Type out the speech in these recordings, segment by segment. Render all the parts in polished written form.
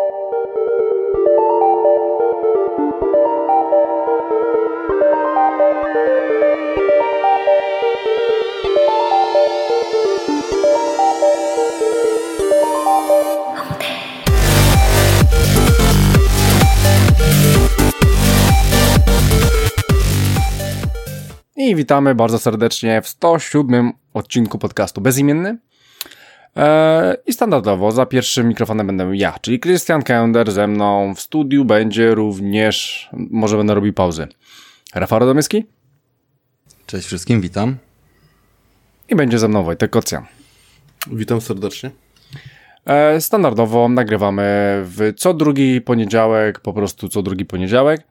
I witamy bardzo serdecznie w 107 odcinku podcastu Bezimienny. I standardowo za pierwszym mikrofonem będę ja, czyli Krystian Kender. Ze mną w studiu będzie również, może będę robił pauzy, Rafał Radomyski. Cześć wszystkim, witam. I będzie ze mną Wojtek Kocjan. Witam serdecznie. Standardowo nagrywamy w co drugi poniedziałek, po prostu co drugi poniedziałek.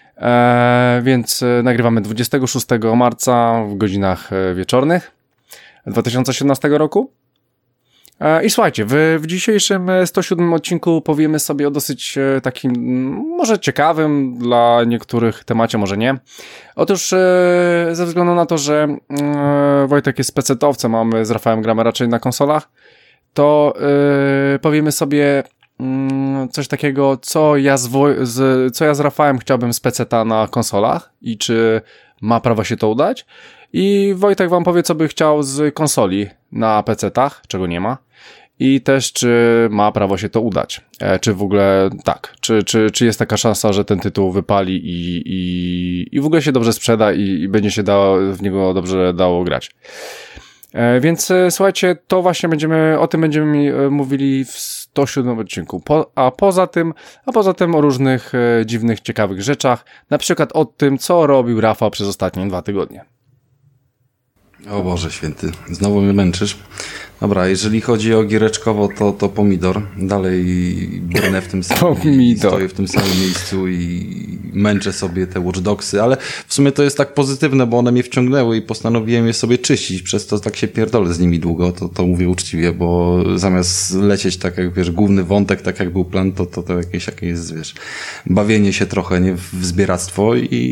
Więc nagrywamy 26 marca w godzinach wieczornych 2017 roku. I słuchajcie, w dzisiejszym 107 odcinku powiemy sobie o dosyć takim, może ciekawym dla niektórych temacie, może nie. Otóż ze względu na to, że Wojtek jest pecetowcem, a my z Rafałem gramy raczej na konsolach, to powiemy sobie coś takiego, co ja z Rafałem chciałbym z peceta na konsolach i czy ma prawo się to udać. I Wojtek wam powie, co by chciał z konsoli na pecetach, czego nie ma. I też, czy ma prawo się to udać. Czy w ogóle tak. Czy jest taka szansa, że ten tytuł wypali i w ogóle się dobrze sprzeda i będzie się w niego dobrze dało grać. Więc słuchajcie, to właśnie o tym będziemy mówili w 107 odcinku. A poza tym o różnych dziwnych, ciekawych rzeczach. Na przykład o tym, co robił Rafał przez ostatnie 2 tygodnie. O Boże święty, znowu mnie męczysz. Dobra, jeżeli chodzi o giereczkowo, to pomidor. Dalej brnę w tym samym stoję w tym samym miejscu i męczę sobie te Watch Dogsy, ale w sumie to jest tak pozytywne, bo one mnie wciągnęły i postanowiłem je sobie czyścić, przez to tak się pierdolę z nimi długo, to mówię uczciwie, bo zamiast lecieć tak jak, wiesz, główny wątek, tak jak był plan, to jakieś jest, wiesz, bawienie się trochę, nie, w zbieractwo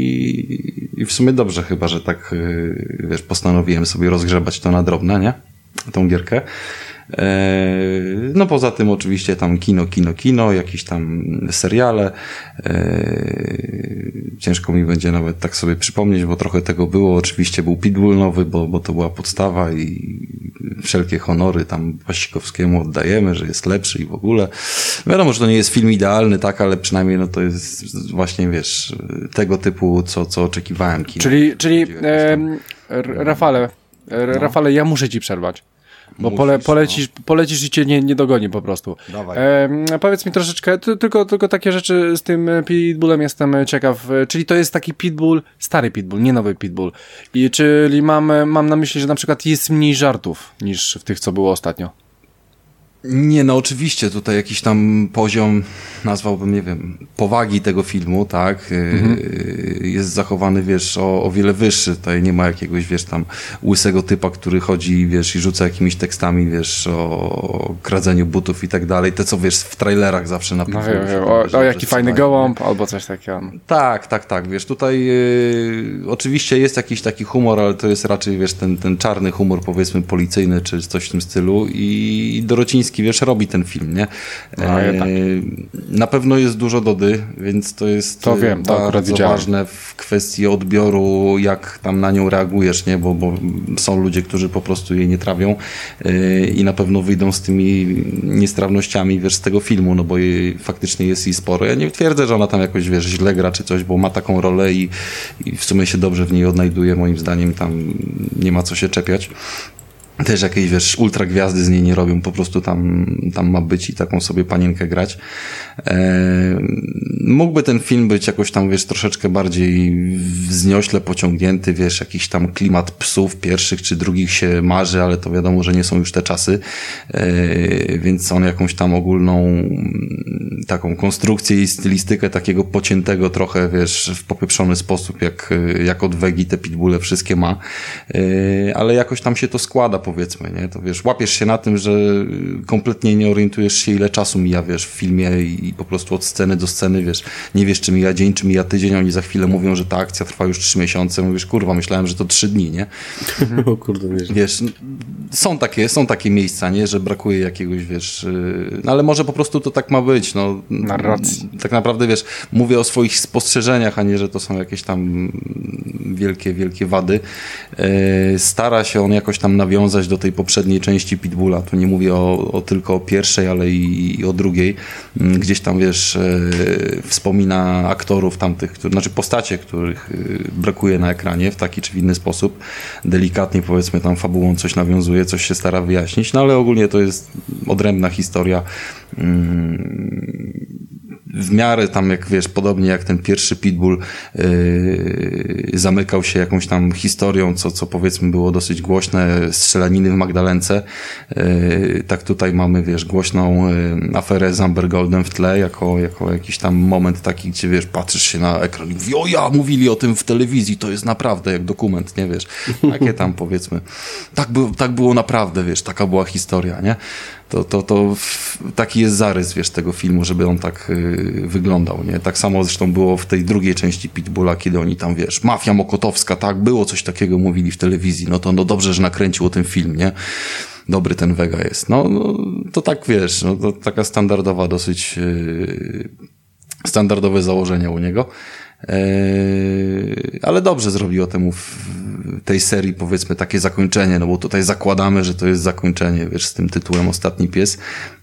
i w sumie dobrze chyba, że tak, wiesz, postanowiłem sobie rozgrzebać to na drobne, nie? Tą gierkę. No poza tym oczywiście tam kino, jakieś tam seriale. Ciężko mi będzie nawet tak sobie przypomnieć, bo trochę tego było. Oczywiście był Pitbull nowy, bo to była podstawa i wszelkie honory tam Wasikowskiemu oddajemy, że jest lepszy i w ogóle. Wiadomo, że to nie jest film idealny, tak, ale przynajmniej no to jest właśnie, wiesz, tego typu, co oczekiwałem. Czyli Rafale, ja muszę ci przerwać. Bo polecisz i cię nie dogoni po prostu. Dawaj. Powiedz mi troszeczkę, tylko takie rzeczy z tym Pitbullem jestem ciekaw. Czyli to jest taki Pitbull, stary Pitbull, nie nowy Pitbull. Czyli mam na myśli, że na przykład jest mniej żartów niż w tych, co było ostatnio. Nie, no oczywiście tutaj jakiś tam poziom, nazwałbym, nie wiem, powagi tego filmu, tak, jest zachowany, wiesz, o wiele wyższy. Tutaj nie ma jakiegoś, wiesz, tam łysego typa, który chodzi, wiesz, i rzuca jakimiś tekstami, wiesz, o kradzeniu butów i tak dalej. Te, co, wiesz, w trailerach zawsze napisują. No, jaki fajny gołąb, albo coś takiego. Tak, wiesz, tutaj oczywiście jest jakiś taki humor, ale to jest raczej, wiesz, ten czarny humor, powiedzmy, policyjny, czy coś w tym stylu i Dorociński, wiesz, robi ten film, nie? Na pewno jest dużo Dody, więc to jest bardzo ważne w kwestii odbioru, jak tam na nią reagujesz, nie? Bo są ludzie, którzy po prostu jej nie trawią i na pewno wyjdą z tymi niestrawnościami, wiesz, z tego filmu, no bo faktycznie jest jej sporo. Ja nie twierdzę, że ona tam jakoś, wiesz, źle gra czy coś, bo ma taką rolę i w sumie się dobrze w niej odnajduje, moim zdaniem tam nie ma co się czepiać. Też jakieś, wiesz, ultra gwiazdy z niej nie robią, po prostu tam ma być i taką sobie panienkę grać. Mógłby ten film być jakoś tam, wiesz, troszeczkę bardziej wzniośle pociągnięty, wiesz, jakiś tam klimat psów pierwszych czy drugich się marzy, ale to wiadomo, że nie są już te czasy, więc on jakąś tam ogólną taką konstrukcję i stylistykę takiego pociętego trochę, wiesz, w popieprzony sposób, jak od Wegi te pitbulle wszystkie ma, ale jakoś tam się to składa powiedzmy, nie? To wiesz, łapiesz się na tym, że kompletnie nie orientujesz się, ile czasu mija, wiesz, w filmie i po prostu od sceny do sceny, wiesz, nie wiesz, czy mija dzień, czy mija tydzień, oni za chwilę mówią, że ta akcja trwa już 3 miesiące, mówisz, kurwa, myślałem, że to 3 dni, nie? O kurde, wiesz, są takie miejsca, nie? Że brakuje jakiegoś, wiesz, no ale może po prostu to tak ma być, no. Narracji. Tak naprawdę, wiesz, mówię o swoich spostrzeżeniach, a nie, że to są jakieś tam wielkie wady. Stara się on jakoś tam nawiązać do tej poprzedniej części Pitbulla. Tu nie mówię tylko o pierwszej, ale i o drugiej. Gdzieś tam, wiesz, wspomina aktorów tamtych, znaczy postacie, których brakuje na ekranie w taki czy w inny sposób. Delikatnie, powiedzmy, tam fabułą coś nawiązuje, coś się stara wyjaśnić, no ale ogólnie to jest odrębna historia. W miarę tam, jak wiesz, podobnie jak ten pierwszy Pitbull zamykał się jakąś tam historią, co powiedzmy było dosyć głośne, strzelaniny w Magdalence, tak tutaj mamy, wiesz, głośną aferę z Amber Goldem w tle, jako jakiś tam moment taki, gdzie, wiesz, patrzysz się na ekran i mówisz, o ja, mówili o tym w telewizji, to jest naprawdę jak dokument, nie, wiesz, takie tam, powiedzmy, tak było naprawdę, wiesz, taka była historia, nie? To taki jest zarys, wiesz, tego filmu, żeby on tak wyglądał, nie? Tak samo zresztą było w tej drugiej części Pitbulla, kiedy oni tam, wiesz, mafia mokotowska, tak, było coś takiego, mówili w telewizji, no to no dobrze, że nakręcił o tym film, nie? Dobry ten Vega jest. No to tak, wiesz, no to taka standardowa dosyć, standardowe założenia u niego. Ale dobrze zrobiło temu w tej serii, powiedzmy, takie zakończenie, no bo tutaj zakładamy, że to jest zakończenie, wiesz, z tym tytułem Ostatni Pies.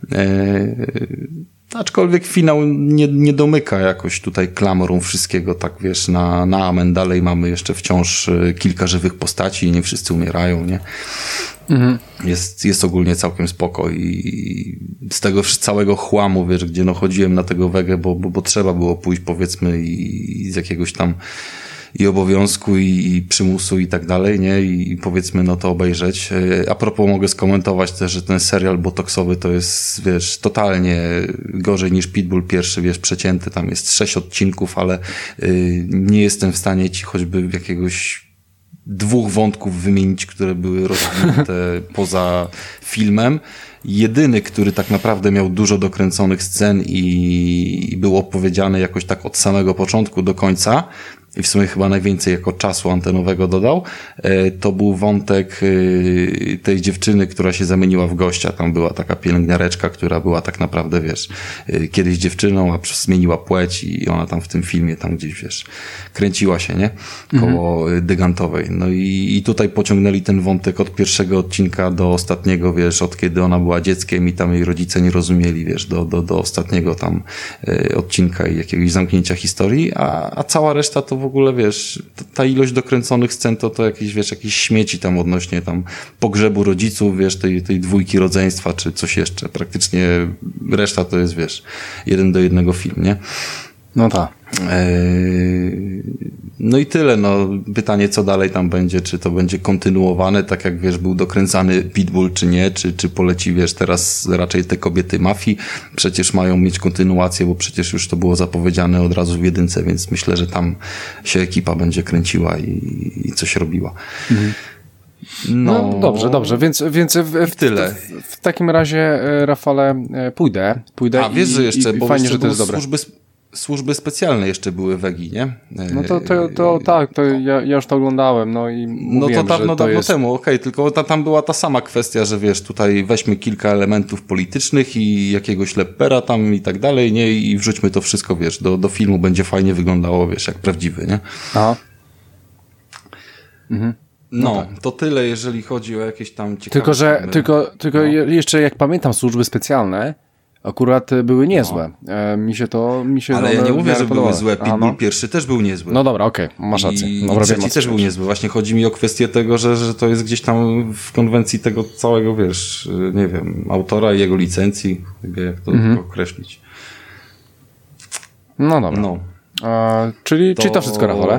Aczkolwiek finał nie domyka jakoś tutaj klamrą wszystkiego, tak wiesz, na amen. Dalej mamy jeszcze wciąż kilka żywych postaci i nie wszyscy umierają, nie? Mhm. Jest ogólnie całkiem spoko i z tego całego chłamu, wiesz, gdzie no chodziłem na tego Vegę, bo trzeba było pójść, powiedzmy, i z jakiegoś tam i obowiązku, i przymusu i tak dalej, nie? I powiedzmy, no to obejrzeć. A propos mogę skomentować też, że ten serial botoksowy to jest, wiesz, totalnie gorzej niż Pitbull pierwszy, wiesz, przecięty. Tam jest 6 odcinków, ale nie jestem w stanie ci choćby jakiegoś 2 wątków wymienić, które były rozwinięte poza filmem. Jedyny, który tak naprawdę miał dużo dokręconych scen i był opowiedziany jakoś tak od samego początku do końca, i w sumie chyba najwięcej jako czasu antenowego dodał, to był wątek tej dziewczyny, która się zamieniła w gościa. Tam była taka pielęgniareczka, która była tak naprawdę, wiesz, kiedyś dziewczyną, a zmieniła płeć i ona tam w tym filmie tam gdzieś, wiesz, kręciła się, nie? Koło Dygantowej. No i tutaj pociągnęli ten wątek od pierwszego odcinka do ostatniego, wiesz, od kiedy ona była dzieckiem i tam jej rodzice nie rozumieli, wiesz, do ostatniego tam odcinka i jakiegoś zamknięcia historii, a cała reszta to w ogóle, wiesz, ta ilość dokręconych scen to jakieś, wiesz, jakieś śmieci tam odnośnie tam pogrzebu rodziców, wiesz, tej dwójki rodzeństwa, czy coś jeszcze. Praktycznie reszta to jest, wiesz, 1:1 film, nie? No tak. No i tyle, no. Pytanie, co dalej tam będzie, czy to będzie kontynuowane, tak jak, wiesz, był dokręcany Pitbull, czy nie, czy poleci, wiesz, teraz raczej te kobiety mafii. Przecież mają mieć kontynuację, bo przecież już to było zapowiedziane od razu w 1, więc myślę, że tam się ekipa będzie kręciła i coś robiła. Mhm. No dobrze, więc w tyle. W takim razie, Rafale, pójdę. A wiesz, że jeszcze, bo fajnie, jeszcze że to jest dobre. Służby specjalne jeszcze były Wegi, nie? No to tak, to ja już to oglądałem, no i mówiłem, no to dawno jest... temu, okej, tylko tam była ta sama kwestia, że wiesz, tutaj weźmy kilka elementów politycznych i jakiegoś lepera tam i tak dalej, nie? I wrzućmy to wszystko, wiesz, do filmu, będzie fajnie wyglądało, wiesz, jak prawdziwy, nie? Aha. Mhm. No tak. To tyle, jeżeli chodzi o jakieś tam ciekawe... Tylko jeszcze jak pamiętam, służby specjalne akurat były niezłe. Ale ja nie mówię, że były złe. Pitbull pierwszy też był niezły. No dobra, okej, masz rację. I trzeci też był niezły. Właśnie chodzi mi o kwestię tego, że to jest gdzieś tam w konwencji tego całego, wiesz, nie wiem, autora i jego licencji, jak to określić. No dobra. No. Czyli to wszystko, Rafale?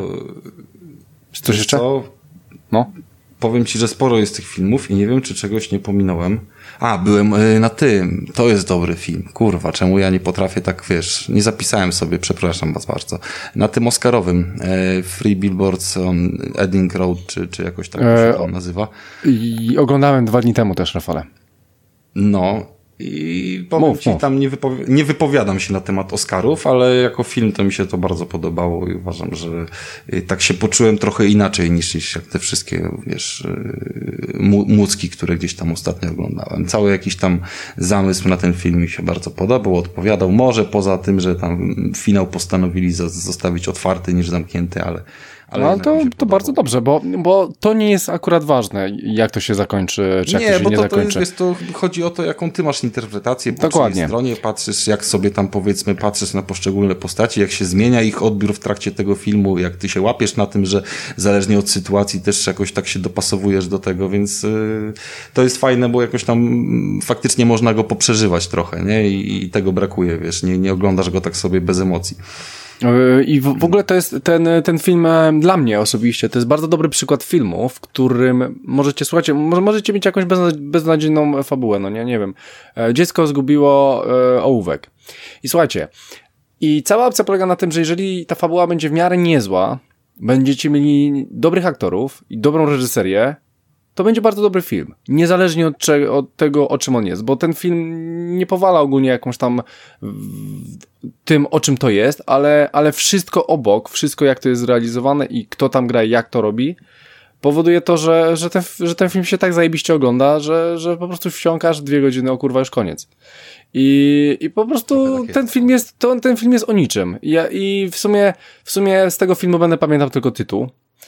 Coś jeszcze? No. Powiem ci, że sporo jest tych filmów i nie wiem, czy czegoś nie pominąłem. Byłem na tym. To jest dobry film. Kurwa, czemu ja nie potrafię tak, wiesz, nie zapisałem sobie, przepraszam was bardzo. Na tym Oscarowym, Free Billboards on Ebbing Road, czy jakoś tak się to nazywa. I oglądałem 2 dni temu też, Rafale. No, i powiem ci, tam nie wypowiadam się na temat Oscarów, ale jako film to mi się to bardzo podobało i uważam, że tak się poczułem trochę inaczej niż jak te wszystkie, wiesz, mucki, które gdzieś tam ostatnio oglądałem. Cały jakiś tam zamysł na ten film mi się bardzo podobał, odpowiadał. Może poza tym, że tam finał postanowili zostawić otwarty niż zamknięty, ale no, to bardzo dobrze, bo to nie jest akurat ważne, jak to się zakończy, czy jak to się nie zakończy. Nie, bo to chodzi o to, jaką ty masz interpretację po czyjej stronie, patrzysz, jak sobie tam powiedzmy, patrzysz na poszczególne postaci, jak się zmienia ich odbiór w trakcie tego filmu, jak ty się łapiesz na tym, że zależnie od sytuacji też jakoś tak się dopasowujesz do tego, więc to jest fajne, bo jakoś tam faktycznie można go poprzeżywać trochę, nie? I tego brakuje, wiesz, nie oglądasz go tak sobie bez emocji. I w ogóle to jest ten film dla mnie osobiście, to jest bardzo dobry przykład filmu, w którym możecie mieć jakąś beznadziejną fabułę, no nie wiem. Dziecko zgubiło ołówek. I słuchajcie, i cała opcja polega na tym, że jeżeli ta fabuła będzie w miarę niezła, będziecie mieli dobrych aktorów i dobrą reżyserię, to będzie bardzo dobry film. Niezależnie od tego, o czym on jest, bo ten film nie powala ogólnie jakąś tam tym, o czym to jest, ale wszystko obok, wszystko jak to jest zrealizowane i kto tam gra i jak to robi, powoduje to, że ten film się tak zajebiście ogląda, że po prostu wsiąkasz 2 godziny, o kurwa, już koniec. I po prostu tak ten film jest o niczym. I w sumie z tego filmu będę pamiętał tylko tytuł.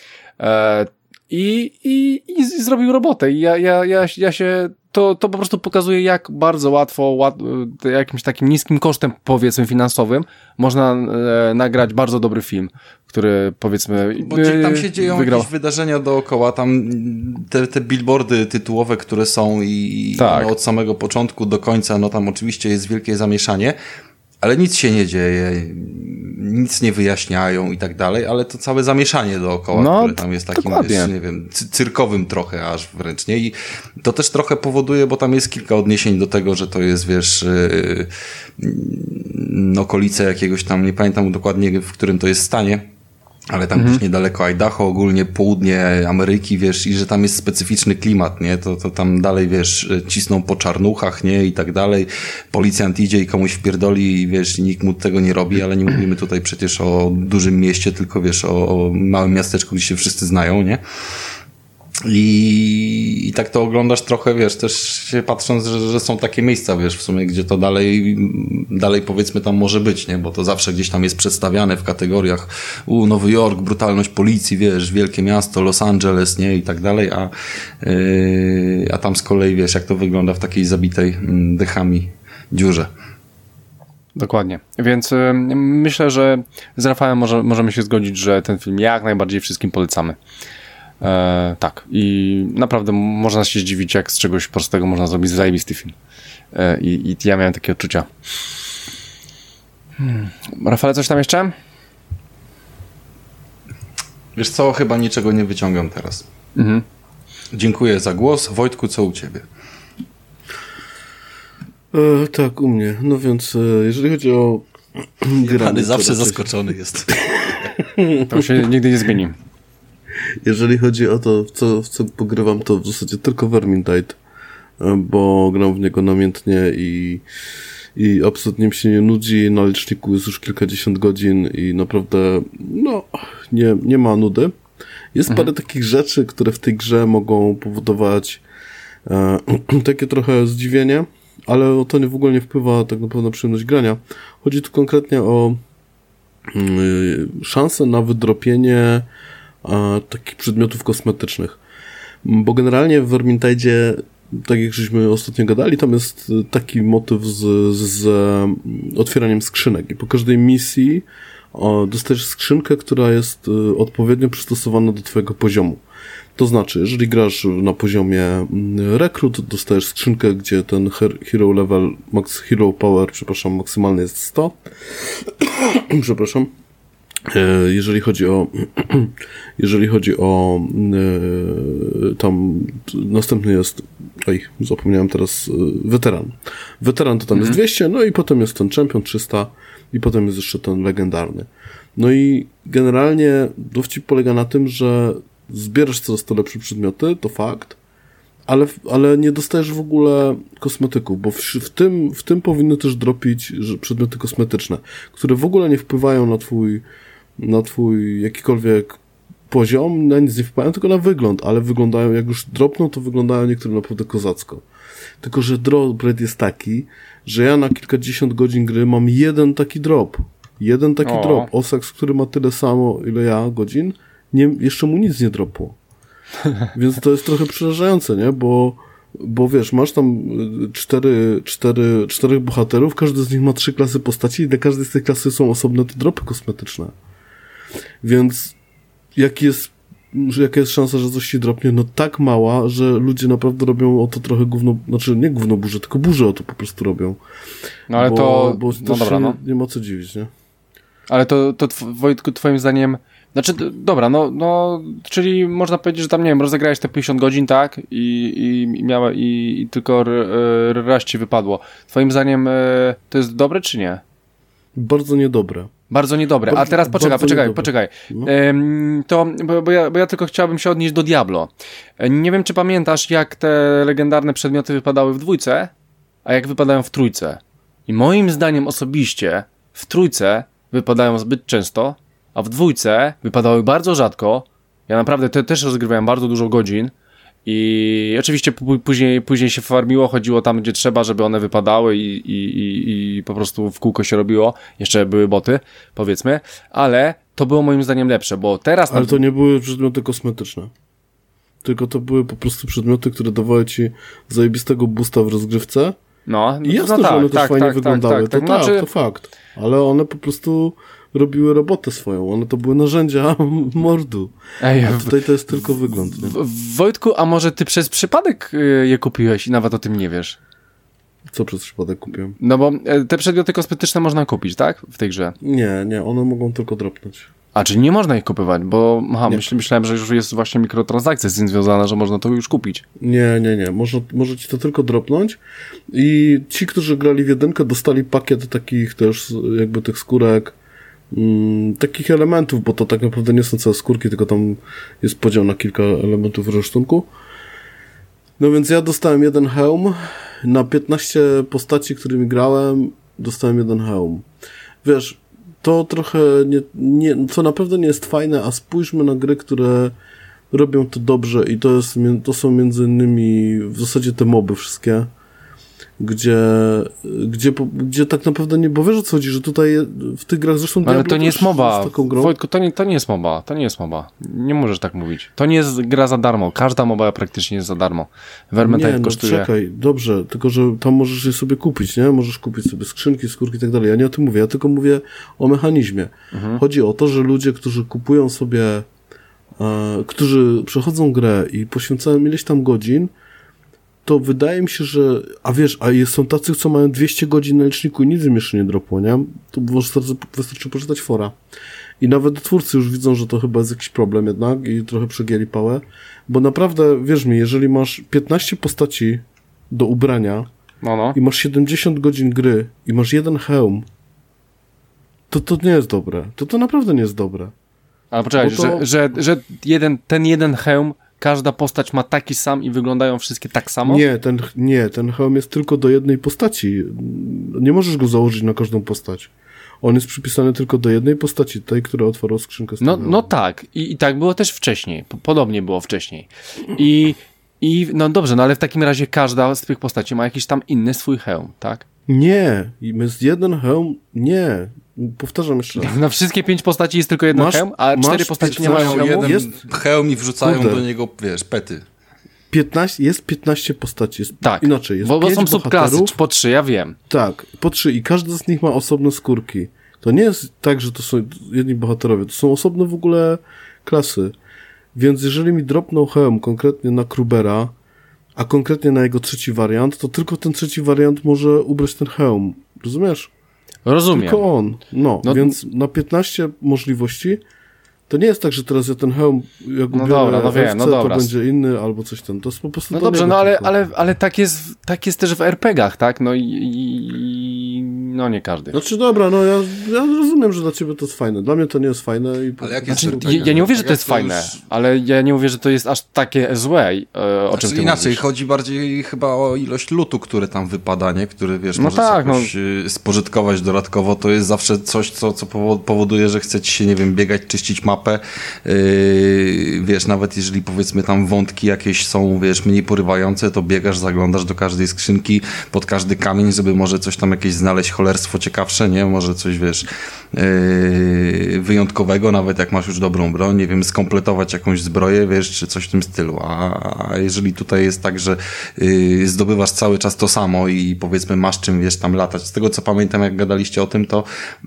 I zrobił robotę. I ja się to po prostu pokazuje, jak bardzo łatwo jakimś takim niskim kosztem, powiedzmy, finansowym można nagrać bardzo dobry film, który, powiedzmy, bo tam się dzieją jakieś wydarzenia dookoła, tam te billboardy tytułowe, które są i tak. Od samego początku do końca, no tam oczywiście jest wielkie zamieszanie, ale nic się nie dzieje, nic nie wyjaśniają i tak dalej, ale to całe zamieszanie dookoła, które tam jest takim, wiesz, nie wiem, cyrkowym trochę aż wręcz, nie? I to też trochę powoduje, bo tam jest kilka odniesień do tego, że to jest, wiesz, okolice jakiegoś tam, nie pamiętam dokładnie, w którym to jest stanie, ale tam gdzieś niedaleko Idaho, ogólnie południe Ameryki, wiesz, i że tam jest specyficzny klimat, nie? To tam dalej, wiesz, cisną po czarnuchach, nie? I tak dalej. Policjant idzie i komuś wpierdoli i, wiesz, nikt mu tego nie robi, ale nie mówimy tutaj przecież o dużym mieście, tylko, wiesz, o małym miasteczku, gdzie się wszyscy znają, nie? I tak to oglądasz trochę, wiesz, też się patrząc, że są takie miejsca, wiesz, w sumie, gdzie to dalej powiedzmy tam może być, nie? Bo to zawsze gdzieś tam jest przedstawiane w kategoriach Nowy Jork, brutalność policji, wiesz, wielkie miasto, Los Angeles, nie? I tak dalej, a tam z kolei, wiesz, jak to wygląda w takiej zabitej dechami dziurze. Dokładnie. Więc myślę, że z Rafałem możemy się zgodzić, że ten film jak najbardziej wszystkim polecamy. Tak. I naprawdę można się zdziwić, jak z czegoś prostego można zrobić zajebisty film. I ja miałem takie odczucia. Rafale, coś tam jeszcze? Wiesz co, chyba niczego nie wyciągam teraz. Dziękuję za głos. Wojtku, co u ciebie? Tak, u mnie. No więc, jeżeli chodzi o granie... zawsze zaskoczony jest. To się nigdy nie zmieni. Jeżeli chodzi o to, w co pogrywam, to w zasadzie tylko Vermintide, bo gram w niego namiętnie i absolutnie mi się nie nudzi. Na liczniku jest już kilkadziesiąt godzin i naprawdę, no, nie ma nudy. Jest parę takich rzeczy, które w tej grze mogą powodować takie trochę zdziwienie, ale to w ogóle nie wpływa tak naprawdę na przyjemność grania. Chodzi tu konkretnie o szansę na wydropienie takich przedmiotów kosmetycznych. Bo generalnie w Vermintide, tak jak żeśmy ostatnio gadali, tam jest taki motyw z otwieraniem skrzynek. I po każdej misji dostajesz skrzynkę, która jest odpowiednio przystosowana do twojego poziomu. To znaczy, jeżeli grasz na poziomie rekrut, dostajesz skrzynkę, gdzie ten hero level, hero power, maksymalny jest 100. Przepraszam. jeżeli chodzi o tam następny jest, zapomniałem teraz, weteran. Weteran to tam jest 200, no i potem jest ten champion 300 i potem jest jeszcze ten legendarny. No i generalnie dowcip polega na tym, że zbierasz coraz to lepsze przedmioty, to fakt, ale nie dostajesz w ogóle kosmetyków, bo w tym powinny też dropić przedmioty kosmetyczne, które w ogóle nie wpływają na twój jakikolwiek poziom, na nic nie wpływają, tylko na wygląd, ale wyglądają, jak już dropną, to wyglądają niektóre naprawdę kozacko. Tylko że drop rate jest taki, że ja na kilkadziesiąt godzin gry mam jeden taki drop. Drop. Osax, który ma tyle samo, ile ja godzin, jeszcze mu nic nie dropło. Więc to jest trochę przerażające, nie? Bo wiesz, masz tam czterech bohaterów, każdy z nich ma 3 klasy postaci i dla każdej z tych klasy są osobne te dropy kosmetyczne. Więc jaka jest szansa, że coś ci dropnie? No tak mała, że ludzie naprawdę robią o to trochę gówno, znaczy nie gówno burzę, tylko burzę o to po prostu robią. No ale bo no dobra, no. Nie ma co dziwić, nie? Ale to Wojtku, twoim zdaniem, znaczy, dobra, no, czyli można powiedzieć, że tam, nie wiem, rozegrałeś te 50 godzin, tak? I tylko raz ci wypadło. Twoim zdaniem to jest dobre, czy nie? Bardzo niedobre. Bardzo niedobre. A teraz poczekaj. No. Bo ja tylko chciałbym się odnieść do Diablo. Nie wiem, czy pamiętasz, jak te legendarne przedmioty wypadały w 2, a jak wypadają w 3. I moim zdaniem osobiście w 3 wypadają zbyt często, a w 2 wypadały bardzo rzadko. Ja naprawdę też rozgrywałem bardzo dużo godzin i oczywiście później się farmiło, chodziło tam, gdzie trzeba, żeby one wypadały i po prostu w kółko się robiło. Jeszcze były boty, powiedzmy, ale to było moim zdaniem lepsze, bo teraz... Ale to nie były przedmioty kosmetyczne. Tylko to były po prostu przedmioty, które dawały ci zajebistego boosta w rozgrywce. No, i jasne, że one też fajnie wyglądały. To fakt. Ale one po prostu robiły robotę swoją. One to były narzędzia mordu. A tutaj to jest tylko wygląd. Wojtku, a może ty przez przypadek je kupiłeś i nawet o tym nie wiesz? Co przez przypadek kupiłem? No bo te przedmioty kosmetyczne można kupić, tak? W tej grze. Nie, one mogą tylko dropnąć. A, czyli nie można ich kupywać, bo myślałem, że już jest właśnie mikrotransakcja z tym związana, że można to już kupić. Nie. Może ci to tylko dropnąć i ci, którzy grali w 1, dostali pakiet takich też jakby tych skórek, takich elementów, bo to tak naprawdę nie są całe skórki, tylko tam jest podział na kilka elementów resztunku. No więc ja dostałem 1 hełm, na 15 postaci, którymi grałem, dostałem 1 hełm. Wiesz, to trochę to naprawdę nie jest fajne, a spójrzmy na gry, które robią to dobrze i to są między innymi w zasadzie te moby wszystkie, gdzie tak naprawdę nie, bo wiesz o co chodzi, że tutaj w tych grach zresztą ale to nie jest MOBA, Wojtku, to nie jest MOBA, nie możesz tak mówić, to nie jest gra za darmo, każda MOBA praktycznie jest za darmo, Vermintide kosztuje. Czekaj, dobrze, tylko że tam możesz je sobie kupić, nie? Możesz kupić sobie skrzynki, skórki i tak dalej, ja nie o tym mówię, ja tylko mówię o mechanizmie. Chodzi o to, że ludzie, którzy kupują sobie, którzy przechodzą grę i poświęcają ileś tam godzin, to wydaje mi się, że... są tacy, co mają 200 godzin na liczniku i nic im jeszcze nie dropło, nie? To wystarczy poczytać fora. I nawet twórcy już widzą, że to chyba jest jakiś problem jednak i trochę przegięli pałę, bo naprawdę, wierz mi, jeżeli masz 15 postaci do ubrania i masz 70 godzin gry i masz 1 hełm, to nie jest dobre. To naprawdę nie jest dobre. Ale poczekaj, że ten jeden hełm każda postać ma taki sam i wyglądają wszystkie tak samo? Ten hełm jest tylko do jednej postaci. Nie możesz go założyć na każdą postać. On jest przypisany tylko do jednej postaci, tej, która otworzyła skrzynkę z No tak. I tak było też wcześniej. Podobnie było wcześniej. I no dobrze, no ale w takim razie każda z tych postaci ma jakiś tam inny swój hełm, tak? Nie. Jest jeden hełm? Nie. Powtarzam jeszcze raz. Na wszystkie 5 postaci jest tylko jeden hełm, a 4 postaci nie mają hełmu? Hełm i wrzucają do niego, pety. Jest 15 postaci. Tak, inaczej, jest bo są subklasy, po 3, ja wiem. Tak, po 3 i każdy z nich ma osobne skórki. To nie jest tak, że to są jedni bohaterowie, to są osobne w ogóle klasy. Więc jeżeli mi dropnął hełm konkretnie na Krubera, a konkretnie na jego 3. wariant, to tylko ten 3. wariant może ubrać ten hełm. Rozumiesz? Rozumiem. Tylko on. No, więc na 15 możliwości to nie jest tak, że teraz ja ten hełm, jak no dobra, no wiem, no dobra. to będzie inny albo coś tam. To jest po prostu... No dobrze, no ale tak jest też w RPG-ach, tak? No i no nie każdy. Znaczy dobra, no ja rozumiem, że dla ciebie to jest fajne. Dla mnie to nie jest fajne. Ale jak znaczy, ja nie mówię, że to jest fajne, ale ja nie mówię, że to jest aż takie złe, o czym ty inaczej, mówisz. chodzi bardziej chyba o ilość lutu, który tam wypada, nie? Który, wiesz, no możesz tak, jakoś spożytkować dodatkowo. To jest zawsze coś, co powoduje, że chce ci się, nie wiem, biegać, czyścić mapę. Wiesz, nawet jeżeli powiedzmy tam wątki jakieś są, wiesz, mniej porywające, to biegasz, zaglądasz do każdej skrzynki, pod każdy kamień, żeby może coś tam jakieś znaleźć cholerstwo ciekawsze, nie? Może coś, wiesz, wyjątkowego, nawet jak masz już dobrą broń, nie wiem, skompletować jakąś zbroję, wiesz, czy coś w tym stylu. A jeżeli tutaj jest tak, że zdobywasz cały czas to samo i powiedzmy masz czym, wiesz, tam latać. Z tego co pamiętam, jak gadaliście o tym, to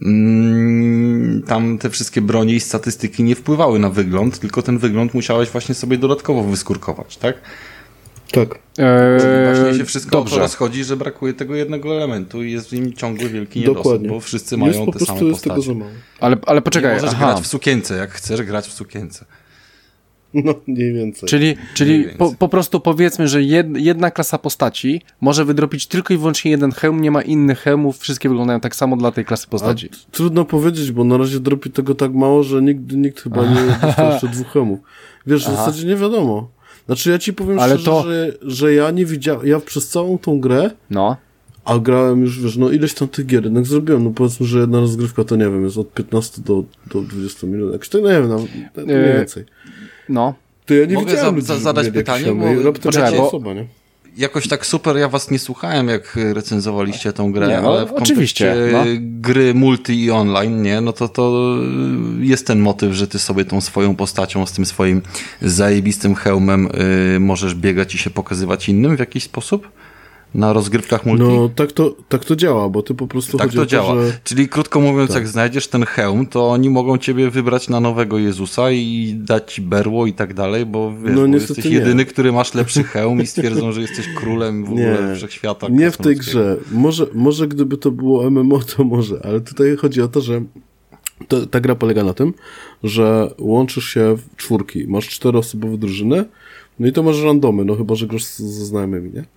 tam te wszystkie bronie i statystyki nie wpływały na wygląd, tylko ten wygląd musiałeś właśnie sobie dodatkowo wyskórkować, tak? Tak. Właśnie się wszystko o to rozchodzi, że brakuje tego jednego elementu i jest w nim ciągły wielki niedosyt, bo wszyscy mają te same postacie. Tego za mało. Ale poczekaj, nie możesz grać w sukience, jak chcesz grać w sukience. No, mniej więcej. Czyli po prostu powiedzmy, że jedna klasa postaci może wydropić tylko i wyłącznie jeden hełm, nie ma innych hełmów, wszystkie wyglądają tak samo dla tej klasy postaci. Trudno powiedzieć, bo na razie dropi tego tak mało, że nikt chyba nie dostał jeszcze 2 hełmów. Wiesz, w zasadzie nie wiadomo. Znaczy ja ci powiem szczerze, że ja nie widziałem, ja przez całą tą grę, a grałem już, wiesz, no ileś tam tych gier jednak zrobiłem, no powiedzmy, że jedna rozgrywka to nie wiem, jest od 15 do 20 minut, jakoś tak, no nie wiem, mniej więcej. No. To ja nie mogę widziałem zadać pytanie, bo osoba, nie? Jakoś tak super, ja was nie słuchałem, jak recenzowaliście tą grę, nie, no, ale w kontekście gry multi i online, nie, no to jest ten motyw, że ty sobie tą swoją postacią z tym swoim zajebistym hełmem możesz biegać i się pokazywać innym w jakiś sposób? Na rozgrywkach multi? No, tak to działa, bo ty po prostu tak to działa. Że... Czyli krótko mówiąc, jak znajdziesz ten hełm, to oni mogą ciebie wybrać na nowego Jezusa i dać ci berło i tak dalej, bo wiesz, bo jesteś jedyny, który masz lepszy hełm i stwierdzą, że jesteś królem w ogóle wszechświata. Nie w tej grze. Może gdyby to było MMO, to może, ale tutaj chodzi o to, że ta gra polega na tym, że łączysz się w czwórki, masz 4-osobowe drużyny, no i to masz randomy, no chyba, że grasz ze znajomymi, nie?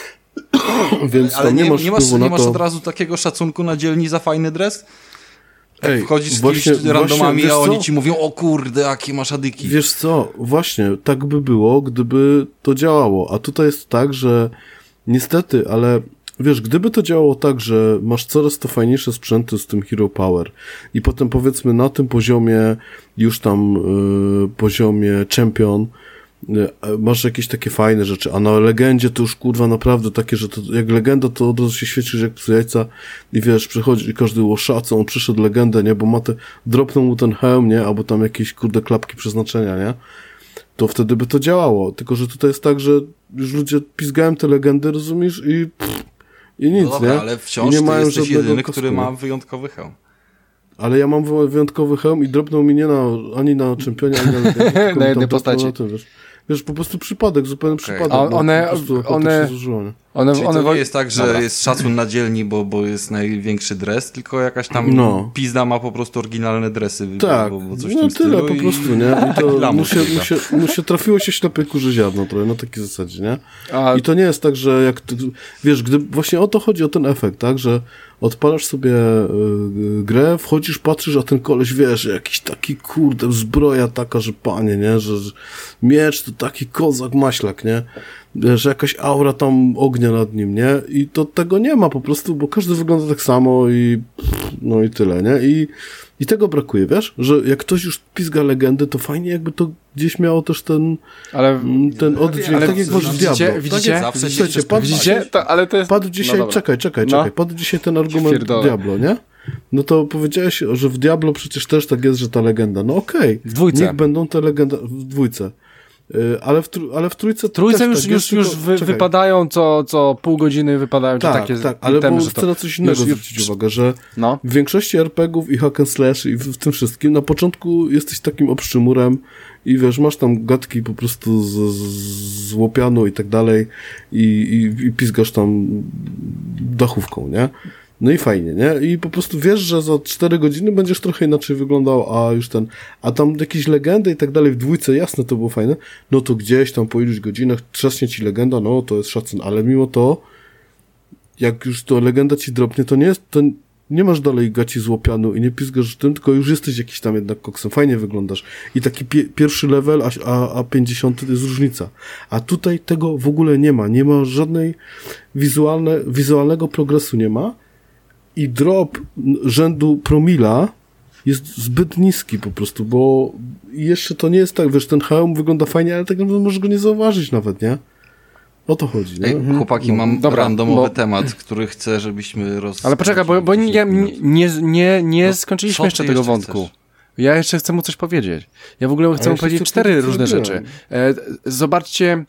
Więc ale nie masz to... od razu takiego szacunku na dzielni za fajny dres? Jak wchodzisz z właśnie, randomami, a oni co? ci mówią, o kurde, jakie masz adyki. Wiesz co, właśnie, tak by było, gdyby to działało. A tutaj jest tak, że niestety, ale wiesz, gdyby to działało tak, że masz coraz to fajniejsze sprzęty z tym Hero Power i potem powiedzmy na tym poziomie, już tam poziomie Champion, masz jakieś takie fajne rzeczy, a na legendzie to już kurwa naprawdę takie, że to, jak legenda to od razu się świecisz jak psu jajca i wiesz, przychodzi i każdy łoszaco, on przyszedł legendę, nie, bo ma dropnął mu ten hełm, nie, albo tam jakieś kurde klapki przeznaczenia, nie, to wtedy by to działało, tylko że tutaj jest tak, że już ludzie pizgają te legendy, rozumiesz, i nic, no dobra, nie? Ale wciąż nie mają jesteś jedyny, który ma wyjątkowy hełm. Ale ja mam wyjątkowy hełm i dropnął mi nie ani na czempionie, ani na legendzie, na jednej postaci. Wiesz, po prostu przypadek, zupełny przypadek. Czyli to nie jest tak, że jest szacun na dzielni, bo jest największy dres, tylko jakaś tam pizda ma po prostu oryginalne dresy. Tak, bo coś no tyle po i... prostu, nie? I to mu się trafiło się ślepej kurze ziarno trochę, na takiej zasadzie, nie? I to nie jest tak, że jak, wiesz, gdy właśnie o to chodzi, o ten efekt, tak, że odpalasz sobie grę, wchodzisz, patrzysz, a ten koleś, wiesz, jakiś taki kurde, zbroja taka, że panie, nie, że miecz to taki kozak maślak, nie, że jakaś aura tam ognia nad nim, nie, i to tego nie ma po prostu, bo każdy wygląda tak samo i no i tyle, nie, i tego brakuje, wiesz, że jak ktoś już pizga legendy, to fajnie jakby to gdzieś miało też ten oddźwięk, tak jak masz w Diablo. Widzicie? Ale to jest... Padł dzisiaj, czekaj, padł dzisiaj ten argument Diablo, nie? No to powiedziałeś, że w Diablo przecież też tak jest, że ta legenda, no okej. W dwójce. Niech będą te legendy, w dwójce. Ale w trójce już wypadają co pół godziny wypadają takie ale itemy, bo chcę na coś innego zwrócić uwagę, że w większości RPG-ów i hack and slash i w tym wszystkim na początku jesteś takim obszczymurem i wiesz, masz tam gadki po prostu z łopianu i tak dalej i pizgasz tam dachówką, nie? No i fajnie, nie? I po prostu wiesz, że za 4 godziny będziesz trochę inaczej wyglądał, a tam jakieś legendy i tak dalej w dwójce, jasne, to było fajne, no to gdzieś tam po iluś godzinach trzaśnie ci legenda, no to jest szacun, ale mimo to, jak już to legenda ci dropnie, to nie masz dalej gaci złopianu i nie pizgasz tym, tylko już jesteś jakiś tam jednak koksem, fajnie wyglądasz. I taki pierwszy level, a 50 to jest różnica. A tutaj tego w ogóle nie ma żadnej wizualnego progresu nie ma i drop rzędu promila jest zbyt niski po prostu, bo jeszcze to nie jest tak, wiesz, ten hełm wygląda fajnie, ale tak naprawdę możesz go nie zauważyć nawet, nie? O to chodzi, nie? Ej, chłopaki, mam randomowy temat, który chcę, żebyśmy Ale poczekaj, bo nie skończyliśmy jeszcze tego wątku. Chcesz? Ja jeszcze chcę mu coś powiedzieć. Ja w ogóle chcę mu powiedzieć 4 różne rzeczy. Zobaczcie,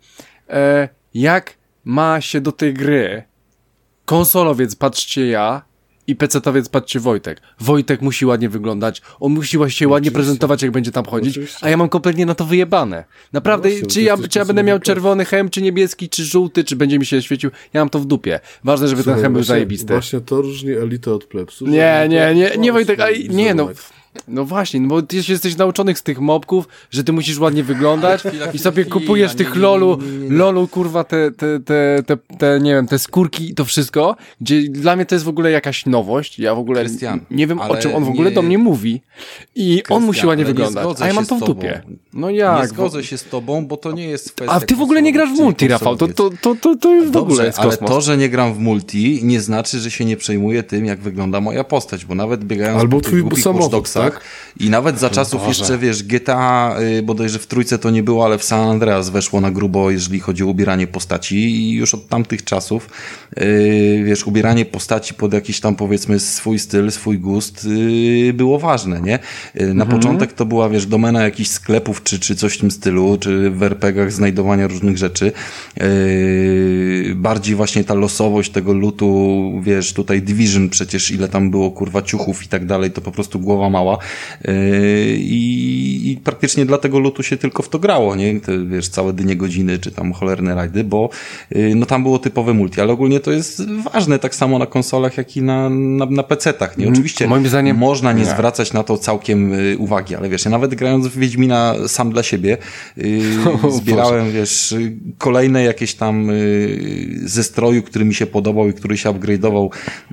jak ma się do tej gry konsolowiec, patrzcie ja, i pecetowiec, patrzcie Wojtek. Wojtek musi ładnie wyglądać, on musi się ładnie prezentować, jak będzie tam chodzić, a ja mam kompletnie na to wyjebane. Naprawdę, no właśnie, czy ja będę miał czerwony hełm, czy niebieski, czy żółty, czy będzie mi się świecił, ja mam to w dupie. Ważne, żeby ten hełm był zajebisty. Właśnie to różni elitę od plebsu. Nie Wojtek, no właśnie, no bo ty jesteś nauczony z tych mobków, że ty musisz ładnie wyglądać i sobie kupujesz tych lolu, kurwa, te nie wiem, te skórki i to wszystko, gdzie dla mnie to jest w ogóle jakaś nowość, ja w ogóle nie wiem, o czym on w ogóle do mnie mówi i on musi ładnie wyglądać, a ja mam to w dupie. No jak? Nie zgodzę się z tobą, bo to nie jest kwestia... A ty w ogóle nie grasz w multi, Rafał, to już w ogóle jest kosmos. Ale to, że nie gram w multi, nie znaczy, że się nie przejmuję tym, jak wygląda moja postać, bo nawet biegając po tych głupich watchdogsach, tak? I nawet za czasów jeszcze, wiesz, GTA, bodajże w trójce to nie było, ale w San Andreas weszło na grubo, jeżeli chodzi o ubieranie postaci i już od tamtych czasów, wiesz, ubieranie postaci pod jakiś tam, powiedzmy, swój styl, swój gust było ważne, nie? Na początek to była, wiesz, domena jakichś sklepów, czy coś w tym stylu, czy w RPG-ach znajdowania różnych rzeczy. Bardziej właśnie ta losowość tego lootu, wiesz, tutaj Division przecież, ile tam było, kurwa, ciuchów i tak dalej, to po prostu głowa mała. I praktycznie dla tego lootu się tylko w to grało, nie? Te, wiesz, całe dnie, godziny, czy tam cholerne rajdy, bo no tam było typowe multi, ale ogólnie to jest ważne tak samo na konsolach, jak i na PC-tach, nie? Oczywiście moim zdaniem można nie zwracać na to całkiem uwagi, ale wiesz, ja nawet grając w Wiedźmina sam dla siebie zbierałem, wiesz, kolejne jakieś tam ze stroju, który mi się podobał i który się upgrade'ował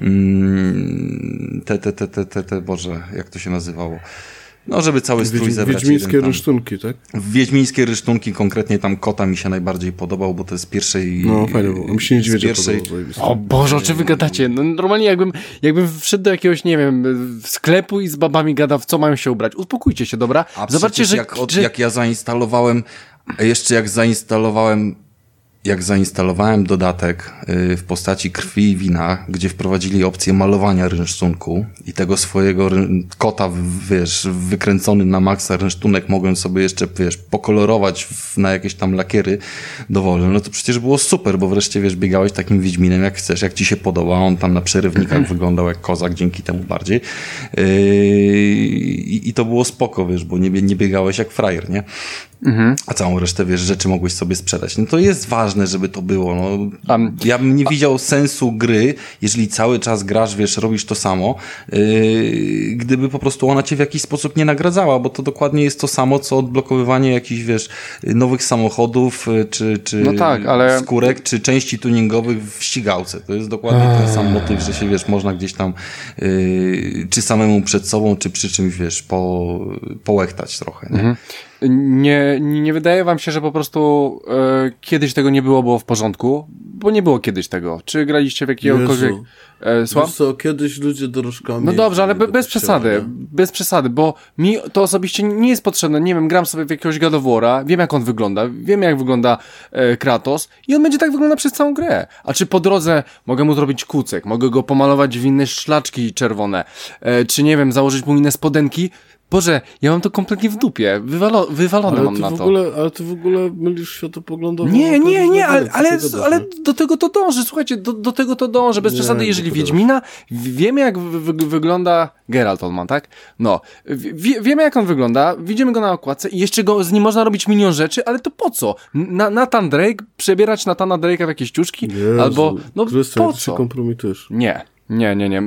Boże, jak to się nazywało? No, żeby cały strój zebrać. Wiedźmińskie rysztunki, tak? Wiedźmińskie rysztunki, konkretnie tam kota mi się najbardziej podobał, bo to jest pierwszej... No, fajnie było. Mi się niedźwiedzia podobał. O Boże, o czym wy gadacie? No, normalnie jakbym wszedł do jakiegoś, nie wiem, sklepu i z babami gadał, w co mają się ubrać. Uspokójcie się, dobra? A zobaczcie, że jak ja zainstalowałem, jeszcze jak zainstalowałem dodatek w postaci krwi i wina, gdzie wprowadzili opcję malowania rynsztunku i tego swojego kota, wiesz, wykręcony na maksa rynsztunek mogłem sobie jeszcze, wiesz, pokolorować na jakieś tam lakiery dowolne, no to przecież było super, bo wreszcie, wiesz, biegałeś takim Wiedźminem jak chcesz, jak ci się podoba, on tam na przerywnikach wyglądał jak kozak, dzięki temu bardziej. I to było spoko, wiesz, bo nie biegałeś jak frajer, nie? A całą resztę, wiesz, rzeczy mogłeś sobie sprzedać. No to jest ważne, żeby to było. No. Ja bym nie widział sensu gry, jeżeli cały czas grasz, wiesz, robisz to samo, gdyby po prostu ona cię w jakiś sposób nie nagradzała, bo to dokładnie jest to samo, co odblokowywanie jakichś, wiesz, nowych samochodów, czy no tak, ale... skórek, czy części tuningowych w ścigałce. To jest dokładnie ten sam motyw, że się, wiesz, można gdzieś tam czy samemu przed sobą, czy przy czymś, wiesz, połechtać trochę, nie? Nie wydaje wam się, że po prostu kiedyś tego nie było w porządku? Bo nie było kiedyś tego. Czy graliście w jakiegokolwiek... Wiesz co, kiedyś ludzie dorożkami... No dobrze, ale bez przesady, bo mi to osobiście nie jest potrzebne. Nie wiem, gram sobie w jakiegoś God of War'a, wiem jak on wygląda, wiem jak wygląda Kratos i on będzie tak wyglądał przez całą grę. A czy po drodze mogę mu zrobić kucek, mogę go pomalować w inne szlaczki czerwone, czy nie wiem, założyć mu inne spodenki. Boże, ja mam to kompletnie w dupie. Wywalone mam na to. Ale ty w ogóle mylisz światopoglądowo. Nie, ale do tego to dąży. Słuchajcie, do tego to dąży. Bez przesady, jeżeli Wiedźmina, wiemy jak wygląda Geralt Oldman, tak? No. Wiemy jak on wygląda, widzimy go na okładce i jeszcze z nim można robić milion rzeczy, ale to po co? Nathan Drake, przebierać Nathana Drake'a w jakieś ciuszki? Jezu, albo, no Krystian, po ty co? się kompromitujesz. Nie. Nie.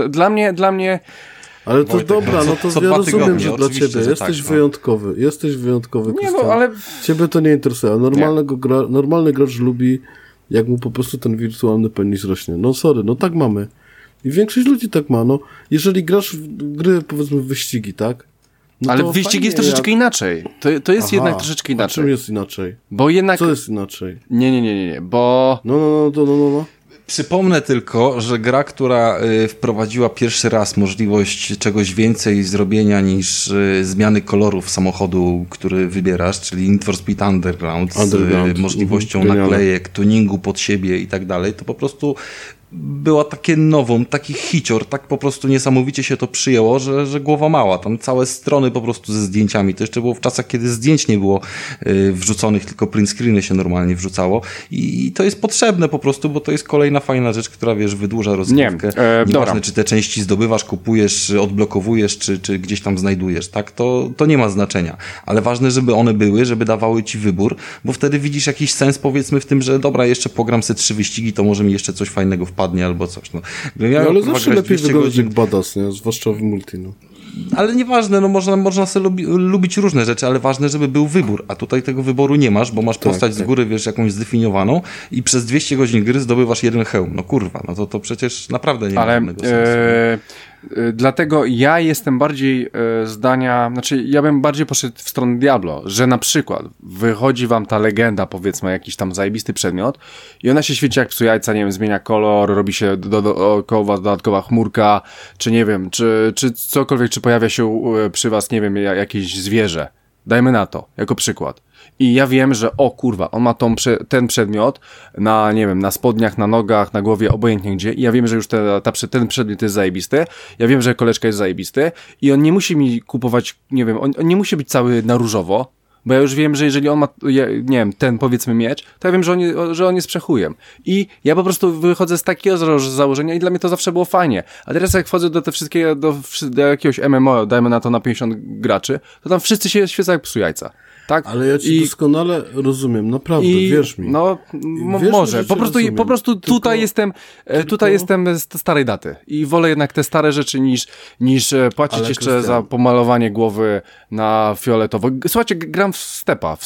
Dla mnie... Ale to Wojtek, dobra, no to ja rozumiem, że dla oczywiście, ciebie że jesteś tak, wyjątkowy. Jesteś wyjątkowy, Nie, Krystian. no ale... Ciebie to nie interesuje. Normalny gracz lubi, jak mu po prostu ten wirtualny penis rośnie. No sorry, no tak mamy. I większość ludzi tak ma, no. Jeżeli grasz w gry, powiedzmy w wyścigi, tak? No Ale to wyścig fajnie, jest troszeczkę inaczej. To jest Aha, jednak troszeczkę a inaczej. czym jest inaczej? Bo jednak... Co jest inaczej? Nie, bo... No. Przypomnę tylko, że gra, która wprowadziła pierwszy raz możliwość czegoś więcej zrobienia niż zmiany kolorów samochodu, który wybierasz, czyli Need for Speed Underground. Z możliwością naklejek, tuningu pod siebie i tak dalej, to po prostu była takie taki hicior, tak po prostu niesamowicie się to przyjęło, że głowa mała. Tam całe strony po prostu ze zdjęciami. To jeszcze było w czasach, kiedy zdjęć nie było wrzuconych, tylko print screeny się normalnie wrzucało. I to jest potrzebne po prostu, bo to jest kolejna fajna rzecz, która, wydłuża rozgrywkę. Nieważne, czy te części zdobywasz, kupujesz, odblokowujesz, czy gdzieś tam znajdujesz, tak? To nie ma znaczenia. Ale ważne, żeby one były, żeby dawały ci wybór, bo wtedy widzisz jakiś sens, powiedzmy, w tym, że dobra, jeszcze pogram se 3 wyścigi, to może mi jeszcze coś fajnego wpadnie albo coś. No, ale zawsze lepiej wyglądać jak badass, nie? Zwłaszcza w multi, no. Ale nieważne, no można sobie lubić różne rzeczy, ale ważne, żeby był wybór, a tutaj tego wyboru nie masz, bo masz postać z góry, jakąś zdefiniowaną i przez 200 godzin gry zdobywasz jeden hełm. No kurwa, no to przecież naprawdę nie ma żadnego sensu. Dlatego ja jestem bardziej zdania, znaczy ja bym bardziej poszedł w stronę Diablo, że na przykład wychodzi wam ta legenda, powiedzmy, jakiś tam zajebisty przedmiot i ona się świeci jak psu jajca, nie wiem, zmienia kolor, robi się dookoła dodatkowa chmurka, czy nie wiem, czy cokolwiek, czy pojawia się przy was, nie wiem, jakieś zwierzę. Dajmy na to, jako przykład. I ja wiem, że o kurwa, on ma ten przedmiot na, nie wiem, na spodniach, na nogach, na głowie, obojętnie gdzie. I ja wiem, że już ten przedmiot jest zajebisty. Ja wiem, że koleżka jest zajebisty. I on nie musi mi kupować, nie wiem, on nie musi być cały na różowo. Bo ja już wiem, że jeżeli on ma, nie wiem, ten powiedzmy miecz, to ja wiem, że on jest przechujem. I ja po prostu wychodzę z takiego założenia i dla mnie to zawsze było fajnie. A teraz jak wchodzę do te wszystkie, do jakiegoś MMO, dajmy na to na 50 graczy, to tam wszyscy się świecą jak psu jajca. Tak? Ale ja ci doskonale rozumiem, naprawdę, wierz mi. No, może. Po prostu tutaj jestem z starej daty i wolę jednak te stare rzeczy niż płacić jeszcze za pomalowanie głowy na fioletowo. Słuchajcie, gram w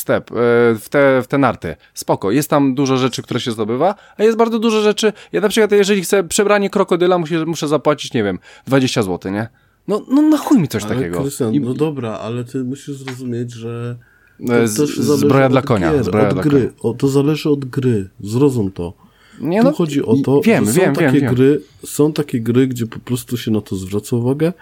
te narty. Spoko. Jest tam dużo rzeczy, które się zdobywa, a jest bardzo dużo rzeczy. Ja na przykład, jeżeli chcę przebranie krokodyla, muszę zapłacić, nie wiem, 20 zł, nie? No na chuj mi coś takiego. Krystian, no dobra, ale ty musisz zrozumieć, że zbroja dla konia. To zależy od gry. Zrozum to. Nie, tu chodzi o to, że wiem. Są takie gry, gdzie po prostu się na to zwraca uwagę,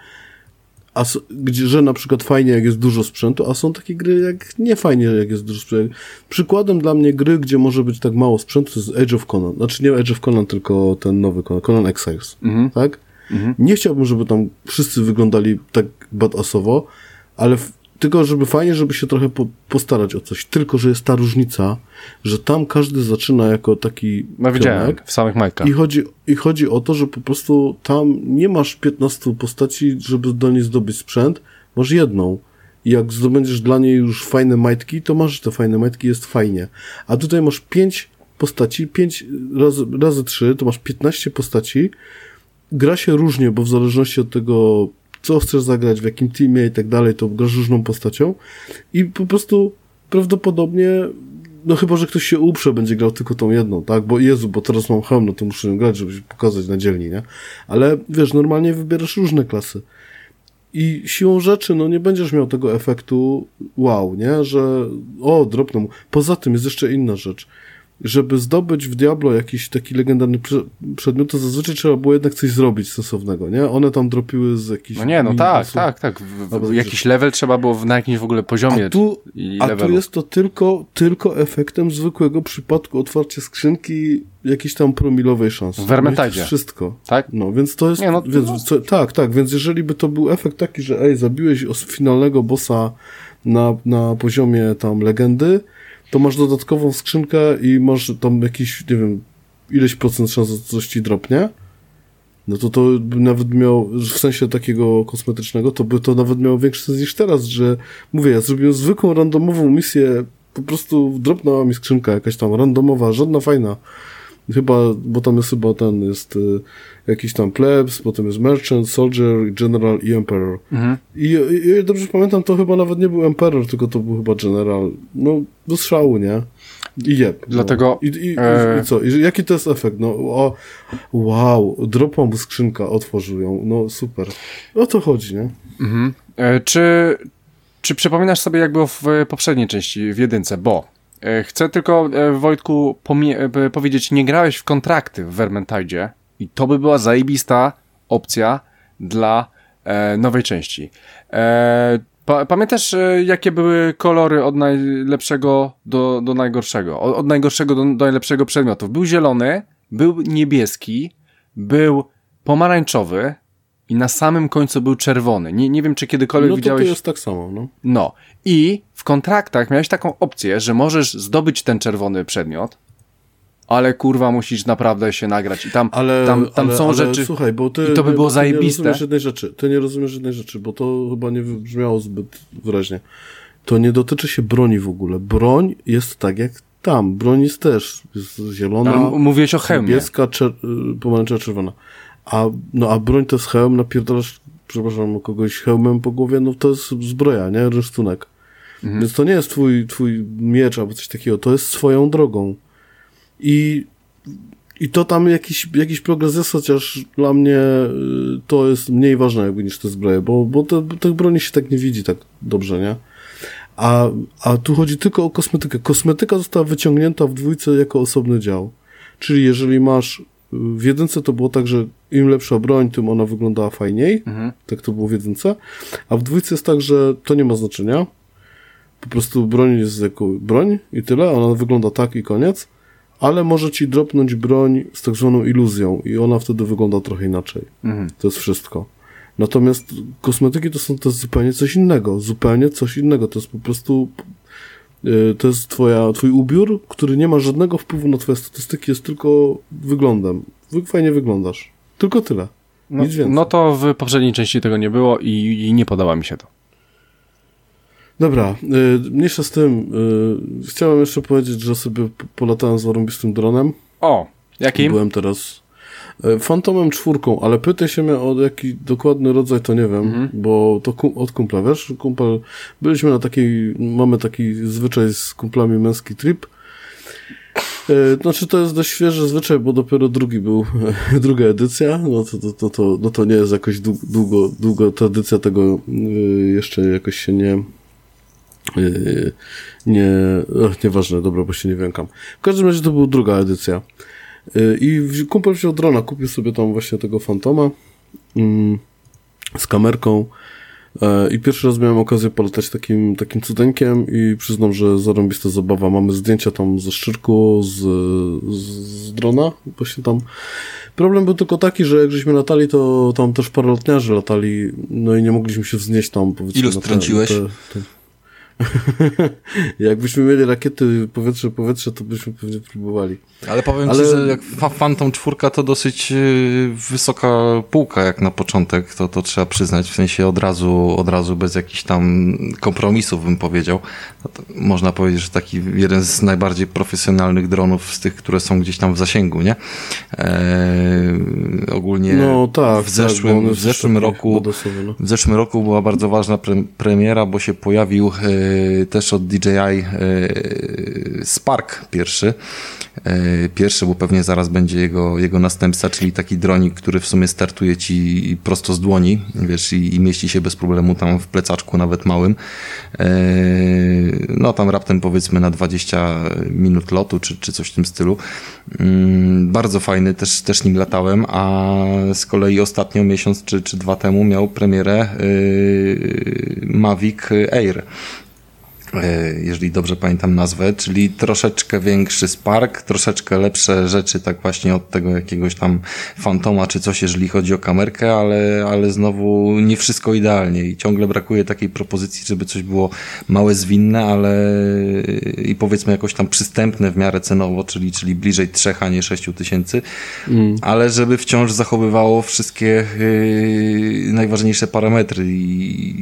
że na przykład fajnie, jak jest dużo sprzętu, a są takie gry, jak nie fajnie, jak jest dużo sprzętu. Przykładem dla mnie gry, gdzie może być tak mało sprzętu, to jest Age of Conan. Znaczy nie Age of Conan, tylko ten nowy Conan Exiles. Tak? Nie chciałbym, żeby tam wszyscy wyglądali tak badassowo, ale tylko żeby fajnie, żeby się trochę postarać o coś. Tylko, że jest ta różnica, że tam każdy zaczyna jako taki widziałem, w samych majkach. I chodzi o to, że po prostu tam nie masz 15 postaci, żeby do niej zdobyć sprzęt, masz jedną. I jak zdobędziesz dla niej już fajne majtki, to masz te fajne majtki, jest fajnie. A tutaj masz 5 postaci, 5 razy 3, to masz 15 postaci. Gra się różnie, bo w zależności od tego, co chcesz zagrać, w jakim teamie i tak dalej, to grasz różną postacią i po prostu prawdopodobnie, no chyba, że ktoś się uprze, będzie grał tylko tą jedną, tak? Bo Jezu, bo teraz mam hełm, no to muszę ją grać, żeby się pokazać na dzielni, nie? Ale wiesz, normalnie wybierasz różne klasy. I siłą rzeczy, no nie będziesz miał tego efektu wow, nie? Że dropnę mu. Poza tym jest jeszcze inna rzecz. Żeby zdobyć w Diablo jakiś taki legendarny przedmiot, to zazwyczaj trzeba było jednak coś zrobić sensownego, nie? One tam dropiły z jakichś... No nie, no tak. Jakiś level trzeba było na jakimś w ogóle poziomie. A tu jest to tylko efektem zwykłego przypadku otwarcia skrzynki jakiejś tam promilowej szansy. W Vermintide. Wszystko. Tak? No, więc to jest... Więc jeżeli by to był efekt taki, że zabiłeś finalnego bossa na poziomie tam legendy, to masz dodatkową skrzynkę i masz tam jakiś, nie wiem, ileś procent szans, że coś ci dropnie, no to by nawet miał, w sensie takiego kosmetycznego, to by to nawet miało większy sens niż teraz, że mówię, ja zrobiłem zwykłą randomową misję, po prostu dropnęła mi skrzynka jakaś tam randomowa, żadna fajna, Chyba, bo tam jest chyba jakiś tam plebs, potem jest merchant, soldier, general i emperor. I dobrze pamiętam, to chyba nawet nie był emperor, tylko to był chyba general. No, do strzału, nie? I jeb. Dlatego... No. I co? Jaki to jest efekt? No, wow, dropła mu skrzynka, otworzył ją. No, super. O to chodzi, nie? Czy przypominasz sobie, jak było w poprzedniej części, w jedynce? Bo chcę tylko, Wojtku, powiedzieć, nie grałeś w kontrakty w Vermintide i to by była zajebista opcja dla nowej części. Pamiętasz, jakie były kolory od najlepszego do najgorszego? Od najgorszego do najlepszego przedmiotów. Był zielony, był niebieski, był pomarańczowy i na samym końcu był czerwony. Nie wiem, czy kiedykolwiek widziałeś... No to jest tak samo, no. No. I w kontraktach miałeś taką opcję, że możesz zdobyć ten czerwony przedmiot, ale kurwa musisz naprawdę się nagrać. I tam są rzeczy... Słuchaj, bo ty... I to by było zajebiste. Ty nie rozumiesz jednej rzeczy, bo to chyba nie wybrzmiało zbyt wyraźnie. To nie dotyczy się broni w ogóle. Broń jest tak jak tam. Broń jest też. Jest zielona, mówiłeś o hełmie. Niebieska, pomarańczowa, czerwona. A broń to jest hełm, napierdalasz, przepraszam, kogoś hełmem po głowie, no to jest zbroja, nie? Rynsztunek. Więc to nie jest twój miecz albo coś takiego, to jest swoją drogą. I to tam jakiś progres jest, chociaż dla mnie to jest mniej ważne jakby niż te zbroje, bo tych broni się tak nie widzi tak dobrze, nie? A tu chodzi tylko o kosmetykę. Kosmetyka została wyciągnięta w dwójce jako osobny dział. Czyli jeżeli masz w jedynce to było tak, że im lepsza broń, tym ona wyglądała fajniej. Tak to było w jedynce. A w dwójce jest tak, że to nie ma znaczenia. Po prostu broń jest jako broń i tyle. Ona wygląda tak i koniec. Ale może ci dropnąć broń z tak zwaną iluzją i ona wtedy wygląda trochę inaczej. To jest wszystko. Natomiast kosmetyki to jest zupełnie coś innego. Zupełnie coś innego. To jest po prostu... To jest twój ubiór, który nie ma żadnego wpływu na twoje statystyki, jest tylko wyglądem. Fajnie wyglądasz. Tylko tyle. Nic więcej. No to w poprzedniej części tego nie było i nie podoba mi się to. Dobra, mniejsza z tym. Chciałem jeszcze powiedzieć, że sobie polatałem z zarąbistym dronem. O, jakim? Byłem teraz Fantomem 4, ale pytaj się mnie o jaki dokładny rodzaj, to nie wiem, bo to od kumpla, wiesz? Byliśmy mamy taki zwyczaj z kumplami męski trip. Znaczy to jest dość świeży zwyczaj, bo dopiero druga edycja, no to nie jest jakoś długo ta edycja tego jeszcze jakoś się nieważne, dobra, bo się nie wiąkam. W każdym razie to była druga edycja. I kumpel wziął drona, kupił sobie tam właśnie tego Fantoma z kamerką i pierwszy raz miałem okazję polatać takim cudeńkiem i przyznam, że zarąbista zabawa. Mamy zdjęcia tam ze Szczyrku, z drona, właśnie tam. Problem był tylko taki, że jak żeśmy latali, to tam też paralotniarze latali, no i nie mogliśmy się wznieść tam. Ilu strąciłeś? Jakbyśmy mieli rakiety powietrze, to byśmy pewnie próbowali. Ale powiem ci, że jak Phantom 4 to dosyć wysoka półka jak na początek, to trzeba przyznać, w sensie od razu bez jakichś tam kompromisów bym powiedział. To można powiedzieć, że taki jeden z najbardziej profesjonalnych dronów z tych, które są gdzieś tam w zasięgu, nie? Ogólnie no, tak, w zeszłym roku była bardzo ważna premiera, bo się pojawił też od DJI Spark pierwszy, bo pewnie zaraz będzie jego następca, czyli taki dronik, który w sumie startuje ci prosto z dłoni, wiesz, i mieści się bez problemu tam w plecaczku, nawet małym. No tam raptem powiedzmy na 20 minut lotu, czy coś w tym stylu. Bardzo fajny, też nim latałem, a z kolei ostatnio miesiąc czy 2 temu miał premierę Mavic Air, jeżeli dobrze pamiętam nazwę, czyli troszeczkę większy Spark, troszeczkę lepsze rzeczy, tak właśnie od tego jakiegoś tam Fantoma czy coś, jeżeli chodzi o kamerkę, ale znowu nie wszystko idealnie i ciągle brakuje takiej propozycji, żeby coś było małe, zwinne, ale i powiedzmy jakoś tam przystępne w miarę cenowo, czyli bliżej 3, a nie 6 tysięcy, ale żeby wciąż zachowywało wszystkie najważniejsze parametry i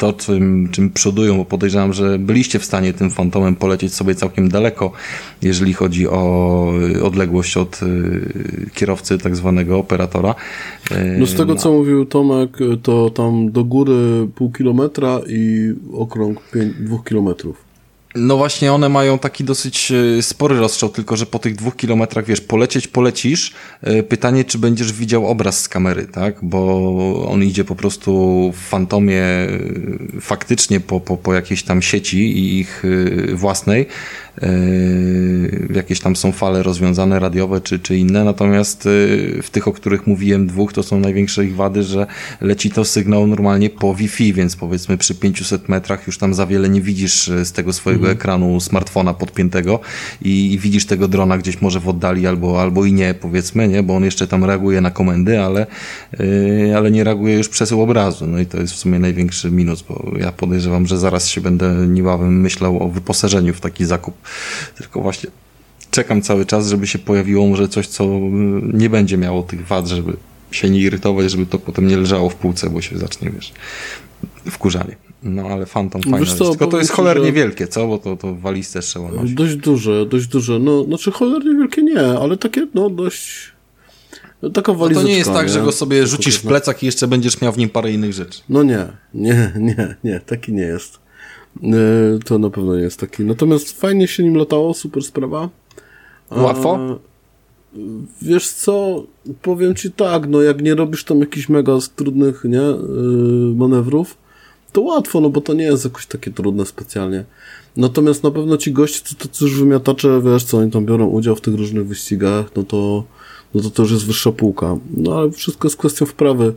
to, czym przodują, bo podejrzewam, że byliście w stanie tym Fantomem polecieć sobie całkiem daleko, jeżeli chodzi o odległość od kierowcy, tak zwanego operatora. No z tego, co mówił Tomek, to tam do góry pół kilometra i okrąg 2 kilometrów. No właśnie, one mają taki dosyć spory rozstrzał, tylko że po tych 2 kilometrach, wiesz, polecisz. Pytanie, czy będziesz widział obraz z kamery, tak? Bo on idzie po prostu w Fantomie faktycznie po jakiejś tam sieci i ich własnej. Jakieś tam są fale rozwiązane, radiowe czy inne, natomiast w tych, o których mówiłem, 2, to są największe ich wady, że leci to sygnał normalnie po Wi-Fi, więc powiedzmy przy 500 metrach już tam za wiele nie widzisz z tego swojego ekranu smartfona podpiętego i widzisz tego drona gdzieś może w oddali albo i nie, powiedzmy, nie, bo on jeszcze tam reaguje na komendy, ale nie reaguje już przesył obrazu, no i to jest w sumie największy minus, bo ja podejrzewam, że zaraz się będę niebawem myślał o wyposażeniu w taki zakup. Tylko właśnie czekam cały czas, żeby się pojawiło może coś, co nie będzie miało tych wad, żeby się nie irytować, żeby to potem nie leżało w półce, bo się zacznie, wiesz, wkurzanie. No ale Phantom fajne. Tylko to jest cholernie wielkie, co? Bo to w walizce trzeba nosić. Dość duże. No, znaczy cholernie wielkie nie, ale takie, no dość... Taka walizeczka. No to nie jest tak, że go sobie rzucisz w plecak i jeszcze będziesz miał w nim parę innych rzeczy. No nie, taki nie jest. To na pewno nie jest taki. Natomiast fajnie się nim latało, super sprawa. Łatwo? Wiesz co, powiem ci tak, no jak nie robisz tam jakichś mega trudnych, nie, manewrów, to łatwo, no bo to nie jest jakoś takie trudne specjalnie. Natomiast na pewno ci goście, to już wymiatacze, wiesz co, oni tam biorą udział w tych różnych wyścigach, no to już jest wyższa półka. No ale wszystko jest kwestią wprawy.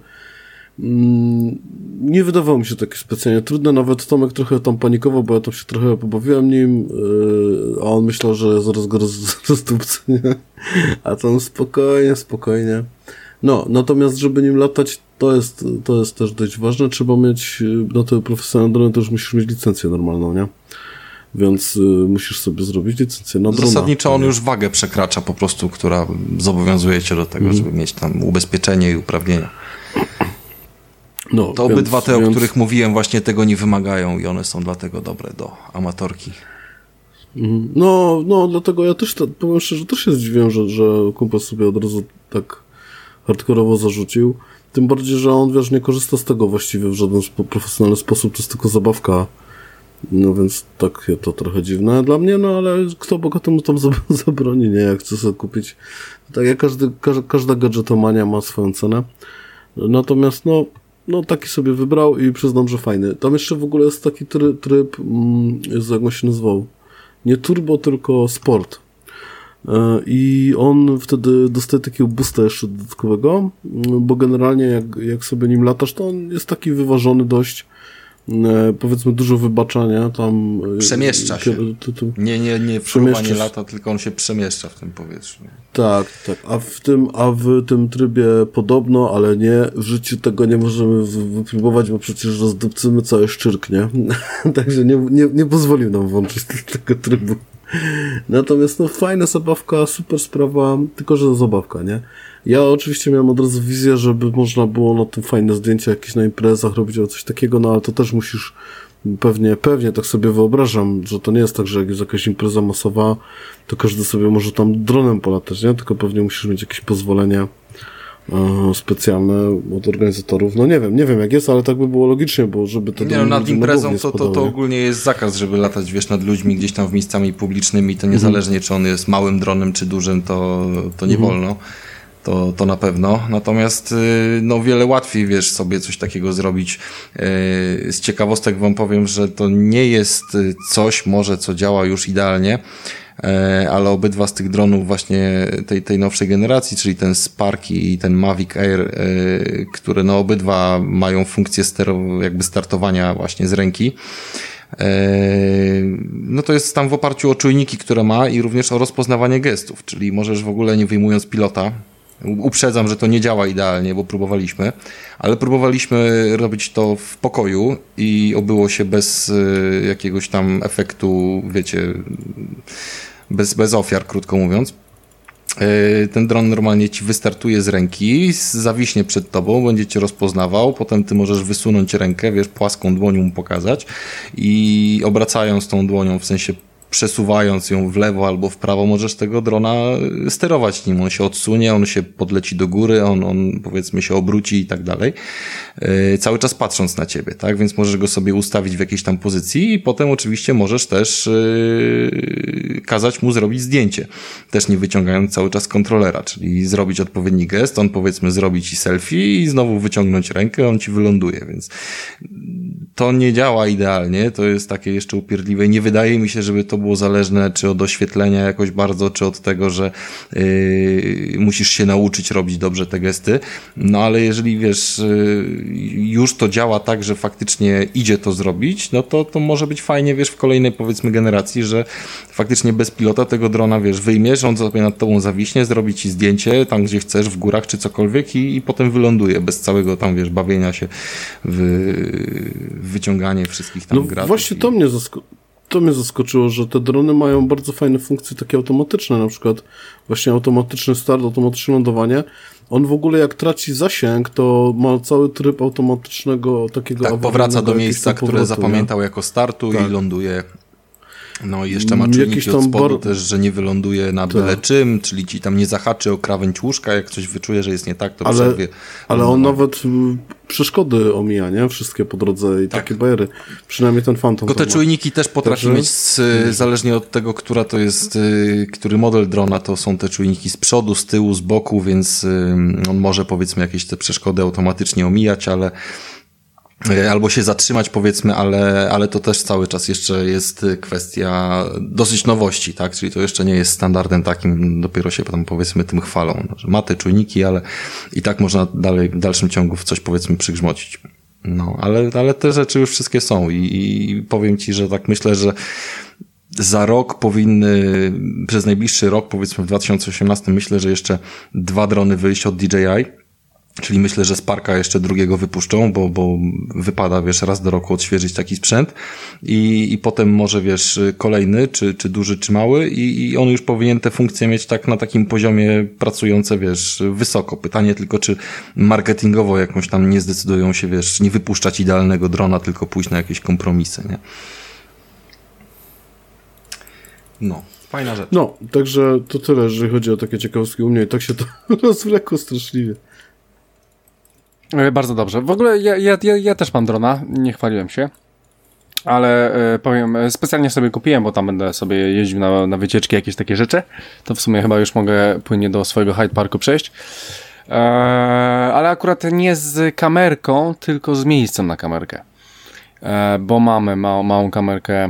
Nie wydawało mi się takie specjalnie trudne, nawet Tomek trochę tam panikował, bo ja tam się trochę pobawiłem nim, a on myślał, że zaraz go rozdupcę, nie? A tam spokojnie. No, natomiast żeby nim latać, to jest też dość ważne, trzeba mieć, na te profesjonalne drony to już musisz mieć licencję normalną, nie? Więc musisz sobie zrobić licencję na drona. Zasadniczo on już wagę przekracza po prostu, która zobowiązuje cię do tego, żeby mieć tam ubezpieczenie i uprawnienia. No, to obydwa te, o których mówiłem, właśnie tego nie wymagają i one są dlatego dobre do amatorki. No, dlatego ja też, powiem szczerze, też się zdziwiłem, że kumpel sobie od razu tak hardkorowo zarzucił. Tym bardziej, że on, wiesz, nie korzysta z tego właściwie w żaden profesjonalny sposób, to jest tylko zabawka. No więc tak to trochę dziwne dla mnie, no ale kto bogatemu tam zabroni, nie? Jak chce sobie kupić. Tak jak każda gadżetomania ma swoją cenę. Natomiast no taki sobie wybrał i przyznam, że fajny. Tam jeszcze w ogóle jest taki tryb, jak on się nazywał? Nie turbo, tylko sport. I on wtedy dostaje takiego boosta jeszcze dodatkowego, bo generalnie jak sobie nim latasz, to on jest taki wyważony dość, powiedzmy dużo wybaczania tam. Przemieszcza się. Nie fruwanie lata, tylko on się przemieszcza w tym powietrzu. Tak. A w tym trybie podobno, ale nie, w życiu tego nie możemy wypróbować, bo przecież rozdupcymy cały szczyrk, nie? Także nie pozwolił nam włączyć tego trybu. Natomiast fajna zabawka, super sprawa, tylko że zabawka, nie? Ja oczywiście miałem od razu wizję, żeby można było na tym fajne zdjęcia jakieś na imprezach robić albo coś takiego, no ale to też musisz pewnie tak sobie wyobrażam, że to nie jest tak, że jak jest jakaś impreza masowa, to każdy sobie może tam dronem polatać, nie? Tylko pewnie musisz mieć jakieś pozwolenie specjalne od organizatorów. No nie wiem jak jest, ale tak by było logicznie, bo żeby to... Nie, nad imprezą to ogólnie jest zakaz, żeby latać, wiesz, nad ludźmi gdzieś tam w miejscami publicznymi, to niezależnie czy on jest małym dronem, czy dużym, to nie wolno. To na pewno. Natomiast wiele łatwiej, wiesz, sobie coś takiego zrobić. Z ciekawostek wam powiem, że to nie jest coś może, co działa już idealnie, ale obydwa z tych dronów właśnie tej nowszej generacji, czyli ten Spark i ten Mavic Air, które obydwa mają funkcję jakby startowania właśnie z ręki, no to jest tam w oparciu o czujniki, które ma i również o rozpoznawanie gestów, czyli możesz w ogóle nie wyjmując pilota, uprzedzam, że to nie działa idealnie, bo próbowaliśmy, ale próbowaliśmy robić to w pokoju i obyło się bez jakiegoś tam efektu, wiecie, bez ofiar, krótko mówiąc. ten dron normalnie ci wystartuje z ręki, zawiśnie przed tobą, będzie cię rozpoznawał, potem ty możesz wysunąć rękę, wiesz, płaską dłonią mu pokazać i obracając tą dłonią, w sensie przesuwając ją w lewo albo w prawo, możesz tego drona sterować nim. On się odsunie, on się podleci do góry, on powiedzmy się obróci i tak dalej. Cały czas patrząc na ciebie, tak? Więc możesz go sobie ustawić w jakiejś tam pozycji i potem oczywiście możesz też kazać mu zrobić zdjęcie. Też nie wyciągając cały czas kontrolera, czyli zrobić odpowiedni gest, on powiedzmy zrobi ci selfie i znowu wyciągnąć rękę, on ci wyląduje, więc to nie działa idealnie, to jest takie jeszcze upierdliwe. Nie wydaje mi się, żeby to było zależne czy od oświetlenia jakoś bardzo, czy od tego, że musisz się nauczyć robić dobrze te gesty. No ale jeżeli wiesz, już to działa tak, że faktycznie idzie to zrobić, no to może być fajnie, wiesz, w kolejnej powiedzmy generacji, że faktycznie bez pilota tego drona, wiesz, wyjmiesz, on sobie nad tobą zawiśnie, zrobi ci zdjęcie tam, gdzie chcesz, w górach czy cokolwiek i potem wyląduje bez całego tam, wiesz, bawienia się w wyciąganie wszystkich tam gratów. Właśnie to mnie zaskoczyło, że te drony mają bardzo fajne funkcje takie automatyczne, na przykład właśnie automatyczny start, automatyczne lądowanie. On w ogóle jak traci zasięg, to ma cały tryb automatycznego takiego... Tak, powraca do miejsca, które zapamiętał jako startu i ląduje. No i jeszcze ma czujniki od spodu też, że nie wyląduje na byle czym, czyli ci tam nie zahaczy o krawędź łóżka, jak coś wyczuje, że jest nie tak, to przerwie. Ale on nawet przeszkody omija, nie? Wszystkie po drodze i takie bariery. Przynajmniej ten Phantom. Tylko te czujniki też potrafi mieć, zależnie od tego, która to jest, który model drona, to są te czujniki z przodu, z tyłu, z boku, więc on może powiedzmy jakieś te przeszkody automatycznie omijać, ale albo się zatrzymać powiedzmy, ale to też cały czas jeszcze jest kwestia dosyć nowości, tak? Czyli to jeszcze nie jest standardem takim, dopiero się potem powiedzmy tym chwalą, że ma te czujniki, ale i tak można dalej w dalszym ciągu w coś powiedzmy przygrzmocić. No, ale te rzeczy już wszystkie są i powiem ci, że tak myślę, że za rok powinny, przez najbliższy rok, powiedzmy w 2018, myślę, że jeszcze 2 drony wyjść od DJI. Czyli myślę, że Sparka jeszcze drugiego wypuszczą, bo wypada, wiesz, raz do roku odświeżyć taki sprzęt i potem może, wiesz, kolejny, czy duży, czy mały i on już powinien te funkcje mieć tak na takim poziomie pracujące, wiesz, wysoko. Pytanie tylko, czy marketingowo jakąś tam nie zdecydują się, wiesz, nie wypuszczać idealnego drona, tylko pójść na jakieś kompromisy, nie? No, fajna rzecz. No, także to tyle, jeżeli chodzi o takie ciekawostki u mnie i tak się to rozwlekło straszliwie. Bardzo dobrze. W ogóle ja też mam drona, nie chwaliłem się, ale powiem, specjalnie sobie kupiłem, bo tam będę sobie jeździł na wycieczki, jakieś takie rzeczy, to w sumie chyba już mogę płynnie do swojego Hyde Parku przejść, ale akurat nie z kamerką, tylko z miejscem na kamerkę, bo mamy małą kamerkę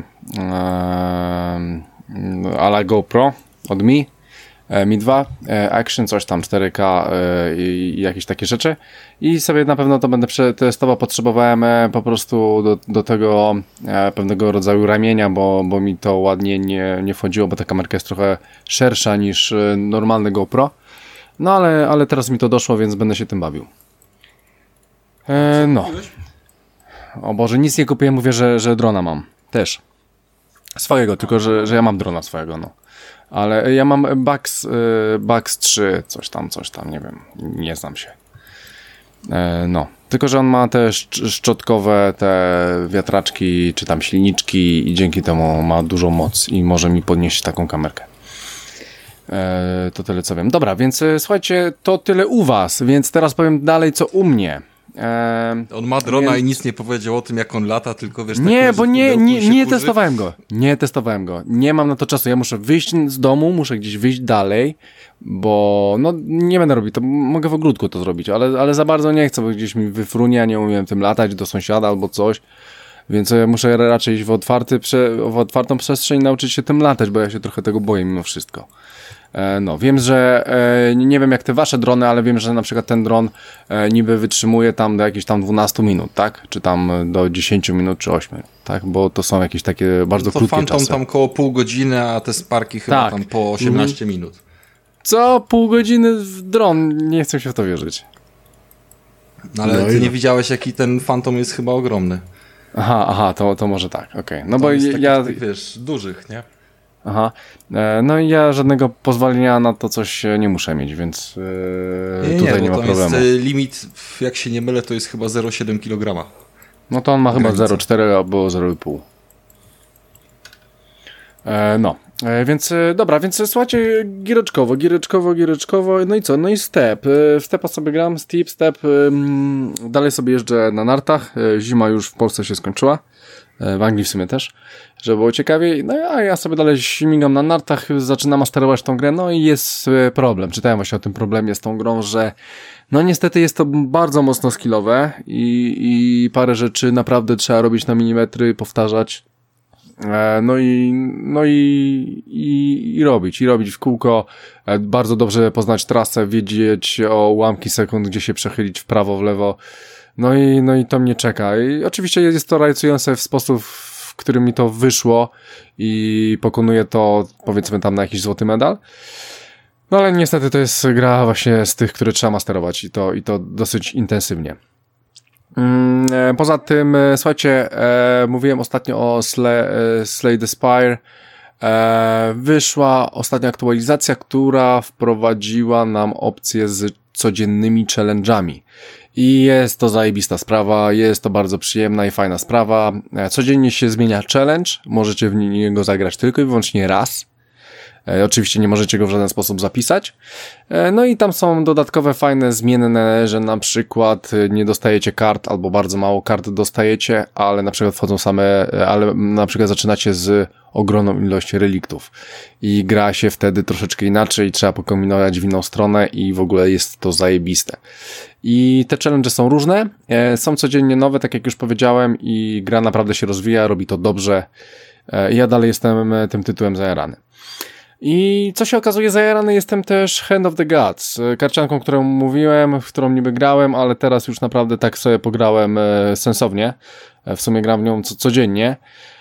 a la GoPro od Mi 2, Action, coś tam, 4K i jakieś takie rzeczy. I sobie na pewno to będę przetestował. Potrzebowałem po prostu do tego pewnego rodzaju ramienia, bo mi to ładnie nie wchodziło, bo ta kamerka jest trochę szersza niż normalny GoPro. No ale teraz mi to doszło, więc będę się tym bawił. No. O Boże, nic nie kupiłem, mówię, że drona mam. Też. Swojego, tylko że ja mam drona swojego, no. Ale ja mam Bax 3, coś tam, nie wiem, nie znam się. No, tylko że on ma te szczotkowe te wiatraczki, czy tam silniczki i dzięki temu ma dużą moc i może mi podnieść taką kamerkę. To tyle co wiem. Dobra, więc słuchajcie, to tyle u was, więc teraz powiem dalej co u mnie. On ma drona i nic nie powiedział o tym, jak on lata, tylko wiesz... Nie, bo nie testowałem go. Nie testowałem go. Nie mam na to czasu. Ja muszę wyjść z domu, muszę gdzieś wyjść dalej, bo no nie będę robić to. Mogę w ogródku to zrobić, ale za bardzo nie chcę, bo gdzieś mi wyfrunie, nie umiem tym latać do sąsiada albo coś. Więc muszę raczej iść w otwartą przestrzeń i nauczyć się tym latać, bo ja się trochę tego boję mimo wszystko. No, wiem, że nie wiem jak te wasze drony, ale wiem, że na przykład ten dron niby wytrzymuje tam do jakichś tam 12 minut, tak? Czy tam do 10 minut, czy 8, tak? Bo to są jakieś takie bardzo krótkie Phantom czasy. tam koło pół godziny, a te Sparki chyba tam po 18 minut. Co? Pół godziny w dron? Nie chcę się w to wierzyć. No, ale ty nie widziałeś, jaki ten Phantom jest chyba ogromny. Aha, to może tak, okej. No to bo jest ja... Tych, wiesz, dużych, nie? Aha. No i ja żadnego pozwolenia na to coś nie muszę mieć, więc tutaj nie ma problemu. Jest limit, jak się nie mylę, to jest chyba 0,7 kg. No to on ma chyba 0,4 albo 0,5. Więc dobra, więc słuchajcie, giereczkowo, no i co? No i Step. W Stepa sobie gram, Step, dalej sobie jeżdżę na nartach, zima już w Polsce się skończyła, w Anglii w sumie też, żeby było ciekawiej, no a ja sobie dalej śmigam na nartach, zaczynam masterować tą grę, no i jest problem, czytałem właśnie o tym problemie z tą grą, że no niestety jest to bardzo mocno skillowe i parę rzeczy naprawdę trzeba robić na milimetry, powtarzać. I robić w kółko, bardzo dobrze poznać trasę, wiedzieć o ułamki sekund, gdzie się przechylić w prawo, w lewo, no i to mnie czeka i oczywiście jest to realizujące w sposób, w którym mi to wyszło i pokonuję to, powiedzmy tam na jakiś złoty medal, no ale niestety to jest gra właśnie z tych, które trzeba masterować i to dosyć intensywnie. Poza tym, słuchajcie, mówiłem ostatnio o Slay the Spire. Wyszła ostatnia aktualizacja, która wprowadziła nam opcję z codziennymi challenge'ami. I jest to zajebista sprawa, jest to bardzo przyjemna i fajna sprawa. Codziennie się zmienia challenge, możecie w niego zagrać tylko i wyłącznie raz. Oczywiście nie możecie go w żaden sposób zapisać. No i tam są dodatkowe fajne zmienne, że na przykład nie dostajecie kart albo bardzo mało kart dostajecie, ale na przykład wchodzą ale na przykład zaczynacie z ogromną ilością reliktów i gra się wtedy troszeczkę inaczej, trzeba pokombinować w inną stronę i w ogóle jest to zajebiste. I te challenge są różne, są codziennie nowe, tak jak już powiedziałem, i gra naprawdę się rozwija, robi to dobrze. Ja dalej jestem tym tytułem zajarany. I co się okazuje, zajarany jestem też Hand of the Gods, karcianką, którą mówiłem, w którą niby grałem, ale teraz już naprawdę tak sobie pograłem sensownie. W sumie gram w nią codziennie.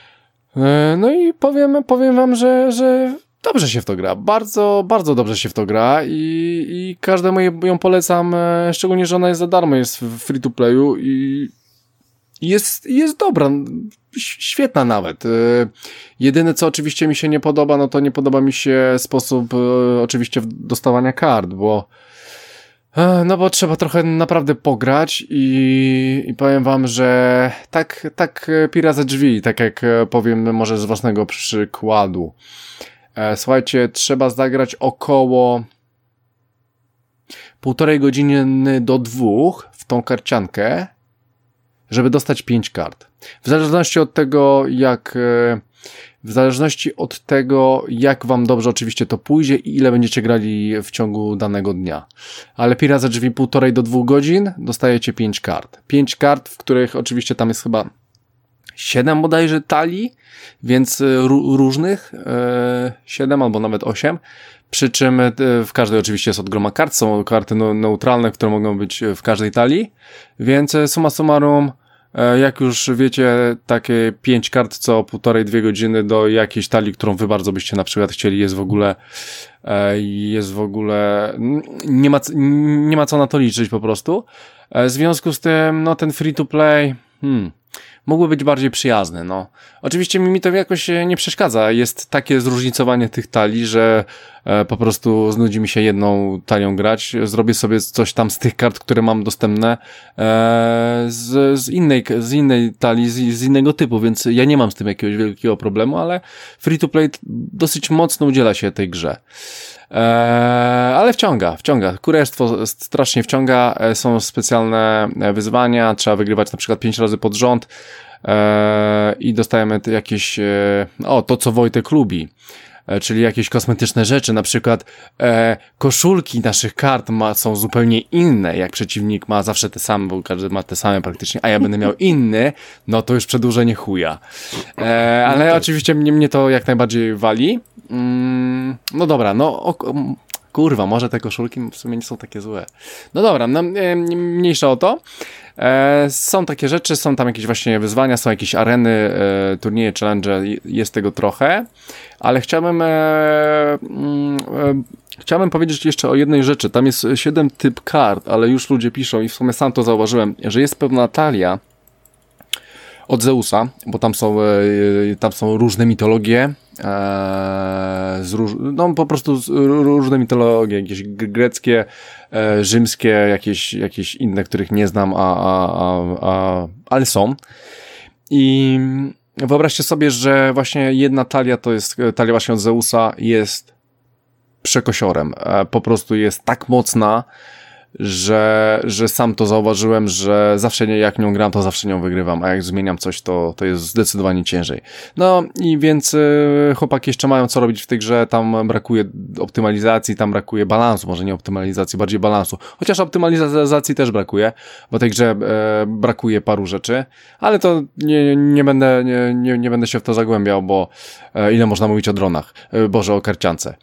No i powiem wam, że dobrze się w to gra. Bardzo, bardzo dobrze się w to gra i każdemu ją polecam, szczególnie, że ona jest za darmo, jest w free to playu i jest dobra, świetna nawet. Jedyne, co oczywiście mi się nie podoba, no to nie podoba mi się sposób oczywiście dostawania kart, bo trzeba trochę naprawdę pograć i powiem wam, że tak pira ze drzwi, tak jak powiem może z własnego przykładu. Słuchajcie, trzeba zagrać około 1,5 godziny do 2 w tą karciankę, żeby dostać 5 kart. W zależności od tego, jak wam dobrze oczywiście to pójdzie i ile będziecie grali w ciągu danego dnia. Ale pira ze drzwi 1,5 do 2 godzin dostajecie 5 kart. 5 kart, w których oczywiście tam jest chyba 7 bodajże talii, więc różnych, 7 albo nawet 8. Przy czym w każdej oczywiście jest od groma kart, są karty neutralne, które mogą być w każdej talii, więc summa summarum, jak już wiecie, takie 5 kart co 1,5-2 godziny do jakiejś talii, którą wy bardzo byście na przykład chcieli, jest w ogóle nie ma co na to liczyć po prostu. W związku z tym, no ten free to play, mógłby być bardziej przyjazny, no. Oczywiście mi to jakoś nie przeszkadza. Jest takie zróżnicowanie tych talii, że po prostu znudzi mi się jedną talią grać. Zrobię sobie coś tam z tych kart, które mam dostępne z innej talii, z innego typu, więc ja nie mam z tym jakiegoś wielkiego problemu, ale free to play dosyć mocno udziela się tej grze. Ale wciąga. Kurierstwo strasznie wciąga, są specjalne wyzwania, trzeba wygrywać na przykład 5 razy pod rząd i dostajemy jakieś, to co Wojtek lubi, czyli jakieś kosmetyczne rzeczy, na przykład koszulki naszych kart są zupełnie inne, jak przeciwnik ma zawsze te same, bo każdy ma te same praktycznie, a ja będę miał inny, no to już przedłużenie chuja. Ale oczywiście mnie to jak najbardziej wali. No dobra, kurwa, może te koszulki w sumie nie są takie złe. No dobra, mniejsza o to. Są takie rzeczy, są tam jakieś właśnie wyzwania, są jakieś areny, turnieje, challenge, jest tego trochę, ale chciałbym powiedzieć jeszcze o jednej rzeczy. Tam jest 7 typ kart, ale już ludzie piszą i w sumie sam to zauważyłem, że jest pewna talia, od Zeusa, bo tam są różne mitologie, po prostu różne mitologie, jakieś greckie, rzymskie, jakieś inne, których nie znam, ale są. I wyobraźcie sobie, że właśnie jedna talia, to jest talia właśnie od Zeusa, jest przekosiorem. Po prostu jest tak mocna, że sam to zauważyłem, że zawsze jak nią gram, to zawsze nią wygrywam, a jak zmieniam coś, to jest zdecydowanie ciężej. No i więc chłopaki jeszcze mają co robić w tej grze, tam brakuje optymalizacji, tam brakuje balansu, może nie optymalizacji, bardziej balansu, chociaż optymalizacji też brakuje, bo tej grze brakuje paru rzeczy, ale to nie będę się w to zagłębiał, bo ile można mówić o dronach, o karciance.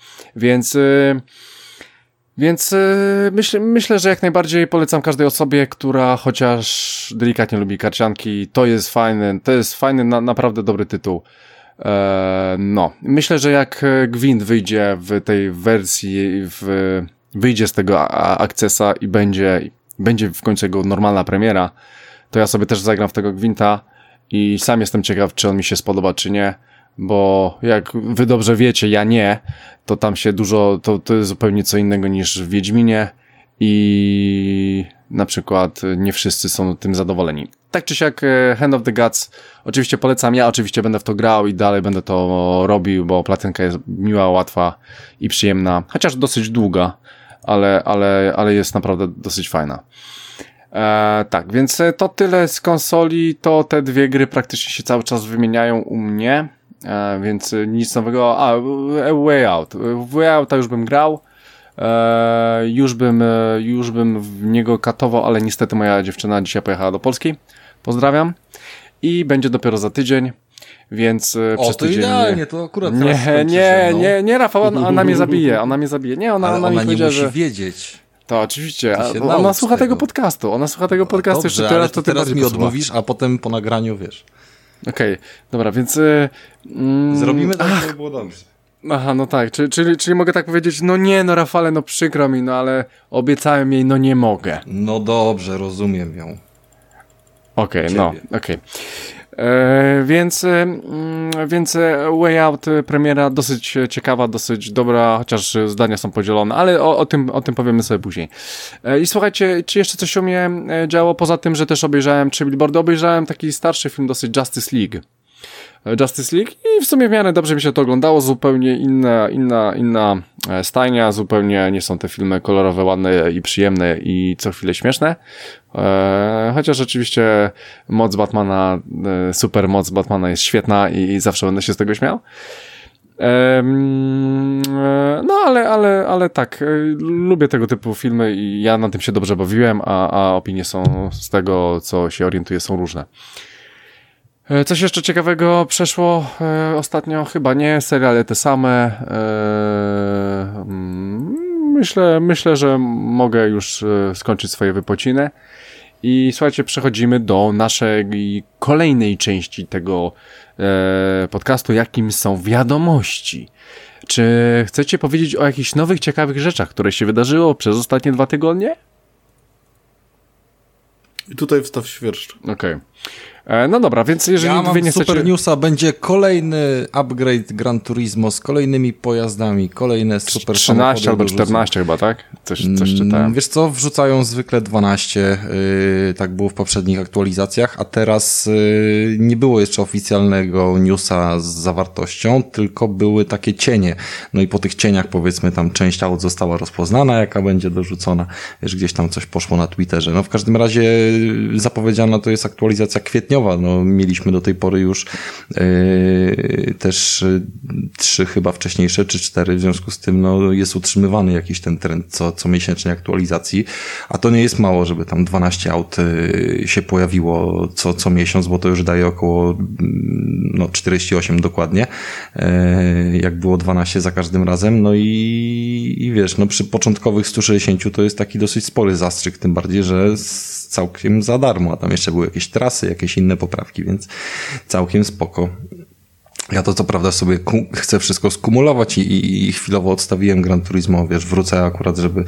Więc myślę, że jak najbardziej polecam każdej osobie, która chociaż delikatnie lubi karcianki. To jest fajny, naprawdę dobry tytuł. Myślę, że jak Gwint wyjdzie w tej wersji, wyjdzie z tego Accessa i będzie w końcu jego normalna premiera, to ja sobie też zagram w tego Gwinta i sam jestem ciekaw, czy on mi się spodoba, czy nie. Bo jak wy dobrze wiecie, ja nie, to tam się to jest zupełnie co innego niż w Wiedźminie i na przykład nie wszyscy są tym zadowoleni. Tak czy siak Hand of the Gods oczywiście polecam, ja oczywiście będę w to grał i dalej będę to robił, bo platynka jest miła, łatwa i przyjemna, chociaż dosyć długa, ale jest naprawdę dosyć fajna. Tak, więc to tyle z konsoli, to te dwie gry praktycznie się cały czas wymieniają u mnie. Więc nic nowego. Way Out. Way Outa już bym grał. Już bym w niego katował, ale niestety moja dziewczyna dzisiaj pojechała do Polski. Pozdrawiam. I będzie dopiero za tydzień. Więc przez to idealnie, to akurat nie, Rafał, ona mnie zabije. Nie, ona mi nie powiedziała, musi wiedzieć. To oczywiście. Ona słucha tego podcastu. Dobrze, jeszcze teraz, to teraz mi odmówisz, a potem po nagraniu wiesz. Okej, dobra, więc... Zrobimy tak, żeby było dobrze. Aha, no tak, czyli mogę tak powiedzieć, Rafale, przykro mi, ale obiecałem jej, nie mogę. No dobrze, rozumiem ją. Okej. Więc Way Out premiera dosyć ciekawa, dosyć dobra, chociaż zdania są podzielone, ale o tym powiemy sobie później. I słuchajcie, czy jeszcze coś u mnie działo, poza tym, że też obejrzałem 3 billboardy, obejrzałem taki starszy film dosyć Justice League i w sumie w miarę dobrze mi się to oglądało, zupełnie inna stajnia, zupełnie nie są te filmy kolorowe, ładne i przyjemne i co chwilę śmieszne, chociaż oczywiście super moc Batmana jest świetna i zawsze będę się z tego śmiał. Ale tak, lubię tego typu filmy i ja na tym się dobrze bawiłem, a opinie są z tego, co się orientuję, są różne. Coś jeszcze ciekawego przeszło ostatnio? Chyba nie, seriale te same. Myślę, że mogę już skończyć swoje wypociny. I słuchajcie, przechodzimy do naszej kolejnej części tego podcastu, jakim są wiadomości. Czy chcecie powiedzieć o jakichś nowych, ciekawych rzeczach, które się wydarzyło przez ostatnie 2 tygodnie? I tutaj wstaw świerszcz. Okej. No dobra, więc jeżeli wy nie chcecie... Super newsa, będzie kolejny upgrade Gran Turismo z kolejnymi pojazdami, kolejne super 13 albo 14 chyba, tak? Coś czytałem. Wiesz co, wrzucają zwykle 12, tak było w poprzednich aktualizacjach, a teraz nie było jeszcze oficjalnego newsa z zawartością, tylko były takie cienie. No i po tych cieniach, powiedzmy, tam część aut została rozpoznana, jaka będzie dorzucona. Wiesz, gdzieś tam coś poszło na Twitterze. No w każdym razie zapowiedziana to jest aktualizacja kwietniowa. No, mieliśmy do tej pory już też 3 chyba wcześniejsze, czy 4, w związku z tym jest utrzymywany jakiś ten trend co miesięcznej aktualizacji, a to nie jest mało, żeby tam 12 aut się pojawiło co miesiąc, bo to już daje około 48 dokładnie, jak było 12 za każdym razem, no i wiesz, przy początkowych 160 to jest taki dosyć spory zastrzyk, tym bardziej, że całkiem za darmo, a tam jeszcze były jakieś trasy, jakieś inne poprawki, więc całkiem spoko. Ja to co prawda sobie chcę wszystko skumulować i chwilowo odstawiłem Gran Turismo, wiesz, wrócę akurat, żeby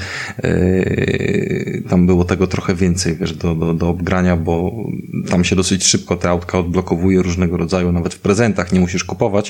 tam było tego trochę więcej, wiesz, do obgrania, bo tam się dosyć szybko te autka odblokowuje różnego rodzaju, nawet w prezentach nie musisz kupować.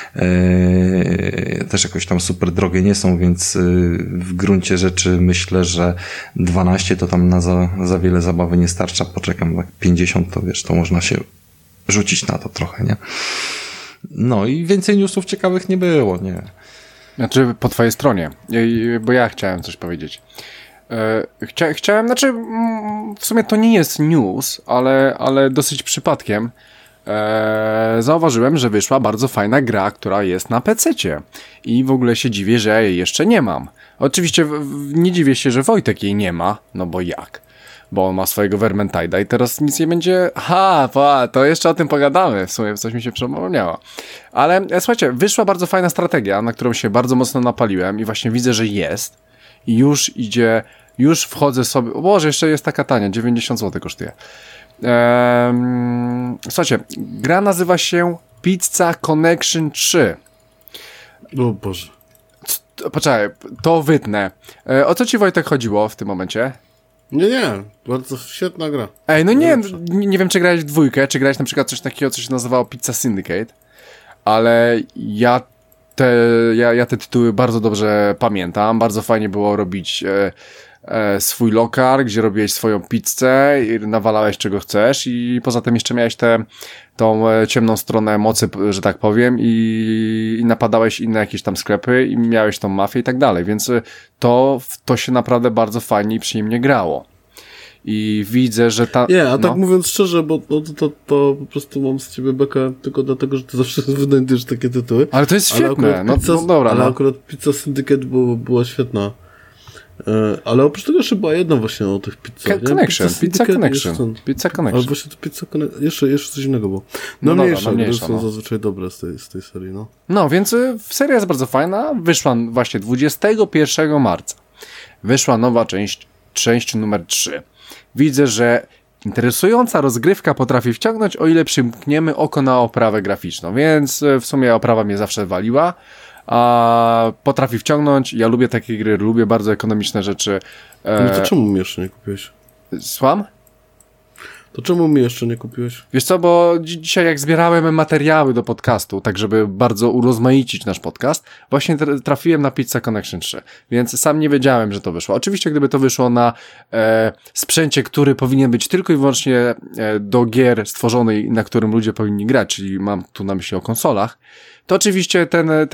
Też jakoś tam super drogie nie są, więc w gruncie rzeczy myślę, że 12 to tam na za wiele zabawy nie starcza, poczekam, tak 50 to wiesz, to można się rzucić na to trochę, nie? No i więcej newsów ciekawych nie było, nie? Znaczy po twojej stronie, bo ja chciałem coś powiedzieć. Chciałem, znaczy w sumie to nie jest news, ale dosyć przypadkiem zauważyłem, że wyszła bardzo fajna gra, która jest na PC-cie i w ogóle się dziwię, że ja jej jeszcze nie mam. Oczywiście nie dziwię się, że Wojtek jej nie ma, no bo jak? Bo on ma swojego Vermintide'a i teraz nic nie będzie... to jeszcze o tym pogadamy. W sumie coś mi się przypomniało. Ale słuchajcie, wyszła bardzo fajna strategia, na którą się bardzo mocno napaliłem i właśnie widzę, że jest. I już idzie... Już wchodzę sobie... O Boże, jeszcze jest taka tania, 90 zł kosztuje. Słuchajcie, gra nazywa się Pizza Connection 3. O Boże. Poczekaj, to wytnę. O co ci, Wojtek, chodziło w tym momencie? Nie, bardzo świetna gra. Ej, no nie wiem, czy grałeś w dwójkę, czy grałeś na przykład coś takiego, co się nazywało Pizza Syndicate, ale ja te tytuły bardzo dobrze pamiętam. Bardzo fajnie było robić swój lokal, gdzie robiłeś swoją pizzę i nawalałeś czego chcesz i poza tym jeszcze miałeś tą ciemną stronę mocy, że tak powiem, i napadałeś inne jakieś tam sklepy i miałeś tą mafię i tak dalej, więc to się naprawdę bardzo fajnie i przyjemnie grało. I widzę, że tak mówiąc szczerze, bo to po prostu mam z ciebie bekę tylko dlatego, że ty zawsze wynajdziesz takie tytuły. Ale to jest świetne, dobra. Ale akurat Pizza Syndicate była świetna. Ale oprócz tego jeszcze była jedna właśnie o tych pizzach. Pizza Connection. Ale właśnie to Pizza Connection. Jeszcze coś innego było. Mniejsza, są zazwyczaj dobre z tej serii, no. No, więc seria jest bardzo fajna. Wyszła właśnie 21 marca. Wyszła nowa część numer 3. Widzę, że interesująca rozgrywka potrafi wciągnąć, o ile przymkniemy oko na oprawę graficzną, więc w sumie oprawa mnie zawsze waliła, a potrafi wciągnąć. Ja lubię takie gry, lubię bardzo ekonomiczne rzeczy. No to czemu mi jeszcze nie kupiłeś? Słucham? To czemu mi jeszcze nie kupiłeś? Wiesz co, bo dzisiaj jak zbierałem materiały do podcastu, tak żeby bardzo urozmaicić nasz podcast, właśnie trafiłem na Pizza Connection 3, więc sam nie wiedziałem, że to wyszło. Oczywiście gdyby to wyszło na sprzęcie, który powinien być tylko i wyłącznie do gier stworzonej, na którym ludzie powinni grać, czyli mam tu na myśli o konsolach, to oczywiście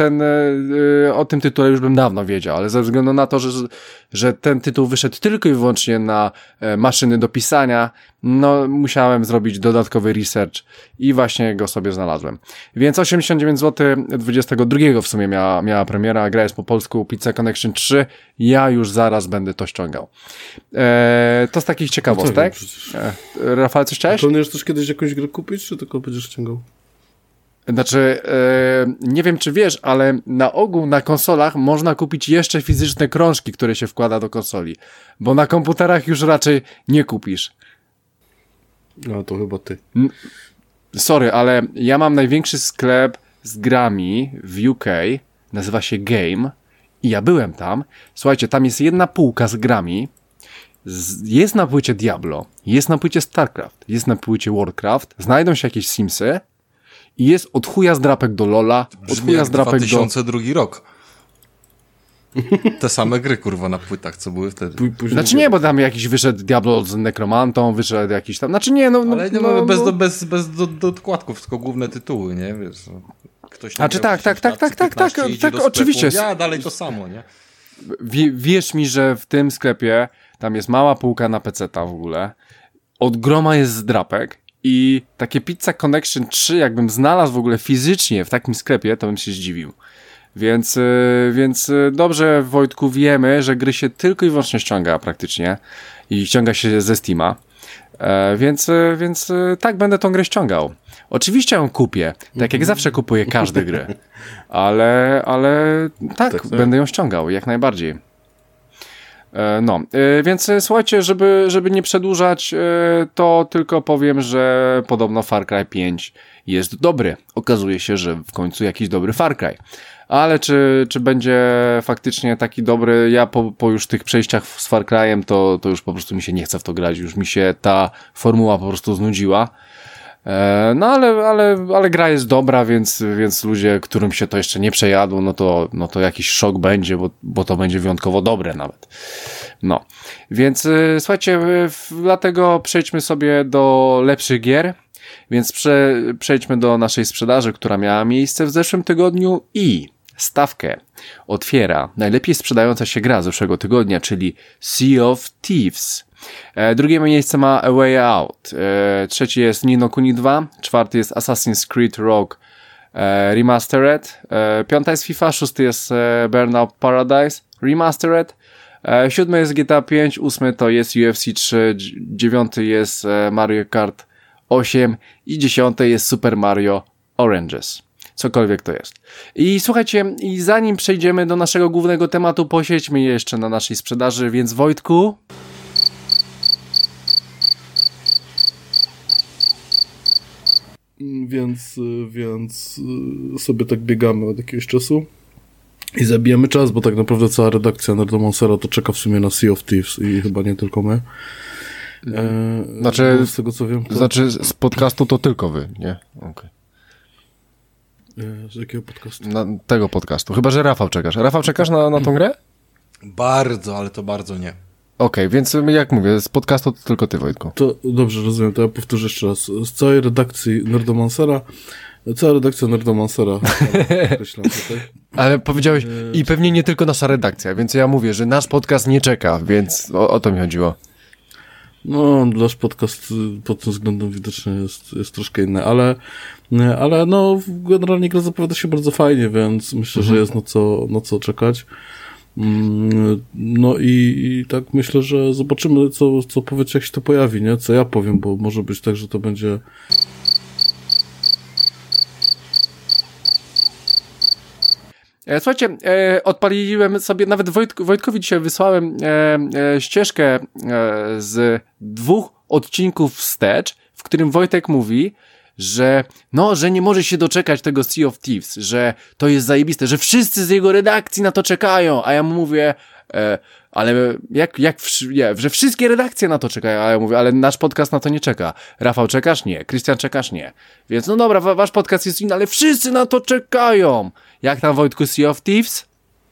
o tym tytule już bym dawno wiedział, ale ze względu na to, że ten tytuł wyszedł tylko i wyłącznie na maszyny do pisania, no musiałem zrobić dodatkowy research i właśnie go sobie znalazłem. Więc 89 zł, 22 w sumie miała premiera, gra jest po polsku, Pizza Connection 3, ja już zaraz będę to ściągał. To z takich ciekawostek. Rafał, coś chciałeś? Planujesz też kiedyś jakąś grę kupić, czy tylko będziesz ściągał? Znaczy, nie wiem czy wiesz, ale na ogół na konsolach można kupić jeszcze fizyczne krążki, które się wkłada do konsoli, bo na komputerach już raczej nie kupisz. No to chyba ty. Sorry, ale ja mam największy sklep z grami w UK, nazywa się Game i ja byłem tam. Słuchajcie, tam jest jedna półka z grami, jest na płycie Diablo, jest na płycie StarCraft, jest na płycie Warcraft, znajdą się jakieś Simsy, i jest od chuja zdrapek do LoL'a, od chuja zdrapek 2002 rok. Te same gry, kurwa, na płytach, co były wtedy. Znaczy nie, bo tam jakiś wyszedł Diablo z Nekromantą, wyszedł jakiś tam, znaczy nie, no... Ale bez dokładków, tylko główne tytuły, nie? Wiesz, ktoś znaczy tak, oczywiście. Ja dalej to samo, nie? Wierz mi, że w tym sklepie tam jest mała półka na PC-ta w ogóle, od groma jest zdrapek, i takie Pizza Connection 3, jakbym znalazł w ogóle fizycznie w takim sklepie, to bym się zdziwił. Więc dobrze, Wojtku, wiemy, że gry się tylko i wyłącznie ściąga praktycznie i ściąga się ze Steama. Więc tak, będę tą grę ściągał. Oczywiście ją kupię, tak jak zawsze kupuję każde gry, ale tak, będę ją ściągał, jak najbardziej. Więc słuchajcie, żeby nie przedłużać, to tylko powiem, że podobno Far Cry 5 jest dobry. Okazuje się, że w końcu jakiś dobry Far Cry. Ale czy będzie faktycznie taki dobry? Ja po już tych przejściach z Far Cry'em to już po prostu mi się nie chce w to grać. Już mi się ta formuła po prostu znudziła. Ale gra jest dobra, więc ludzie, którym się to jeszcze nie przejadło, no to jakiś szok będzie, bo to będzie wyjątkowo dobre nawet. Więc słuchajcie, dlatego przejdźmy sobie do lepszych gier. Więc przejdźmy do naszej sprzedaży, która miała miejsce w zeszłym tygodniu i stawkę otwiera najlepiej sprzedająca się gra zeszłego tygodnia, czyli Sea of Thieves. Drugie miejsce ma A Way Out, trzeci jest Ni no Kuni 2, czwarty jest Assassin's Creed Rogue Remastered, piąta jest FIFA, szósty jest Burnout Paradise Remastered, siódmy jest GTA 5, ósmy to jest UFC 3, dziewiąty jest Mario Kart 8 i 10 jest Super Mario Oranges. Cokolwiek to jest. I słuchajcie, i zanim przejdziemy do naszego głównego tematu, posiedźmy jeszcze na naszej sprzedaży, więc Wojtku... Więc sobie tak biegamy od jakiegoś czasu i zabijamy czas, bo tak naprawdę cała redakcja Nerdomancera to czeka w sumie na Sea of Thieves i chyba nie tylko my. Znaczy, z tego co wiem, to... Znaczy z podcastu to tylko wy, nie? Okay. Z jakiego podcastu? Tego podcastu. Chyba, że Rafał czekasz. Rafał, czekasz na tą grę? Bardzo, ale to bardzo nie. Okej, więc jak mówię, z podcastu to tylko ty, Wojtku. To dobrze, rozumiem, to ja powtórzę jeszcze raz. Z całej redakcji Nerdomancera, cała redakcja Nerdomancera, określam tutaj. Ale powiedziałeś, i pewnie nie tylko nasza redakcja, więc ja mówię, że nasz podcast nie czeka, więc o to mi chodziło. No, nasz podcast pod tym względem widocznie jest troszkę inny, ale no, generalnie gra zapowiada się bardzo fajnie, więc myślę, że jest na co czekać. No i tak myślę, że zobaczymy, co powiecie, jak się to pojawi, nie? Co ja powiem, bo może być tak, że to będzie... Słuchajcie, odpaliłem sobie, nawet Wojtkowi dzisiaj wysłałem ścieżkę z 2 odcinków wstecz, w którym Wojtek mówi, że nie może się doczekać tego Sea of Thieves, że to jest zajebiste, że wszyscy z jego redakcji na to czekają, a ja mu mówię, ale że wszystkie redakcje na to czekają, a ja mówię, ale nasz podcast na to nie czeka. Rafał, czekasz? Nie. Krystian, czekasz? Nie. Więc no dobra, wasz podcast jest inny, ale wszyscy na to czekają. Jak tam, Wojtku, Sea of Thieves?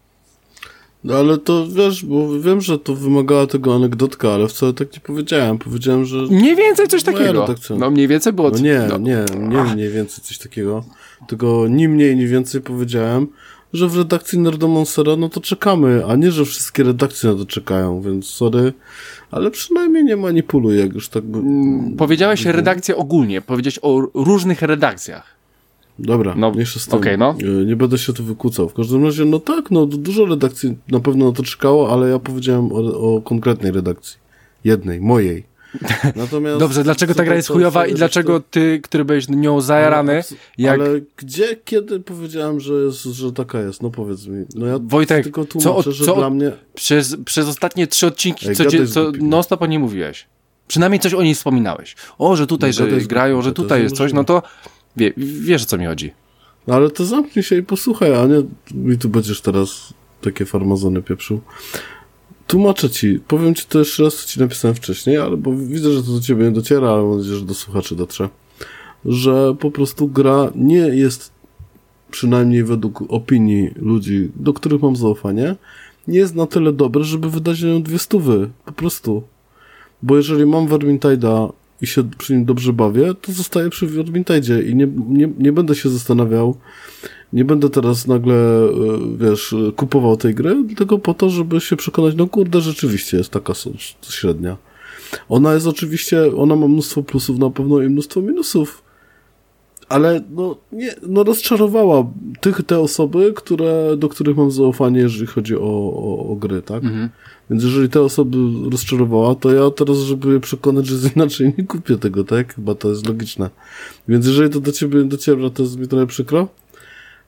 No ale to wiesz, bo wiem, że to wymagała tego anegdotka, ale wcale tak nie powiedziałem. Powiedziałem, że... Mniej więcej coś takiego. No mniej więcej było... No nie mniej więcej coś takiego. Tylko ni mniej, ni więcej powiedziałem, że w redakcji Nerdomancera no to czekamy, a nie, że wszystkie redakcje na to czekają, więc sorry, ale przynajmniej nie manipuluj, jak już tak... Powiedziałeś redakcję ogólnie, powiedziałeś o różnych redakcjach. Dobra, mniejsza z tym. Okay, no. Nie będę się tu wykłócał. W każdym razie, no tak, dużo redakcji na pewno na to czekało, ale ja powiedziałem o konkretnej redakcji. Jednej, mojej. Natomiast dobrze, dlaczego ta gra jest chujowa i dlaczego ty, który byłeś nią zajarany, ale gdzie, kiedy powiedziałem, że taka jest? No powiedz mi. No ja Wojtek, tylko tłumaczę, że dla mnie... Przez ostatnie 3 odcinki, co non-stop o niej mówiłeś. Przynajmniej coś o niej wspominałeś. Że tutaj, że grają, że tutaj jest coś, no to wiesz, o co mi chodzi. No ale to zamknij się i posłuchaj, a nie mi tu będziesz teraz takie farmazony pieprzył. Tłumaczę ci, powiem ci to jeszcze raz, co ci napisałem wcześniej, bo widzę, że to do ciebie nie dociera, ale mam nadzieję, że do słuchaczy dotrze, że po prostu gra nie jest, przynajmniej według opinii ludzi, do których mam zaufanie, nie jest na tyle dobre, żeby wydać na nią 200, po prostu. Bo jeżeli mam Vermintide'a i się przy nim dobrze bawię, to zostaję przy Vermintide'zie i nie będę się zastanawiał, nie będę teraz nagle, kupował tej gry, tylko po to, żeby się przekonać, no kurde, rzeczywiście jest taka średnia. Ona jest oczywiście, ona ma mnóstwo plusów na pewno i mnóstwo minusów, ale rozczarowała te osoby, do których mam zaufanie, jeżeli chodzi o gry, tak? Mhm. Więc jeżeli te osoby rozczarowała, to ja teraz, żeby je przekonać, że jest inaczej, nie kupię tego, tak? Chyba to jest logiczne. Więc jeżeli to do ciebie dociera, to jest mi trochę przykro,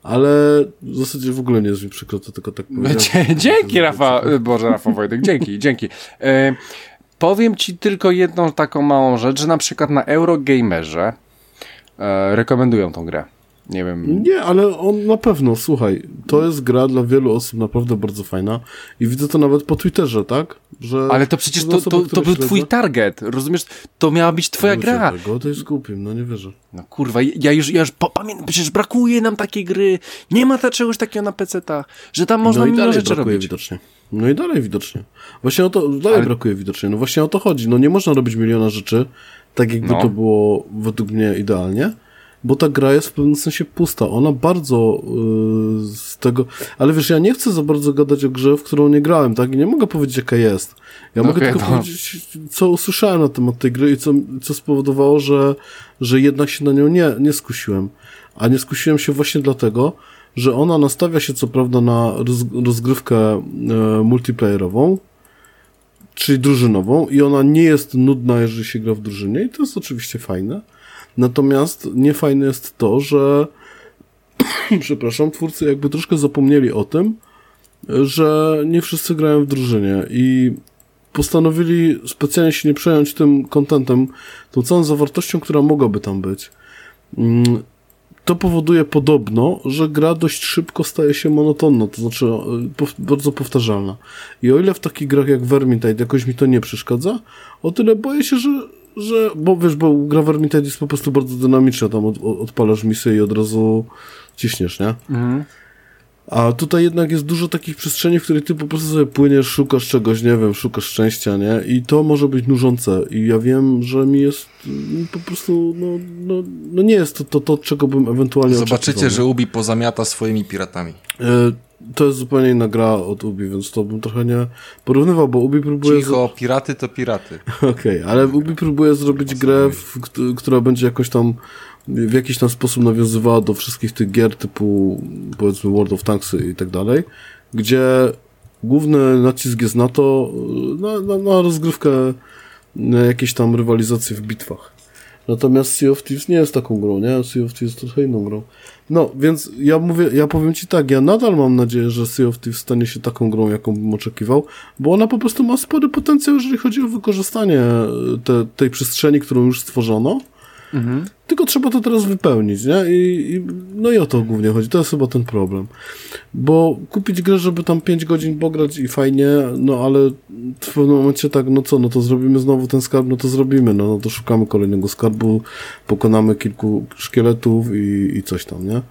ale w zasadzie w ogóle nie jest mi przykro, to tylko tak powiedziałem. Dzięki, Rafał Wojtek, dzięki. Powiem ci tylko jedną taką małą rzecz, że na przykład na Eurogamerze rekomendują tą grę. Nie wiem. Nie, ale on na pewno, słuchaj, to jest gra dla wielu osób naprawdę bardzo fajna i widzę to nawet po Twitterze, tak? Że ale to przecież to był twój target, rozumiesz? To miała być twoja gra. Tego to jest głupim, no nie wierzę. No kurwa, ja już pamiętam, przecież brakuje nam takiej gry, nie ma czegoś takiego na PC-tach, że tam można milion rzeczy robić. Widocznie. No i dalej widocznie. Właśnie o to, brakuje widocznie, no właśnie o to chodzi, no nie można robić miliona rzeczy, tak jakby to było według mnie idealnie, bo ta gra jest w pewnym sensie pusta. Ona bardzo z tego... Ale wiesz, ja nie chcę za bardzo gadać o grze, w którą nie grałem, tak? I nie mogę powiedzieć, jaka jest. Ja mogę tylko powiedzieć, co usłyszałem na temat tej gry i co spowodowało, że jednak się na nią nie skusiłem. A nie skusiłem się właśnie dlatego, że ona nastawia się co prawda na rozgrywkę multiplayerową, czyli drużynową i ona nie jest nudna, jeżeli się gra w drużynie i to jest oczywiście fajne. Natomiast niefajne jest to, że twórcy jakby troszkę zapomnieli o tym, że nie wszyscy grają w drużynie i postanowili specjalnie się nie przejąć tym contentem, tą całą zawartością, która mogłaby tam być. To powoduje podobno, że gra dość szybko staje się monotonna, to znaczy bardzo powtarzalna. I o ile w takich grach jak Vermintide jakoś mi to nie przeszkadza, o tyle boję się, bo gra Vermintide jest po prostu bardzo dynamiczna, tam odpalasz misję i od razu ciśniesz, nie? Mhm. A tutaj jednak jest dużo takich przestrzeni, w których ty po prostu sobie płyniesz, szukasz czegoś, nie wiem, szukasz szczęścia, nie? I to może być nużące. I ja wiem, że mi jest po prostu, no nie jest to, czego bym ewentualnie Zobaczycie, że Ubi pozamiata swoimi piratami. To jest zupełnie inna gra od Ubi, więc to bym trochę nie porównywał, bo Ubi próbuje... Cicho, piraty to piraty. Okej, ale Ubi próbuje zrobić grę, która będzie jakoś tam w jakiś tam sposób nawiązywała do wszystkich tych gier typu, powiedzmy, World of Tanks i tak dalej, gdzie główny nacisk jest na to, na rozgrywkę, na jakieś tam rywalizacje w bitwach. Natomiast Sea of Thieves nie jest taką grą, nie? Sea of Thieves jest trochę inną grą. No, więc ja powiem ci tak, ja nadal mam nadzieję, że Sea of Thieves stanie się taką grą, jaką bym oczekiwał, bo ona po prostu ma spory potencjał, jeżeli chodzi o wykorzystanie tej przestrzeni, którą już stworzono. Mhm. Tylko trzeba to teraz wypełnić, nie? No i o to głównie chodzi. To jest chyba ten problem. Bo kupić grę, żeby tam 5 godzin pograć i fajnie, no ale w pewnym momencie tak, no to zrobimy znowu ten skarb, no to zrobimy, no to szukamy kolejnego skarbu, pokonamy kilku szkieletów i coś tam, nie?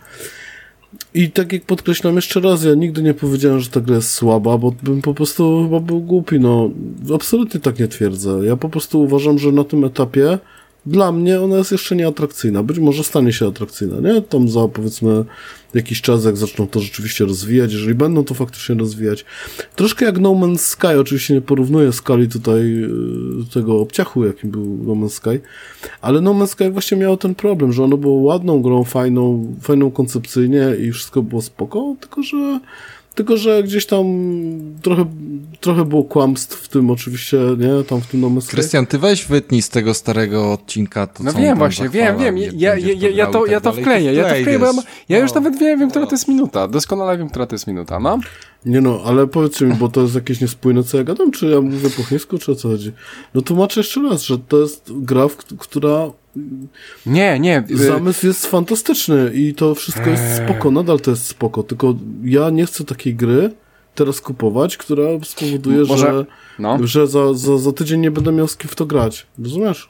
I tak jak podkreślam jeszcze raz, ja nigdy nie powiedziałem, że ta gra jest słaba, bo bym po prostu chyba był głupi, no absolutnie tak nie twierdzę. Ja po prostu uważam, że na tym etapie dla mnie ona jest jeszcze nieatrakcyjna. Być może stanie się atrakcyjna, nie? Tam za, powiedzmy, jakiś czas, jak zaczną to rzeczywiście rozwijać, jeżeli będą to faktycznie rozwijać. Troszkę jak No Man's Sky, oczywiście nie porównuję skali tutaj tego obciachu, jakim był No Man's Sky, ale No Man's Sky właśnie miało ten problem, że ono było ładną grą, fajną koncepcyjnie i wszystko było spoko, tylko że gdzieś tam trochę było kłamstw w tym oczywiście, nie? Tam w tym No Man's Sky. Krystian, ty weź wytnij z tego starego odcinka to, no wiem właśnie, wiem. Ja to wkleję, bo ja już nawet wiem, która to jest minuta. Doskonale wiem, która to jest minuta, no? Nie no, ale powiedzcie mi, bo to jest jakieś niespójne, co ja gadam, czy ja mówię po chińsku, czy o co chodzi? No tłumaczę jeszcze raz, że to jest gra, która... Nie. Zamysł jest fantastyczny i to wszystko jest spoko, nadal to jest spoko, tylko ja nie chcę takiej gry teraz kupować, która spowoduje, że za tydzień nie będę miał z kim w to grać. Rozumiesz?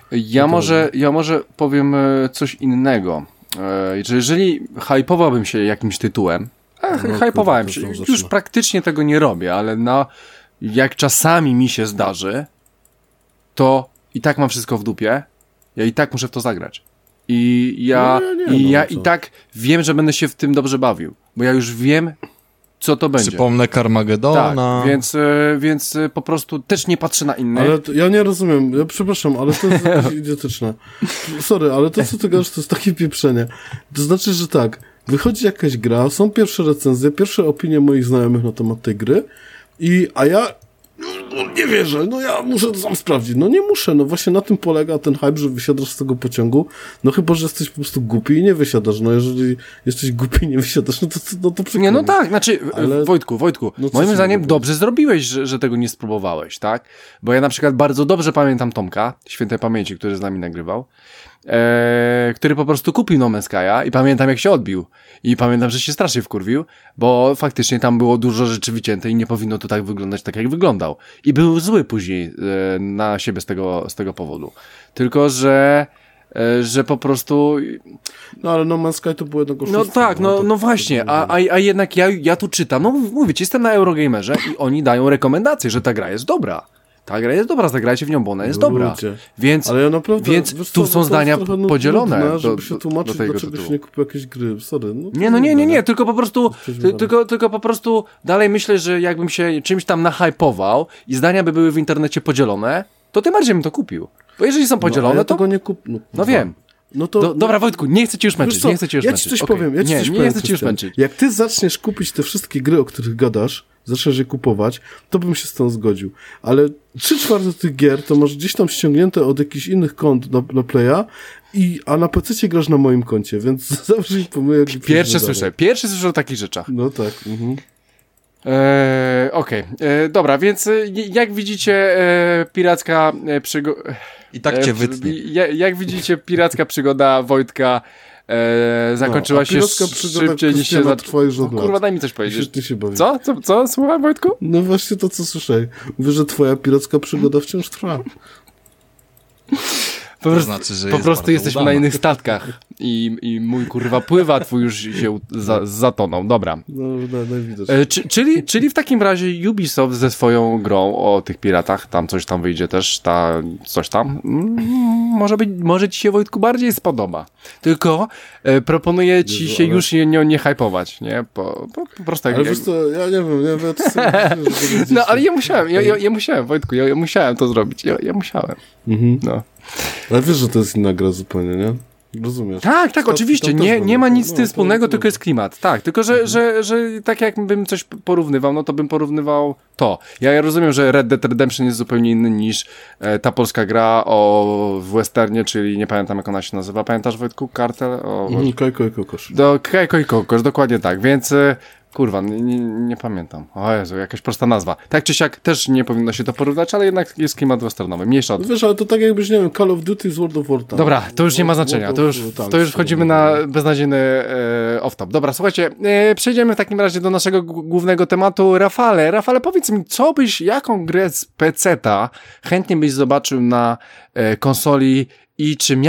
Ja może powiem coś innego. Że jeżeli hypowałbym się jakimś tytułem, hypowałem się, już praktycznie tego nie robię, ale jak czasami mi się zdarzy, to i tak mam wszystko w dupie, ja i tak muszę w to zagrać. I tak wiem, że będę się w tym dobrze bawił, bo ja już wiem, co to będzie. Przypomnę Carmagedona. Tak, więc po prostu też nie patrzę na innych. Ale ja nie rozumiem, ja przepraszam, ale to jest jakieś idiotyczne. Sorry, ale to, co ty gadasz, to jest takie pieprzenie. To znaczy, że tak, wychodzi jakaś gra, są pierwsze recenzje, pierwsze opinie moich znajomych na temat tej gry, a ja nie wierzę, no ja muszę to sam sprawdzić. No nie muszę, no właśnie na tym polega ten hype, że wysiadasz z tego pociągu, no chyba, że jesteś po prostu głupi i nie wysiadasz, no jeżeli jesteś głupi i nie wysiadasz, no to przykro. Nie, no tak, znaczy, ale... Wojtku, no moim zdaniem dobrze zrobiłeś, że tego nie spróbowałeś, tak? Bo ja na przykład bardzo dobrze pamiętam Tomka, świętej pamięci, który z nami nagrywał, który po prostu kupił No Man's Sky'a i pamiętam jak się odbił. I pamiętam, że się strasznie wkurwił, bo faktycznie tam było dużo rzeczy wycięte i nie powinno to tak wyglądać, tak jak wyglądał. I był zły później na siebie z tego powodu. Tylko, że po prostu... No ale No Man's Sky to było jednego No tak, no właśnie, a jednak ja tu czytam, no mówię ci, jestem na Eurogamerze i oni dają rekomendacje, że ta gra jest dobra. Ta gra jest dobra, zagrajcie w nią, bo ona jest dobra. Więc, ale ja naprawdę, więc tu są zdania podzielone. Nudne, żeby się tłumaczyć, dlaczego się nie kupił jakiejś gry. Sorry. No, nie, tylko po prostu dalej myślę, że jakbym się czymś tam nahypował i zdania by były w internecie podzielone, to tym bardziej bym to kupił. Bo jeżeli są podzielone, ja to... tego nie No wiem. No to... Dobra, Wojtku, nie chcę ci już męczyć, Ja ci coś powiem, nie chcę ci już męczyć. Jak ty zaczniesz kupić te wszystkie gry, o których gadasz, zaczniesz je kupować, to bym się z tą zgodził. Ale 3/4 tych gier to masz gdzieś tam ściągnięte od jakichś innych kont na Playa, a na PC grasz na moim koncie, więc zawsze mi pomyłek. Pierwszy słyszę o takich rzeczach. No tak. Okej. Dobra, więc jak widzicie piracka przygoda... I tak cię wytnie. Jak widzicie piracka przygoda Wojtka zakończyła się szybciej niż się zaczęła. Kurwa, daj mi coś powiedzieć. Co? Słuchaj, Wojtku? No właśnie to, co słyszałem. Mówię, że twoja piracka przygoda wciąż trwa. Po prostu jesteśmy na innych statkach i mój kurwa pływa, twój już się zatonął. Dobra. No, czyli w takim razie Ubisoft ze swoją grą o tych piratach, tam coś tam wyjdzie też, coś tam, może ci się, Wojtku, bardziej spodoba. Tylko proponuję ci się już nie hypować, nie? Po prostu ale wiesz co, ja nie wiem, no, ale ja musiałem, Wojtku, ja musiałem to zrobić, ja musiałem. No. Ale wiesz, że to jest inna gra zupełnie, nie? Rozumiesz? Tak, oczywiście. Nie ma nic z tym wspólnego, tylko jest klimat. Tak, tylko że tak jakbym coś porównywał, no to bym porównywał to. Ja rozumiem, że Red Dead Redemption jest zupełnie inny niż ta polska gra w westernie, czyli nie pamiętam jak ona się nazywa. Pamiętasz, Wojtku? Kartel? Kajko i Kokosz. Kajko i Kokosz, dokładnie tak. Więc... Kurwa, nie pamiętam. O Jezu, jakaś prosta nazwa. Tak czy siak też nie powinno się to porównać, ale jednak jest klimat westernowy. Mniejsza od... Wiesz, ale to tak jakbyś, nie wiem, Call of Duty z World of Warcraft. Dobra, to już nie ma znaczenia. To już wchodzimy na beznadziejny off-top. Dobra, słuchajcie, przejdziemy w takim razie do naszego głównego tematu. Rafale, powiedz mi, jaką grę z PC-ta chętnie byś zobaczył na konsoli i czy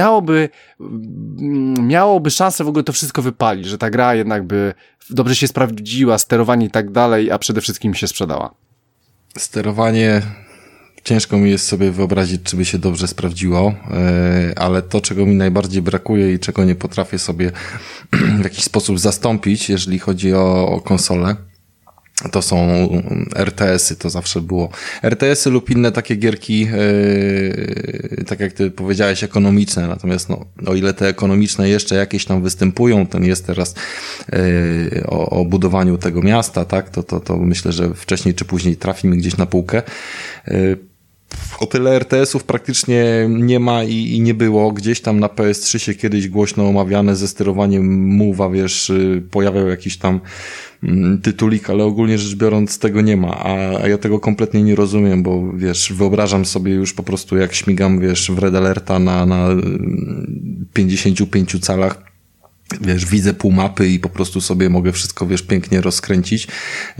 miałoby szansę w ogóle to wszystko wypalić, że ta gra jednak by dobrze się sprawdziła, sterowanie i tak dalej, a przede wszystkim się sprzedała? Sterowanie ciężko mi jest sobie wyobrazić, czy by się dobrze sprawdziło, ale to, czego mi najbardziej brakuje i czego nie potrafię sobie w jakiś sposób zastąpić, jeżeli chodzi o konsolę, to są RTS-y, to zawsze było. RTS-y lub inne takie gierki, tak jak ty powiedziałeś, ekonomiczne, natomiast o ile te ekonomiczne jeszcze jakieś tam występują, ten jest teraz o budowaniu tego miasta, tak, to myślę, że wcześniej czy później trafimy gdzieś na półkę. O tyle RTS-ów praktycznie nie ma i nie było. Gdzieś tam na PS3 się kiedyś głośno omawiane ze sterowaniem Move'a, wiesz, pojawiał jakiś tam tytulik, ale ogólnie rzecz biorąc tego nie ma, a ja tego kompletnie nie rozumiem, bo wiesz, wyobrażam sobie już po prostu jak śmigam, wiesz, w Red Alerta na 55 calach, wiesz, widzę pół mapy i po prostu sobie mogę wszystko, wiesz, pięknie rozkręcić.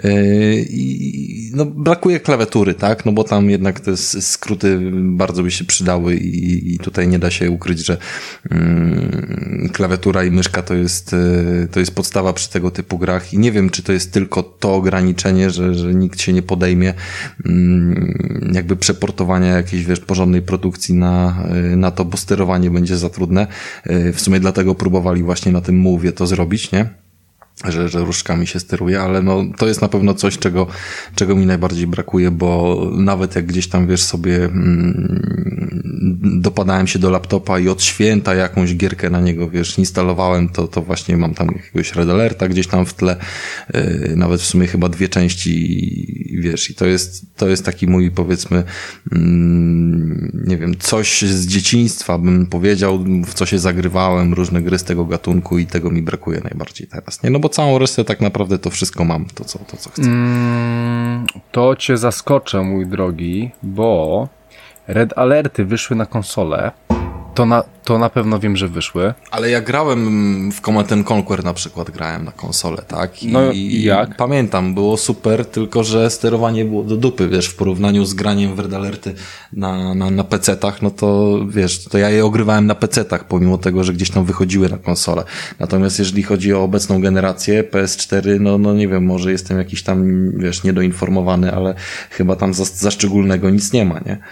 I no brakuje klawiatury, tak? No bo tam jednak te skróty bardzo by się przydały i tutaj nie da się ukryć, że klawiatura i myszka to jest podstawa przy tego typu grach i nie wiem, czy to jest tylko to ograniczenie, że nikt się nie podejmie jakby przeportowania jakiejś, wiesz, porządnej produkcji na to, bo sterowanie będzie za trudne. W sumie dlatego próbowali właśnie na tym Move'ie to zrobić, nie? Że różdżkami się steruje, ale no to jest na pewno coś, czego mi najbardziej brakuje, bo nawet jak gdzieś tam, wiesz, sobie dopadałem się do laptopa i od święta jakąś gierkę na niego, wiesz, instalowałem, to właśnie mam tam jakiegoś Red Alerta gdzieś tam w tle, nawet w sumie chyba 2 części, wiesz, i to jest taki mój, powiedzmy, nie wiem, coś z dzieciństwa bym powiedział, w co się zagrywałem, różne gry z tego gatunku i tego mi brakuje najbardziej teraz, nie? No bo całą resztę tak naprawdę to wszystko mam, to co chcę. To cię zaskoczę, mój drogi, bo Red Alerty wyszły na konsolę. To na pewno wiem, że wyszły. Ale ja grałem w Command & Conquer na przykład, grałem na konsolę, tak? I jak? Pamiętam, było super, tylko że sterowanie było do dupy, wiesz, w porównaniu z graniem w Red Alerty na PC-tach, no to wiesz, to ja je ogrywałem na PC-tach, pomimo tego, że gdzieś tam wychodziły na konsolę. Natomiast jeżeli chodzi o obecną generację PS4, no nie wiem, może jestem jakiś tam, wiesz, niedoinformowany, ale chyba tam za szczególnego nic nie ma, nie?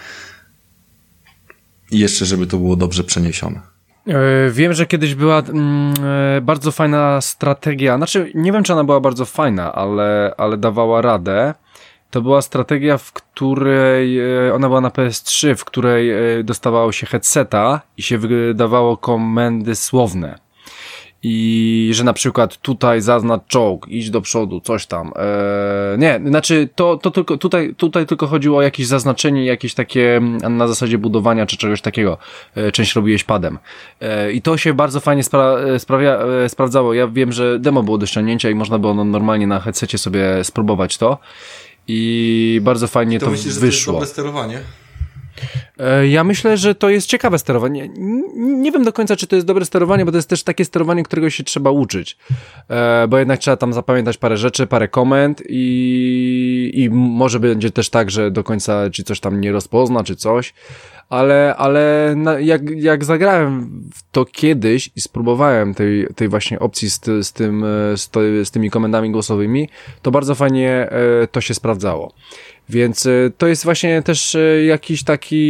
I jeszcze, żeby to było dobrze przeniesione. Wiem, że kiedyś była bardzo fajna strategia, znaczy nie wiem, czy ona była bardzo fajna, ale dawała radę. To była strategia, w której ona była na PS3, w której dostawało się headseta i się wydawało komendy słowne. I że na przykład tutaj zaznacz czołg, idź do przodu, coś tam. Nie, znaczy to tylko tutaj tylko chodziło o jakieś zaznaczenie, jakieś takie na zasadzie budowania czy czegoś takiego. Część robiłeś padem. I to się bardzo fajnie sprawdzało. Ja wiem, że demo było do ściągnięcia i można było normalnie na headsetie sobie spróbować to. I bardzo fajnie to myślisz, wyszło. Że to jest dobre sterowanie? Ja myślę, że to jest ciekawe sterowanie. Nie wiem do końca, czy to jest dobre sterowanie, bo to jest też takie sterowanie, którego się trzeba uczyć. Bo jednak trzeba tam zapamiętać parę rzeczy, parę komend i może będzie też tak, że do końca ci coś tam nie rozpozna, czy coś. Ale jak zagrałem w to kiedyś i spróbowałem tej właśnie opcji z tymi komendami głosowymi, to bardzo fajnie to się sprawdzało. Więc to jest właśnie też jakiś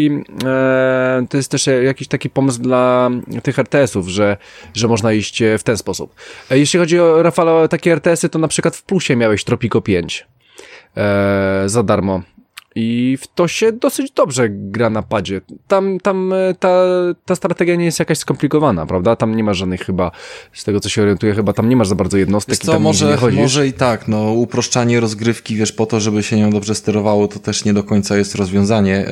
taki pomysł dla tych RTS-ów, że można iść w ten sposób. Jeśli chodzi o, Rafał, takie RTS-y, to na przykład w Plusie miałeś Tropico 5 za darmo. I w to się dosyć dobrze gra na padzie. Tam ta strategia nie jest jakaś skomplikowana, prawda? Tam nie ma żadnych chyba, z tego co się orientuję, chyba tam nie masz za bardzo jednostek i tam nie chodzisz. Może i tak, no uproszczanie rozgrywki, wiesz, po to, żeby się nią dobrze sterowało, to też nie do końca jest rozwiązanie.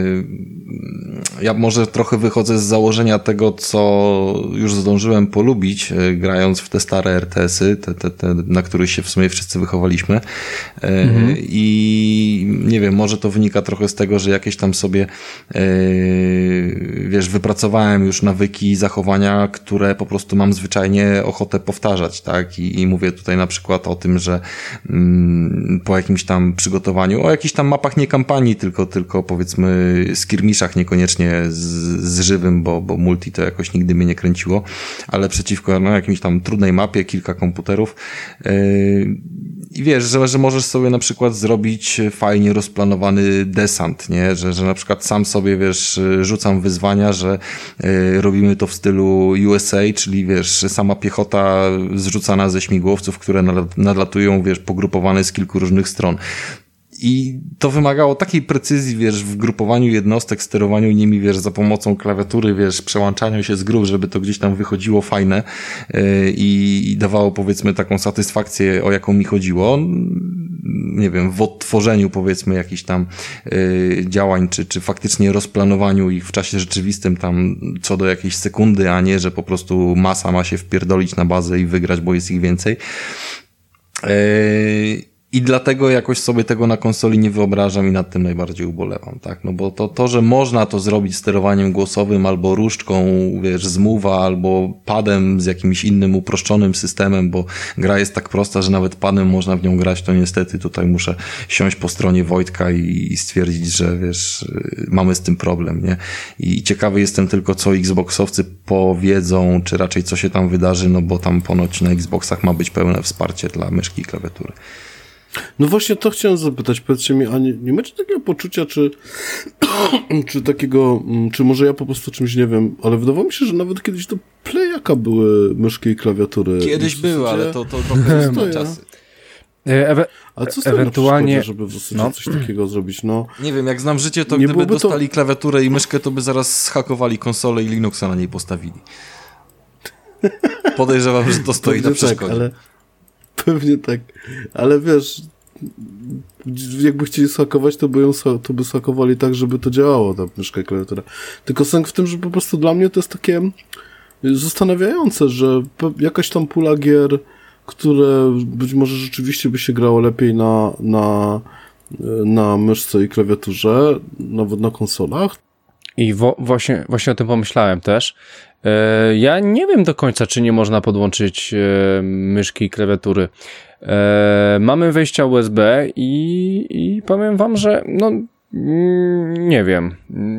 Ja może trochę wychodzę z założenia tego, co już zdążyłem polubić, grając w te stare RTS-y, te na których się w sumie wszyscy wychowaliśmy. I nie wiem, może to wynika trochę z tego, że jakieś tam sobie wiesz, wypracowałem już nawyki, zachowania, które po prostu mam zwyczajnie ochotę powtarzać, tak? I mówię tutaj na przykład o tym, że po jakimś tam przygotowaniu, o jakichś tam mapach nie kampanii, tylko powiedzmy skirmiszach, niekoniecznie z żywym, bo multi to jakoś nigdy mnie nie kręciło, ale przeciwko jakimś tam trudnej mapie, kilka komputerów i wiesz, że możesz sobie na przykład zrobić fajnie rozplanowany desant, nie? Że na przykład sam sobie, wiesz, rzucam wyzwania, że robimy to w stylu USA, czyli wiesz, sama piechota zrzucana ze śmigłowców, które nadlatują, wiesz, pogrupowane z kilku różnych stron. I to wymagało takiej precyzji, wiesz, w grupowaniu jednostek, sterowaniu nimi, wiesz, za pomocą klawiatury, wiesz, przełączaniu się z grup, żeby to gdzieś tam wychodziło fajne i dawało, powiedzmy, taką satysfakcję, o jaką mi chodziło. Nie wiem, w odtworzeniu, powiedzmy, jakichś tam działań, czy faktycznie rozplanowaniu ich w czasie rzeczywistym tam co do jakiejś sekundy, a nie, że po prostu masa ma się wpierdolić na bazę i wygrać, bo jest ich więcej. I dlatego jakoś sobie tego na konsoli nie wyobrażam i nad tym najbardziej ubolewam, tak? No bo to, że można to zrobić sterowaniem głosowym albo różdżką, wiesz, z move'a, albo padem z jakimś innym uproszczonym systemem, bo gra jest tak prosta, że nawet padem można w nią grać, to niestety tutaj muszę siąść po stronie Wojtka i stwierdzić, że wiesz, mamy z tym problem, nie? I ciekawy jestem tylko, co Xboxowcy powiedzą, czy raczej co się tam wydarzy, no bo tam ponoć na Xboxach ma być pełne wsparcie dla myszki i klawiatury. No właśnie to chciałem zapytać, powiedzcie mi, a nie macie takiego poczucia, czy takiego, czy może ja po prostu czymś nie wiem, ale wydawało mi się, że nawet kiedyś do Playaka były myszki i klawiatury. Kiedyś były, ale to trochę inne czasy. Ale co ewentualnie, żeby w zasadzie coś takiego zrobić? No, nie wiem, jak znam życie, to gdyby dostali klawiaturę i myszkę, to by zaraz zhakowali konsolę i Linuxa na niej postawili. Podejrzewam, że to stoi na przeszkodzie. Tak, ale pewnie tak, ale wiesz, jakby chcieli zhakować, to by zhakowali tak, żeby to działało, ta myszka i klawiatura. Tylko sęk w tym, że po prostu dla mnie to jest takie zastanawiające, że jakaś tam pula gier, które być może rzeczywiście by się grało lepiej na myszce i klawiaturze, nawet na konsolach. I właśnie o tym pomyślałem też. Ja nie wiem do końca, czy nie można podłączyć myszki i klawiatury. Mamy wejścia USB i powiem wam, że no nie wiem.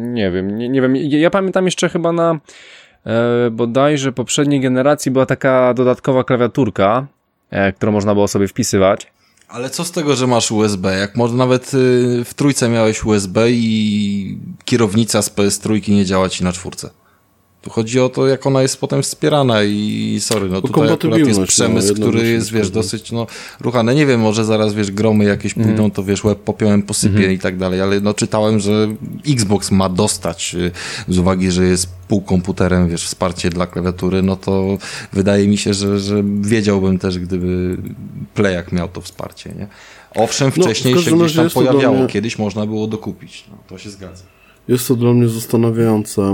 Ja pamiętam jeszcze chyba na bodajże poprzedniej generacji była taka dodatkowa klawiaturka, którą można było sobie wpisywać. Ale co z tego, że masz USB? Jak może nawet w trójce miałeś USB i kierownica z PS3 nie działa ci na czwórce. Tu chodzi o to, jak ona jest potem wspierana i sorry, no tutaj akurat jest przemysł, który jest, wiesz, dosyć, ruchany. Nie wiem, może zaraz, wiesz, gromy jakieś pójdą, to wiesz, łeb popiołem posypie i tak dalej, ale no czytałem, że Xbox ma dostać, z uwagi, że jest półkomputerem, wiesz, wsparcie dla klawiatury, no to wydaje mi się, że wiedziałbym też, gdyby Playak miał to wsparcie, nie? Owszem, wcześniej się gdzieś tam pojawiało, kiedyś można było dokupić, no to się zgadza. Jest to dla mnie zastanawiające,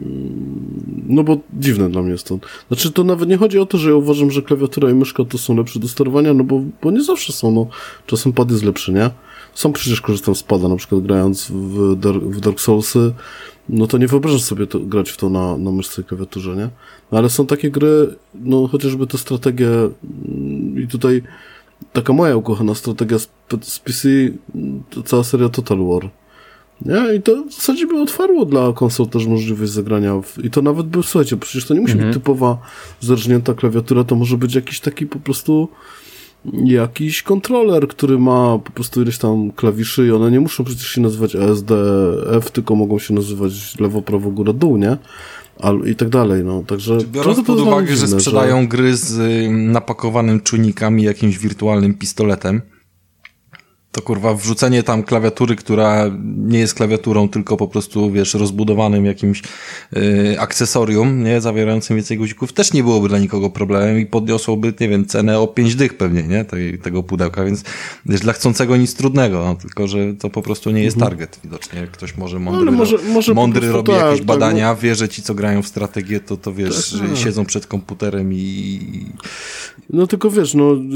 no bo dziwne dla mnie jest to. Znaczy to nawet nie chodzi o to, że ja uważam, że klawiatura i myszka to są lepsze do sterowania, no bo nie zawsze są, no czasem pad jest lepszy, nie? Sam przecież korzystam z pada, na przykład grając w Dark Soulsy, no to nie wyobrażam sobie grać w to na myszce i klawiaturze, nie? No ale są takie gry, no chociażby te strategie i tutaj taka moja ukochana strategia z PC, to cała seria Total War. Nie? I to w zasadzie by otwarło dla konsol też możliwość zagrania. I to nawet by, słuchajcie, przecież to nie musi być typowa zerżnięta klawiatura, to może być jakiś taki po prostu jakiś kontroler, który ma po prostu ileś tam klawiszy i one nie muszą przecież się nazywać ESD, F, tylko mogą się nazywać lewo, prawo, góra, dół, nie? I tak dalej, no. Także biorąc pod uwagę, że sprzedają gry z napakowanym czujnikami, jakimś wirtualnym pistoletem, to kurwa wrzucenie tam klawiatury, która nie jest klawiaturą, tylko po prostu, wiesz, rozbudowanym jakimś akcesorium, nie, zawierającym więcej guzików, też nie byłoby dla nikogo problemem i podniosłoby, nie wiem, cenę o 5 dych pewnie, nie, tego pudełka, więc wiesz, dla chcącego nic trudnego, no, tylko że to po prostu nie jest target, widocznie. Ktoś może mądry robi jakieś badania, wie, że ci, co grają w strategię, to wiesz, siedzą przed komputerem i... No tylko wiesz,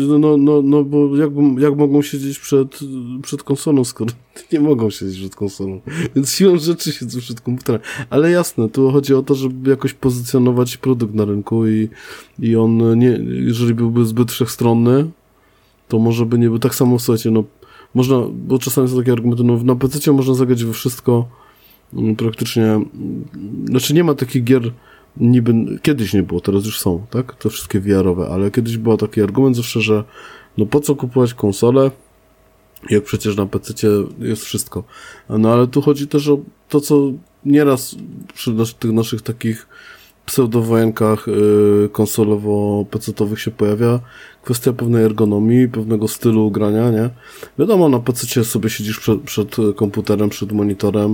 no bo jak mogą siedzieć przed konsolą, skoro nie mogą siedzieć przed konsolą. Więc siłą rzeczy siedzą przed komputerem. Ale jasne, tu chodzi o to, żeby jakoś pozycjonować produkt na rynku i on nie, jeżeli byłby zbyt wszechstronny, to może by nie był. Tak samo, słuchajcie, no można, bo czasami są takie argumenty, no na PC można zagrać we wszystko praktycznie, znaczy nie ma takich gier niby, kiedyś nie było, teraz już są, tak? Te wszystkie VR-owe, ale kiedyś był taki argument zawsze, że no po co kupować konsolę, jak przecież na PC jest wszystko. No ale tu chodzi też o to, co nieraz przy tych naszych takich pseudowojenkach konsolowo-pecetowych się pojawia, kwestia pewnej ergonomii, pewnego stylu grania, nie? Wiadomo, na PC sobie siedzisz przed komputerem, przed monitorem,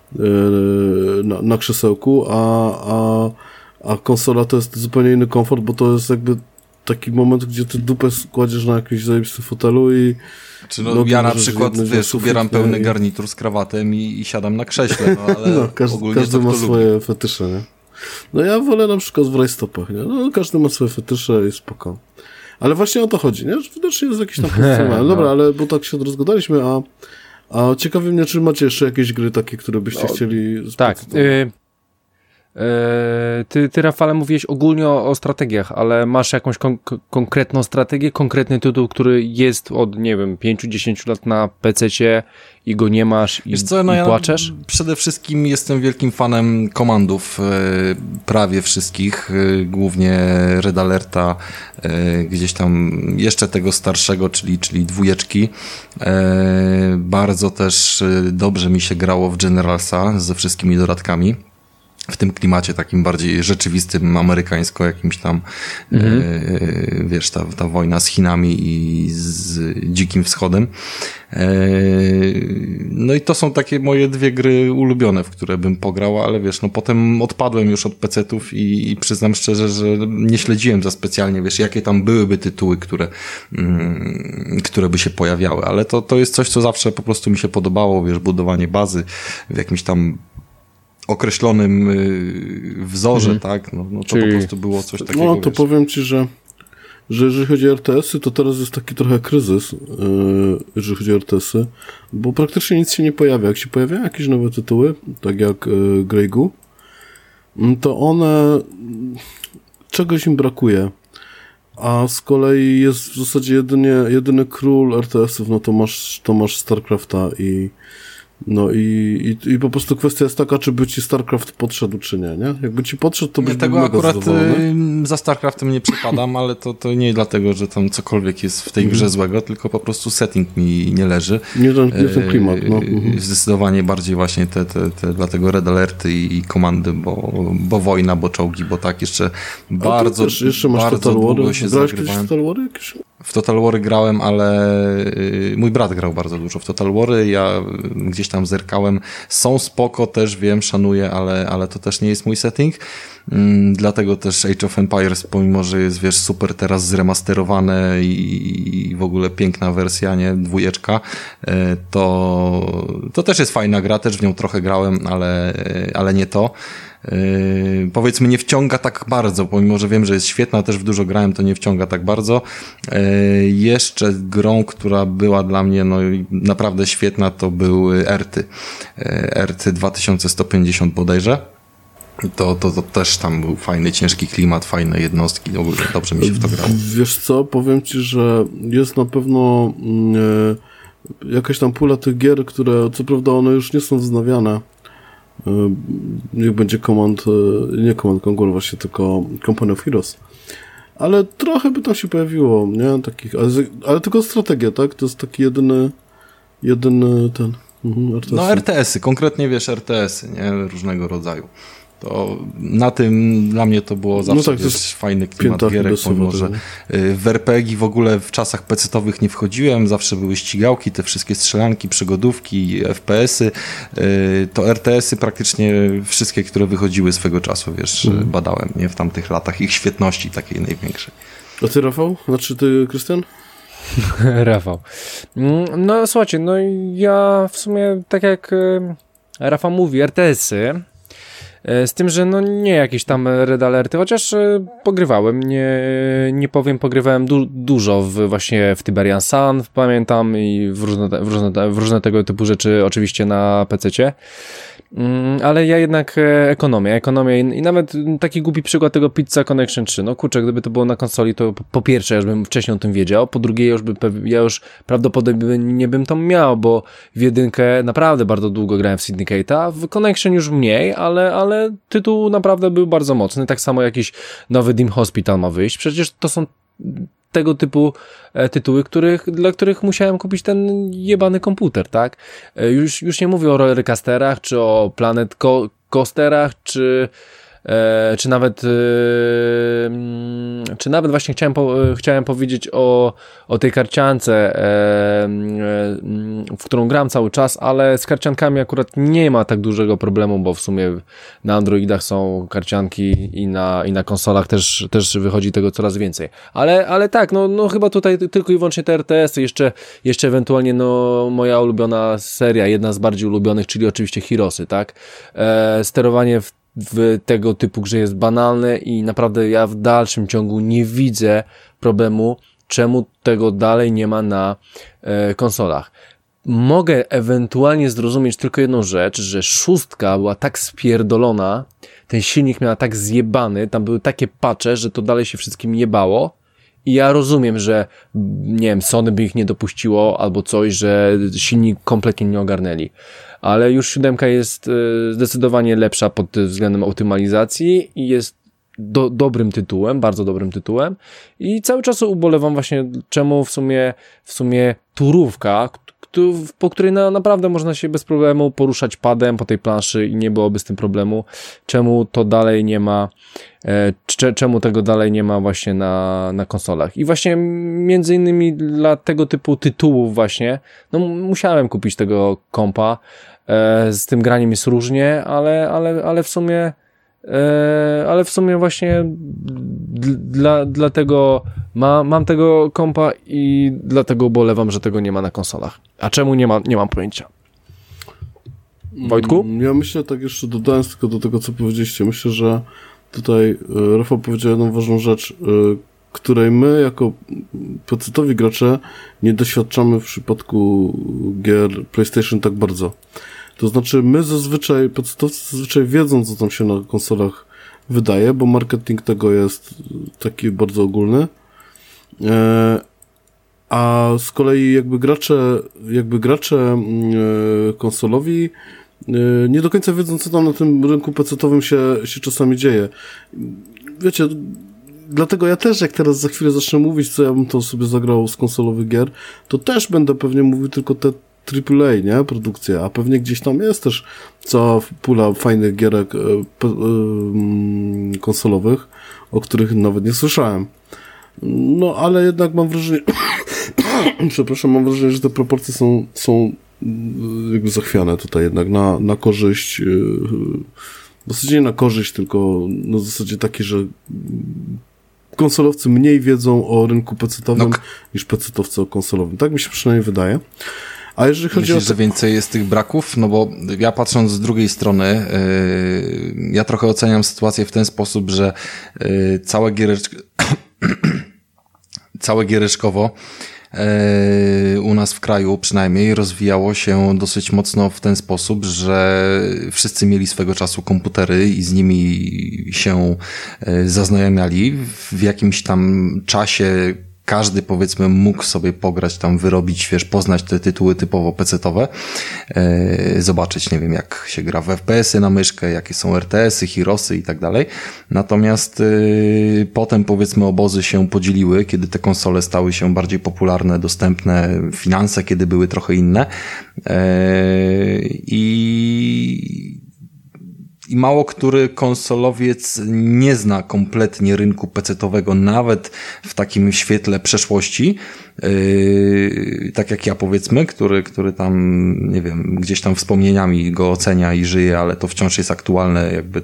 na krzesełku, a konsola to jest zupełnie inny komfort, bo to jest jakby taki moment, gdzie ty dupę kładziesz na jakimś zajebistym fotelu i ja na przykład, wiesz, ubieram pełny garnitur z krawatem i siadam na krześle, no ale każdy ma swoje fetysze, nie? No ja wolę na przykład w rajstopach, nie? No każdy ma swoje fetysze i spoko. Ale właśnie o to chodzi, nie? Że widocznie jest jakiś tam no dobra, ale bo tak się rozgadaliśmy, a ciekawi mnie, czy macie jeszcze jakieś gry takie, które byście chcieli... Tak, Ty, Rafale, mówiłeś ogólnie o strategiach, ale masz jakąś konkretną strategię, konkretny tytuł, który jest od, nie wiem, 5-10 lat na PC-cie i go nie masz i płaczesz? Ja przede wszystkim jestem wielkim fanem komandów, prawie wszystkich, głównie Red Alerta, gdzieś tam jeszcze tego starszego, czyli 2. Bardzo też dobrze mi się grało w Generalsa ze wszystkimi dodatkami. w tym klimacie takim bardziej rzeczywistym, amerykańsko jakimś tam, wiesz, ta wojna z Chinami i z Dzikim Wschodem. No i to są takie moje 2 gry ulubione, w które bym pograł, ale wiesz, no potem odpadłem już od PC-ów i przyznam szczerze, że nie śledziłem za specjalnie, wiesz, jakie tam byłyby tytuły, które by się pojawiały, ale to jest coś, co zawsze po prostu mi się podobało, wiesz, budowanie bazy w jakimś tam określonym wzorze, tak? No to po prostu było coś takiego. No to wiesz. powiem ci, że jeżeli chodzi o RTS-y, to teraz jest taki trochę kryzys, jeżeli chodzi o RTS-y, bo praktycznie nic się nie pojawia. Jak się pojawiają jakieś nowe tytuły, tak jak Grey Goo, to one czegoś im brakuje. A z kolei jest w zasadzie jedyny król RTS-ów, no to masz StarCrafta i po prostu kwestia jest taka, czy by ci StarCraft podszedł, czy nie? Jakby ci podszedł, to byś był mega akurat zadowolony. za StarCraftem nie przepadam, ale to nie dlatego, że tam cokolwiek jest w tej grze złego, tylko po prostu setting mi nie leży. Nie ten klimat, no. Zdecydowanie bardziej właśnie te dlatego Red Alerty i komandy, bo wojna, bo czołgi, bo tak jeszcze bardzo, jeszcze masz bardzo Total War. długo się zagrywałem. W Total War jakieś? W Total War grałem, ale mój brat grał bardzo dużo w Total War, ja gdzieś tam zerkałem. Są spoko, też wiem, szanuję, ale to też nie jest mój setting. Dlatego też Age of Empires, pomimo że jest, wiesz, super teraz zremasterowane i w ogóle piękna wersja, nie, 2, to też jest fajna gra, też w nią trochę grałem, ale nie to. Powiedzmy nie wciąga tak bardzo, pomimo że wiem, że jest świetna, też w dużo grałem, to nie wciąga tak bardzo. Jeszcze grą, która była dla mnie naprawdę świetna, to były Erty. Erty 2150 bodajże. To też tam był fajny, ciężki klimat, fajne jednostki, dobrze mi się w to grało. Wiesz co, powiem ci, że jest na pewno jakaś tam pula tych gier, które co prawda one już nie są wznawiane. Niech będzie nie Command Conquer właśnie, tylko Company of Heroes. Ale trochę by tam się pojawiło, nie? Takich, ale tylko strategia, tak? To jest taki jedyny ten... RTS-y. No RTS-y, konkretnie wiesz, RTS-y, nie? Różnego rodzaju. To na tym dla mnie to było zawsze no tak, wiesz, fajny klimat gierek, pomimo że w RPG w ogóle w czasach PC-towych nie wchodziłem, zawsze były ścigałki, te wszystkie strzelanki, przygodówki, FPS-y, to RTS-y praktycznie wszystkie, które wychodziły swego czasu, wiesz, badałem, nie, w tamtych latach, ich świetności takiej największej. A ty, Rafał? Znaczy ty, Krystian? Rafał. No słuchajcie, no ja w sumie tak jak Rafał mówi, RTS-y, z tym, że no nie jakieś tam Red Alerty, chociaż pogrywałem, nie powiem, pogrywałem dużo właśnie w Tiberian Sun, pamiętam, i w różne tego typu rzeczy oczywiście na PC-cie. Ale ja jednak ekonomię i nawet taki głupi przykład tego Pizza Connection 3, no kurczę, gdyby to było na konsoli, to po pierwsze ja już bym wcześniej o tym wiedział, po drugie ja już prawdopodobnie nie bym to miał, bo w jedynkę naprawdę bardzo długo grałem w Syndicate'a, w Connection już mniej, ale tytuł naprawdę był bardzo mocny, tak samo jakiś nowy Dim Hospital ma wyjść, przecież to są tego typu tytuły, dla których musiałem kupić ten jebany komputer, tak? Już nie mówię o rollercoasterach, czy o Planet Coasterach, czy nawet właśnie chciałem powiedzieć o tej karciance, w którą gram cały czas, ale z karciankami akurat nie ma tak dużego problemu, bo w sumie na Androidach są karcianki i na konsolach też wychodzi tego coraz więcej. Ale tak, no chyba tutaj tylko i wyłącznie te RTS-y, jeszcze ewentualnie moja ulubiona seria, jedna z bardziej ulubionych, czyli oczywiście Heroesy, tak? Sterowanie w tego typu grze jest banalne i naprawdę ja w dalszym ciągu nie widzę problemu, czemu tego dalej nie ma na konsolach. Mogę ewentualnie zrozumieć tylko jedną rzecz, że 6 była tak spierdolona, ten silnik miała tak zjebany, tam były takie patche, że to dalej się wszystkim jebało. I ja rozumiem, że nie wiem, Sony by ich nie dopuściło albo coś, że silnik kompletnie nie ogarnęli. Ale już 7 jest zdecydowanie lepsza pod względem optymalizacji i jest dobrym tytułem, bardzo dobrym tytułem. I cały czas ubolewam właśnie, czemu w sumie turówka, po której naprawdę można się bez problemu poruszać padem po tej planszy i nie byłoby z tym problemu. Czemu to dalej nie ma, czemu tego dalej nie ma właśnie na konsolach. I właśnie między innymi dla tego typu tytułów właśnie, no musiałem kupić tego kompa. Z tym graniem jest różnie, ale w sumie właśnie dlatego mam tego kompa i dlatego ubolewam, że tego nie ma na konsolach. A czemu nie mam pojęcia. Wojtku? Ja myślę, tak jeszcze dodając tylko do tego, co powiedzieliście, myślę, że tutaj Rafał powiedział jedną ważną rzecz, której my jako pecetowi gracze nie doświadczamy w przypadku gier PlayStation tak bardzo. To znaczy my pecetowcy zazwyczaj wiedzą, co tam się na konsolach wydaje, bo marketing tego jest taki bardzo ogólny. A z kolei jakby gracze konsolowi nie do końca wiedzą, co tam na tym rynku pecetowym się czasami dzieje. Wiecie, dlatego ja też, jak teraz za chwilę zacznę mówić, co ja bym to sobie zagrał z konsolowych gier, to też będę pewnie mówił tylko te AAA, nie? Produkcja, a pewnie gdzieś tam jest też cała pula fajnych gierek konsolowych, o których nawet nie słyszałem. No, ale jednak mam wrażenie, mam wrażenie, że te proporcje są jakby zachwiane tutaj jednak na korzyść, w zasadzie nie na korzyść, tylko na zasadzie takie, że konsolowcy mniej wiedzą o rynku pecetowym niż pecetowcy o konsolowym. Tak mi się przynajmniej wydaje. A jeżeli chodzi Myślisz, że więcej jest tych braków? No bo ja patrząc z drugiej strony, ja trochę oceniam sytuację w ten sposób, że całe giereczkowo u nas w kraju przynajmniej rozwijało się dosyć mocno w ten sposób, że wszyscy mieli swego czasu komputery i z nimi się zaznajamiali. W jakimś tam czasie każdy, powiedzmy, mógł sobie pograć tam, wyrobić, poznać te tytuły typowo pecetowe, zobaczyć, nie wiem, jak się gra w FPS-y na myszkę, jakie są RTS-y, Heroesy i tak dalej. Natomiast potem, powiedzmy, obozy się podzieliły, kiedy te konsole stały się bardziej popularne, dostępne, finanse kiedy były trochę inne i mało który konsolowiec nie zna kompletnie rynku pecetowego, nawet w takim świetle przeszłości, tak jak ja, powiedzmy, który tam, nie wiem, gdzieś tam wspomnieniami go ocenia i żyje, ale to wciąż jest aktualne, jakby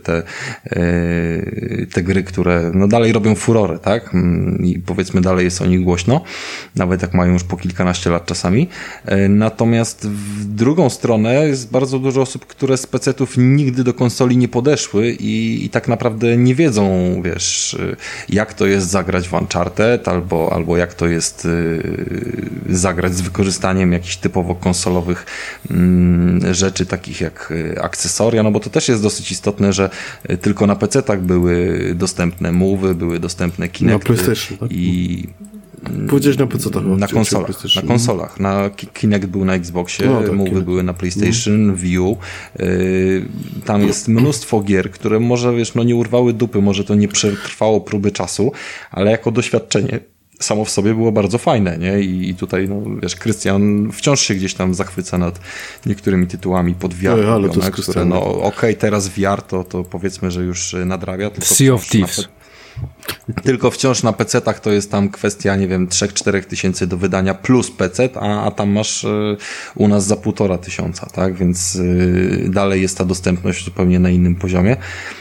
te gry, które no dalej robią furorę, tak? I powiedzmy dalej jest o nich głośno, nawet jak mają już po kilkanaście lat czasami. Natomiast w drugą stronę jest bardzo dużo osób, które z pecetów nigdy do konsoli nie podeszły i tak naprawdę nie wiedzą, jak to jest zagrać w Uncharted, albo jak to jest zagrać z wykorzystaniem jakichś typowo konsolowych rzeczy, takich jak akcesoria, no bo to też jest dosyć istotne, że tylko na PC-tach były dostępne Move'y, były dostępne Kinecty. Na PlayStation, tak? Powiedziałeś na PC-tach. Na konsolach. Kinect był na Xboxie, Move'y były na PlayStation, Wii U. Tam jest mnóstwo gier, które może, nie urwały dupy, może to nie przetrwało próby czasu, ale jako doświadczenie samo w sobie było bardzo fajne, nie? I tutaj, Krystian wciąż się gdzieś tam zachwyca nad niektórymi tytułami pod VR, które, teraz VR to powiedzmy, że już nadrabia. Sea of Thieves. Tylko wciąż na PC-tach to jest tam kwestia, 3-4 tysięcy do wydania plus PC, a tam masz u nas za 1500, tak? Więc dalej jest ta dostępność zupełnie na innym poziomie.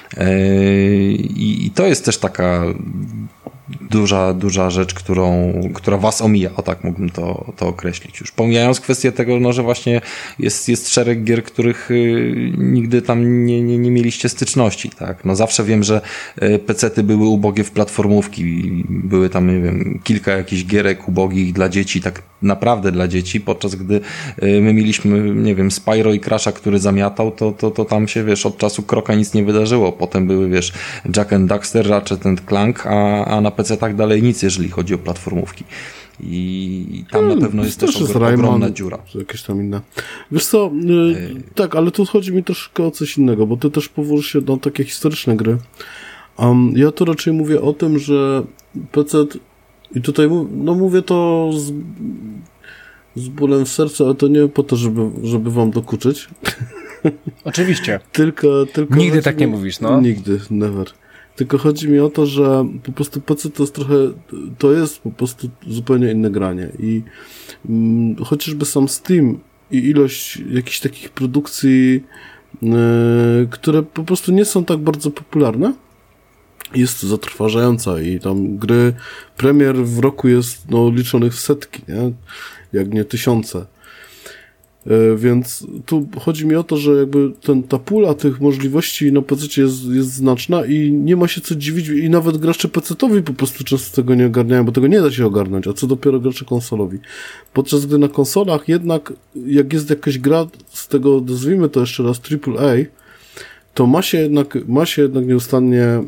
I to jest też taka duża rzecz, która was omija, tak mógłbym to określić. Już pomijając kwestię tego, że właśnie jest szereg gier, których nigdy tam nie mieliście styczności, tak? Zawsze wiem, że pecety były ubogie w platformówki, były tam, kilka jakichś gierek ubogich dla dzieci, tak naprawdę dla dzieci, podczas gdy my mieliśmy, Spyro i Crasha, który zamiatał, to tam się, od czasu kroka nic nie wydarzyło. Potem były, Jack and Daxter, Ratchet and Clank, a na PC-tach dalej nic, jeżeli chodzi o platformówki. I tam na pewno jest też ogromna dziura. Jakieś tam inne. Wiesz co, tak, ale tu chodzi mi troszkę o coś innego, bo ty też powołujesz się na takie historyczne gry. Ja tu raczej mówię o tym, że PC, i tutaj mówię to z bólem w sercu, ale to nie po to, żeby wam dokuczyć. Oczywiście. Tylko nigdy tak nie mówisz, no. Nigdy, never. Tylko chodzi mi o to, że po prostu PC to jest po prostu zupełnie inne granie i chociażby sam Steam i ilość jakichś takich produkcji, które po prostu nie są tak bardzo popularne, jest zatrważająca i tam gry premier w roku jest liczonych w setki, nie? Jak nie tysiące. Więc tu chodzi mi o to, że jakby ta pula tych możliwości na PC jest znaczna i nie ma się co dziwić i nawet gracze PC-towi po prostu często tego nie ogarniają, bo tego nie da się ogarnąć, a co dopiero gracze konsolowi. Podczas gdy na konsolach jednak jak jest jakaś gra z tego, nazwijmy to jeszcze raz AAA, to ma się jednak nieustannie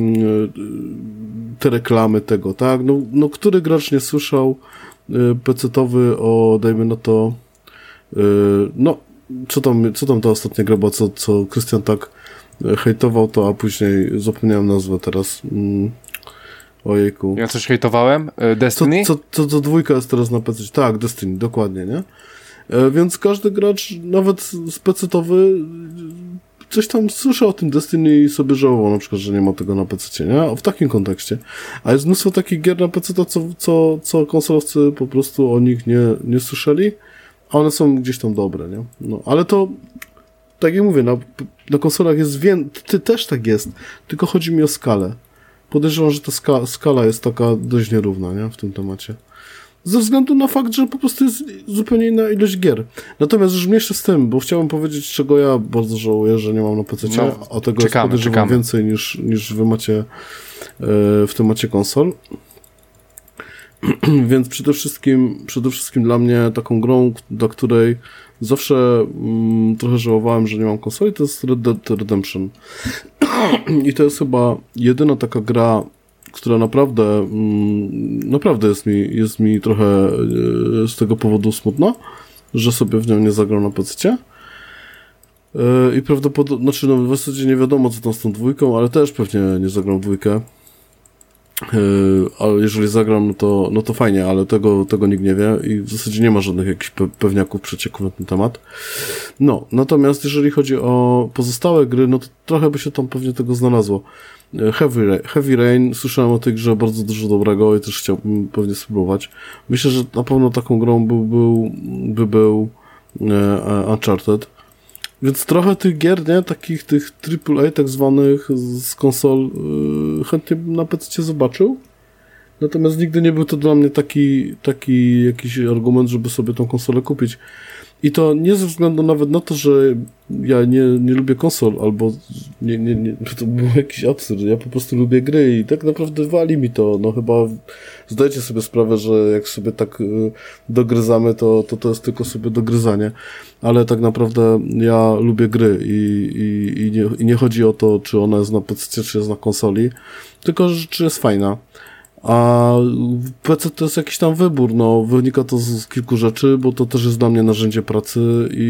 te reklamy tego, tak? No który gracz nie słyszał PC-towy o, dajmy na to, co tam ta ostatnia gra była, co Krystian tak hejtował to, a później zapomniałem nazwę teraz. Ojejku. Ja coś hejtowałem? Destiny? Co dwójka jest teraz na PC. Tak, Destiny, dokładnie, nie? Więc każdy gracz, nawet z PC-towy, coś tam słyszał o tym Destiny i sobie żałował na przykład, że nie ma tego na PC, nie? W takim kontekście. A jest mnóstwo takich gier na PC, co konsolowcy po prostu o nich nie słyszeli, a one są gdzieś tam dobre, nie? No, ale to, tak jak mówię, na konsolach jest też tak jest, tylko chodzi mi o skalę. Podejrzewam, że ta skala jest taka dość nierówna, nie? W tym temacie. Ze względu na fakt, że po prostu jest zupełnie inna ilość gier. Natomiast już mniejszy z tym, bo chciałem powiedzieć, czego ja bardzo żałuję, że nie mam na PC, a tego jest podejrzewam więcej niż wy macie w temacie konsol. Więc przede wszystkim dla mnie taką grą, dla której zawsze trochę żałowałem, że nie mam konsoli, to jest Red Dead Redemption. I to jest chyba jedyna taka gra, która naprawdę jest mi trochę z tego powodu smutna, że sobie w nią nie zagram na PC-cie. I prawdopodobnie, w zasadzie nie wiadomo co tam z tą dwójką, ale też pewnie nie zagram w dwójkę. Ale jeżeli zagram, no to fajnie, ale tego nikt nie wie i w zasadzie nie ma żadnych jakichś pewniaków, przecieków na ten temat. No, natomiast jeżeli chodzi o pozostałe gry, no to trochę by się tam pewnie tego znalazło. Heavy Rain, słyszałem o tej grze bardzo dużo dobrego i też chciałbym pewnie spróbować. Myślę, że na pewno taką grą by był Uncharted. Więc trochę tych gier, nie? Takich tych AAA tak zwanych z konsol chętnie bym na PC zobaczył. Natomiast nigdy nie był to dla mnie taki jakiś argument, żeby sobie tą konsolę kupić. I to nie ze względu nawet na to, że ja nie lubię konsol, albo nie, to był jakiś absurd. Ja po prostu lubię gry i tak naprawdę wali mi to. No chyba zdajecie sobie sprawę, że jak sobie tak dogryzamy, to jest tylko sobie dogryzanie. Ale tak naprawdę ja lubię gry i nie chodzi o to, czy ona jest na PC, czy jest na konsoli, tylko czy jest fajna. A PC to jest jakiś tam wybór, no wynika to z kilku rzeczy, bo to też jest dla mnie narzędzie pracy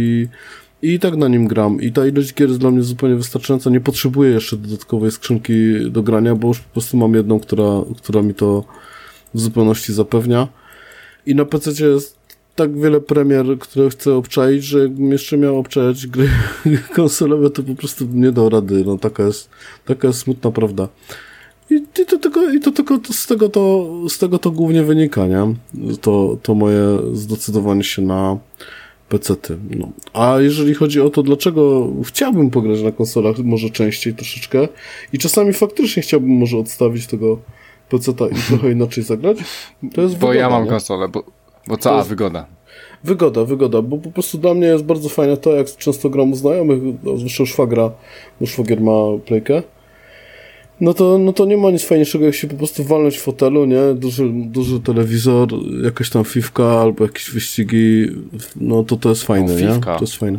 i tak na nim gram i ta ilość gier jest dla mnie zupełnie wystarczająca, nie potrzebuję jeszcze dodatkowej skrzynki do grania, bo już po prostu mam jedną, która mi to w zupełności zapewnia i na PC jest tak wiele premier, które chcę obczaić, że jakbym jeszcze miał obczaić gry konsolowe, to po prostu nie dał rady, no taka jest smutna prawda. I to tylko z tego to głównie wynika, nie? To moje zdecydowanie się na PC-ty. No. A jeżeli chodzi o to, dlaczego chciałbym pograć na konsolach może częściej troszeczkę i czasami faktycznie chciałbym może odstawić tego PC-ta i trochę inaczej zagrać, to jest wygoda. Bo ja mam konsolę, bo cała wygoda. Wygoda, bo po prostu dla mnie jest bardzo fajne to, jak często gram u znajomych, zwłaszcza szwagra, bo szwagier ma playkę. No to nie ma nic fajniejszego, jak się po prostu walnąć w fotelu, nie? Duży telewizor, jakaś tam fifka albo jakieś wyścigi, no to jest fajne, nie? To jest fajne.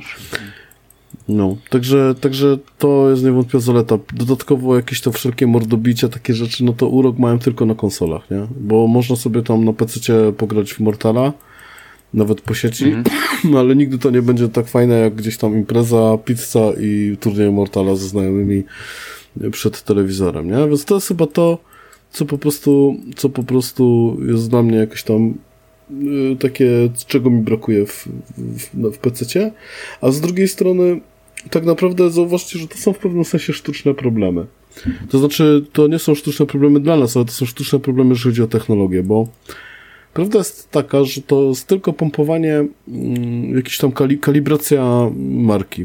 No, także to jest niewątpliwie zaleta. Dodatkowo jakieś to wszelkie mordobicia, takie rzeczy, no to urok mają tylko na konsolach, nie? Bo można sobie tam na PC-cie pograć w Mortala, nawet po sieci, no ale nigdy to nie będzie tak fajne, jak gdzieś tam impreza, pizza i turniej Mortala ze znajomymi przed telewizorem, nie? Więc to jest chyba to, co po prostu jest dla mnie jakoś tam takie, czego mi brakuje w PC-cie, a z drugiej strony tak naprawdę zauważcie, że to są w pewnym sensie sztuczne problemy. To znaczy, to nie są sztuczne problemy dla nas, ale to są sztuczne problemy, jeżeli chodzi o technologię, bo prawda jest taka, że to jest tylko pompowanie, jakaś tam kalibracja marki.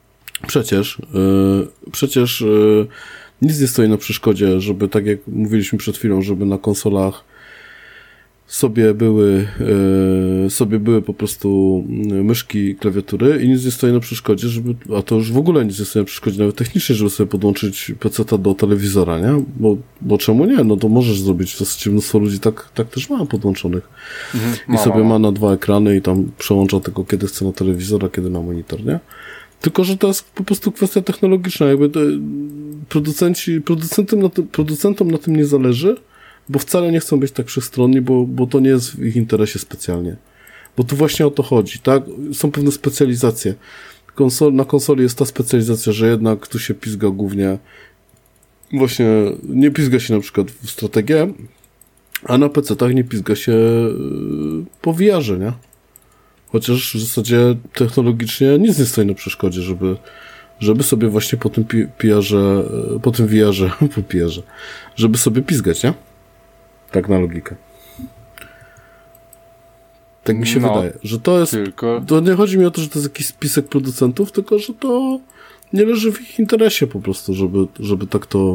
Przecież nic nie stoi na przeszkodzie, żeby, tak jak mówiliśmy przed chwilą, żeby na konsolach sobie były po prostu myszki i klawiatury i nic nie stoi na przeszkodzie, a to już w ogóle nic nie stoi na przeszkodzie, nawet technicznie, żeby sobie podłączyć PC-ta do telewizora, nie? Bo czemu nie? No to możesz zrobić, w zasadzie mnóstwo ludzi tak też ma podłączonych. I sobie ma na 2 ekrany i tam przełącza tego, kiedy chce na telewizor, a kiedy na monitor, nie? Tylko że to jest po prostu kwestia technologiczna, jakby producentom na tym nie zależy, bo wcale nie chcą być tak wszechstronni, bo to nie jest w ich interesie specjalnie. Bo tu właśnie o to chodzi, tak? Są pewne specjalizacje. Na konsoli jest ta specjalizacja, że jednak tu się pizga głównie, właśnie nie pizga się na przykład w strategię, a na PC-tach nie pizga się po VR-ze, nie? Chociaż w zasadzie technologicznie nic nie stoi na przeszkodzie, żeby sobie właśnie po tym VR-ze, żeby sobie pizgać, nie? Tak na logikę. Tak mi się wydaje, że to jest... To nie chodzi mi o to, że to jest jakiś spisek producentów, tylko że to nie leży w ich interesie po prostu, żeby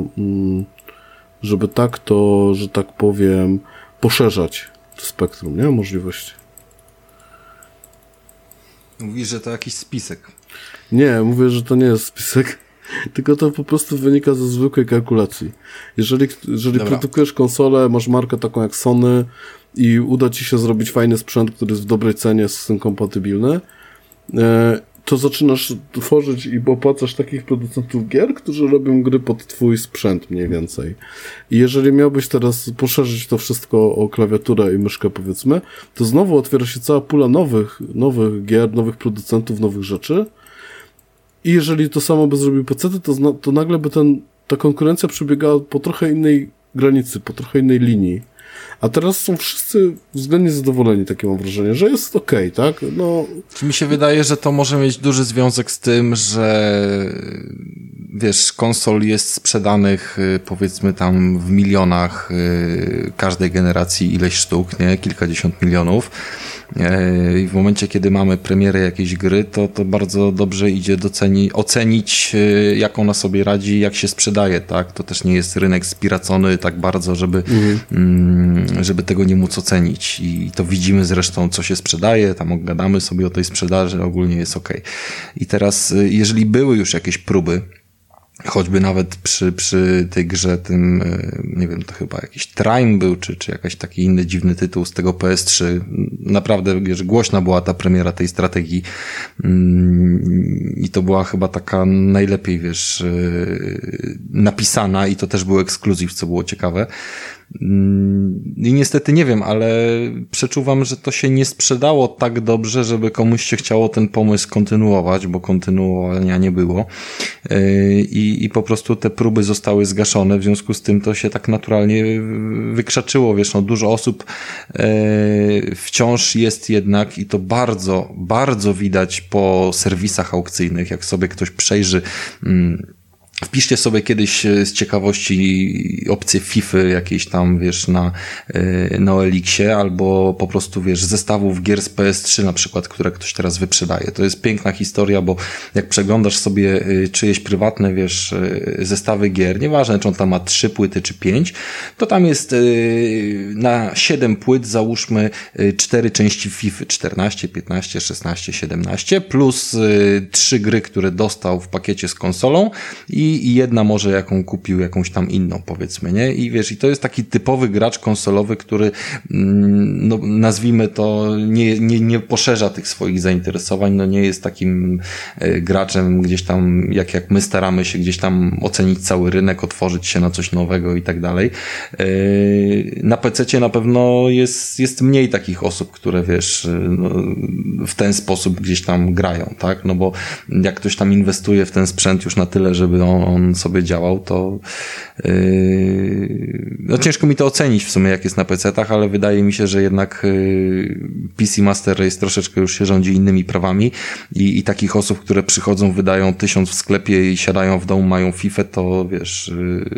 tak to, że tak powiem, poszerzać to spektrum, nie? Możliwości. Mówisz, że to jakiś spisek. Nie, mówię, że to nie jest spisek, tylko to po prostu wynika ze zwykłej kalkulacji. Jeżeli produkujesz konsolę, masz markę taką jak Sony i uda ci się zrobić fajny sprzęt, który jest w dobrej cenie, z tym kompatybilny, to zaczynasz tworzyć i opłacasz takich producentów gier, którzy robią gry pod twój sprzęt mniej więcej. I jeżeli miałbyś teraz poszerzyć to wszystko o klawiaturę i myszkę, powiedzmy, to znowu otwiera się cała pula nowych gier, nowych producentów, nowych rzeczy. I jeżeli to samo by zrobił PC, to nagle by ta konkurencja przebiegała po trochę innej granicy, po trochę innej linii. A teraz są wszyscy względnie zadowoleni, takie mam wrażenie, że jest okej, tak? No. Czy mi się wydaje, że to może mieć duży związek z tym, że wiesz, konsol jest sprzedanych powiedzmy tam w milionach każdej generacji ileś sztuk, nie? Kilkadziesiąt milionów. I w momencie, kiedy mamy premierę jakiejś gry, to bardzo dobrze idzie ocenić, jak ona sobie radzi, jak się sprzedaje, tak? To też nie jest rynek spiracony tak bardzo, żeby tego nie móc ocenić. I to widzimy zresztą, co się sprzedaje, tam gadamy sobie o tej sprzedaży, ogólnie jest okej. I teraz, jeżeli były już jakieś próby, choćby nawet przy tej grze tym, nie wiem, to chyba jakiś Trime był, czy jakiś taki inny dziwny tytuł z tego PS3. Naprawdę, wiesz, głośna była ta premiera tej strategii i to była chyba taka najlepiej, wiesz, napisana i to też był ekskluzyw, co było ciekawe. I niestety nie wiem, ale przeczuwam, że to się nie sprzedało tak dobrze, żeby komuś się chciało ten pomysł kontynuować, bo kontynuowania nie było i po prostu te próby zostały zgaszone, w związku z tym to się tak naturalnie wykrzaczyło, wiesz, no dużo osób wciąż jest jednak i to bardzo, bardzo widać po serwisach aukcyjnych, jak sobie ktoś przejrzy. Wpiszcie sobie kiedyś z ciekawości opcję FIFA jakieś tam, wiesz, na OLX-ie albo po prostu, wiesz, zestawów gier z PS3 na przykład, które ktoś teraz wyprzedaje. To jest piękna historia, bo jak przeglądasz sobie czyjeś prywatne, wiesz, zestawy gier, nieważne czy on tam ma 3 płyty czy 5, to tam jest na 7 płyt załóżmy 4 części FIFA, 14, 15, 16, 17 plus 3 gry, które dostał w pakiecie z konsolą i jedna może jaką kupił, jakąś tam inną, powiedzmy, nie? I wiesz, i to jest taki typowy gracz konsolowy, który, no, nazwijmy to, nie poszerza tych swoich zainteresowań, no nie jest takim graczem gdzieś tam, jak my staramy się gdzieś tam ocenić cały rynek, otworzyć się na coś nowego i tak dalej. na PC-cie na pewno jest mniej takich osób, które wiesz, no, w ten sposób gdzieś tam grają, tak? No bo jak ktoś tam inwestuje w ten sprzęt już na tyle, żeby on sobie działał, to no ciężko mi to ocenić w sumie, jak jest na PC-tach, ale wydaje mi się, że jednak PC Master Race troszeczkę już się rządzi innymi prawami i takich osób, które przychodzą, wydają 1000 w sklepie i siadają w domu, mają FIFA, to wiesz,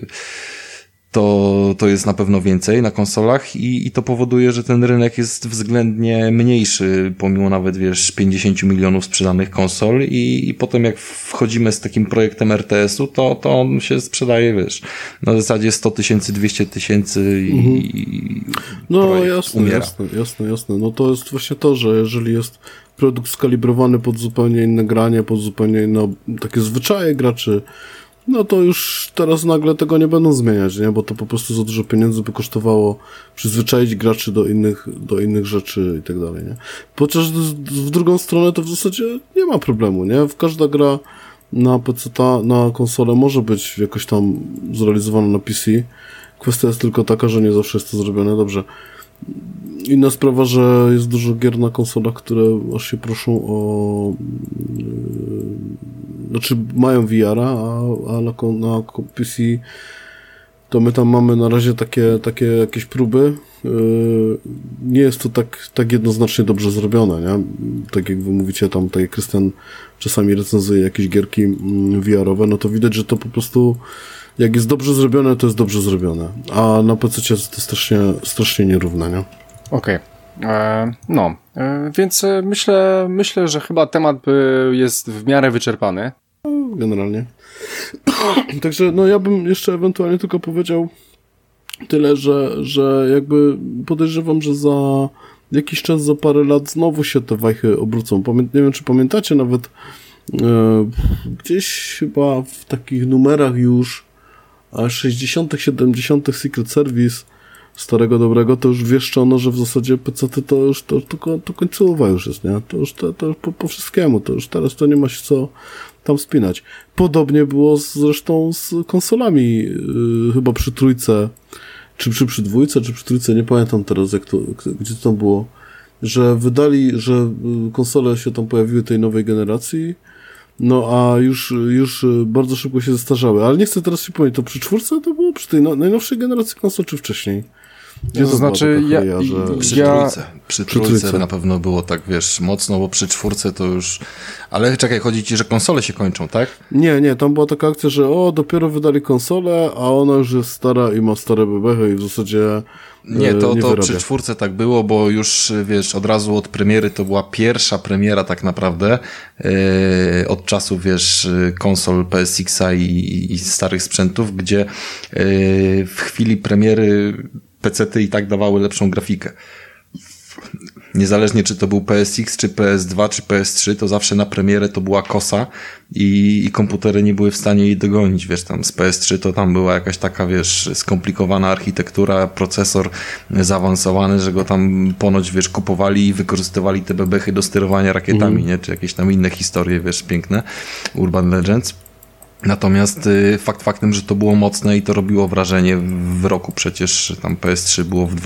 to jest na pewno więcej na konsolach i to powoduje, że ten rynek jest względnie mniejszy, pomimo nawet, wiesz, 50 milionów sprzedanych konsol i potem jak wchodzimy z takim projektem RTS-u, to on się sprzedaje, wiesz, na zasadzie 100 tysięcy, 200 tysięcy i no jasne. No to jest właśnie to, że jeżeli jest produkt skalibrowany pod zupełnie inne granie, pod zupełnie inne takie zwyczaje graczy, no to już teraz nagle tego nie będą zmieniać, nie? Bo to po prostu za dużo pieniędzy by kosztowało przyzwyczaić graczy do innych rzeczy i tak dalej, nie? Chociaż w drugą stronę to w zasadzie nie ma problemu, nie? Każda gra na PC-ta, na konsolę może być jakoś tam zrealizowana na PC. Kwestia jest tylko taka, że nie zawsze jest to zrobione dobrze. Inna sprawa, że jest dużo gier na konsolach, które aż się proszą o... Znaczy mają VR-a, a na PC to my tam mamy na razie takie jakieś próby. Nie jest to tak jednoznacznie dobrze zrobione, nie? Tak jak wy mówicie tam, tak jak Krystian czasami recenzuje jakieś gierki VR-owe, no to widać, że to po prostu jak jest dobrze zrobione, to jest dobrze zrobione. A na PC to strasznie nierówne, nie? Okej. Więc myślę, że chyba temat jest w miarę wyczerpany. Generalnie. Także no ja bym jeszcze ewentualnie tylko powiedział tyle, że jakby podejrzewam, że za jakiś czas, za parę lat znowu się te wajchy obrócą. Nie wiem, czy pamiętacie nawet gdzieś chyba w takich numerach już 60., 70. Secret Service starego dobrego, to już wieszczono, że w zasadzie PC-ty to już to końcowa już jest, nie? To już po wszystkiemu, to już teraz to nie ma się co tam spinać. Podobnie było zresztą z konsolami, chyba przy trójce, czy przy dwójce, czy przy trójce, nie pamiętam teraz gdzie to tam było, że że konsole się tam pojawiły tej nowej generacji, no a już bardzo szybko się zestarzały. Ale nie chcę teraz się powiedzieć, to przy czwórce to było przy tej najnowszej generacji konsol, czy wcześniej? To znaczy, przy trójce na pewno było tak, wiesz, mocno, bo przy czwórce to już... Ale czekaj, chodzi ci, że konsole się kończą, tak? Nie, tam była taka akcja, że dopiero wydali konsolę, a ona już jest stara i ma stare bebechy i w zasadzie nie przy czwórce tak było, bo już, wiesz, od razu od premiery to była pierwsza premiera tak naprawdę od czasu, wiesz, konsol PSX-a i starych sprzętów, gdzie w chwili premiery PC-ty i tak dawały lepszą grafikę. Niezależnie czy to był PSX, czy PS2, czy PS3, to zawsze na premierę to była kosa i komputery nie były w stanie jej dogonić, wiesz, tam z PS3 to tam była jakaś taka, wiesz, skomplikowana architektura, procesor zaawansowany, że go tam ponoć, wiesz, kupowali i wykorzystywali te bebechy do sterowania rakietami, nie? Czy jakieś tam inne historie, wiesz, piękne, Urban Legends. Natomiast fakt faktem, że to było mocne i to robiło wrażenie w roku, przecież tam PS3 było w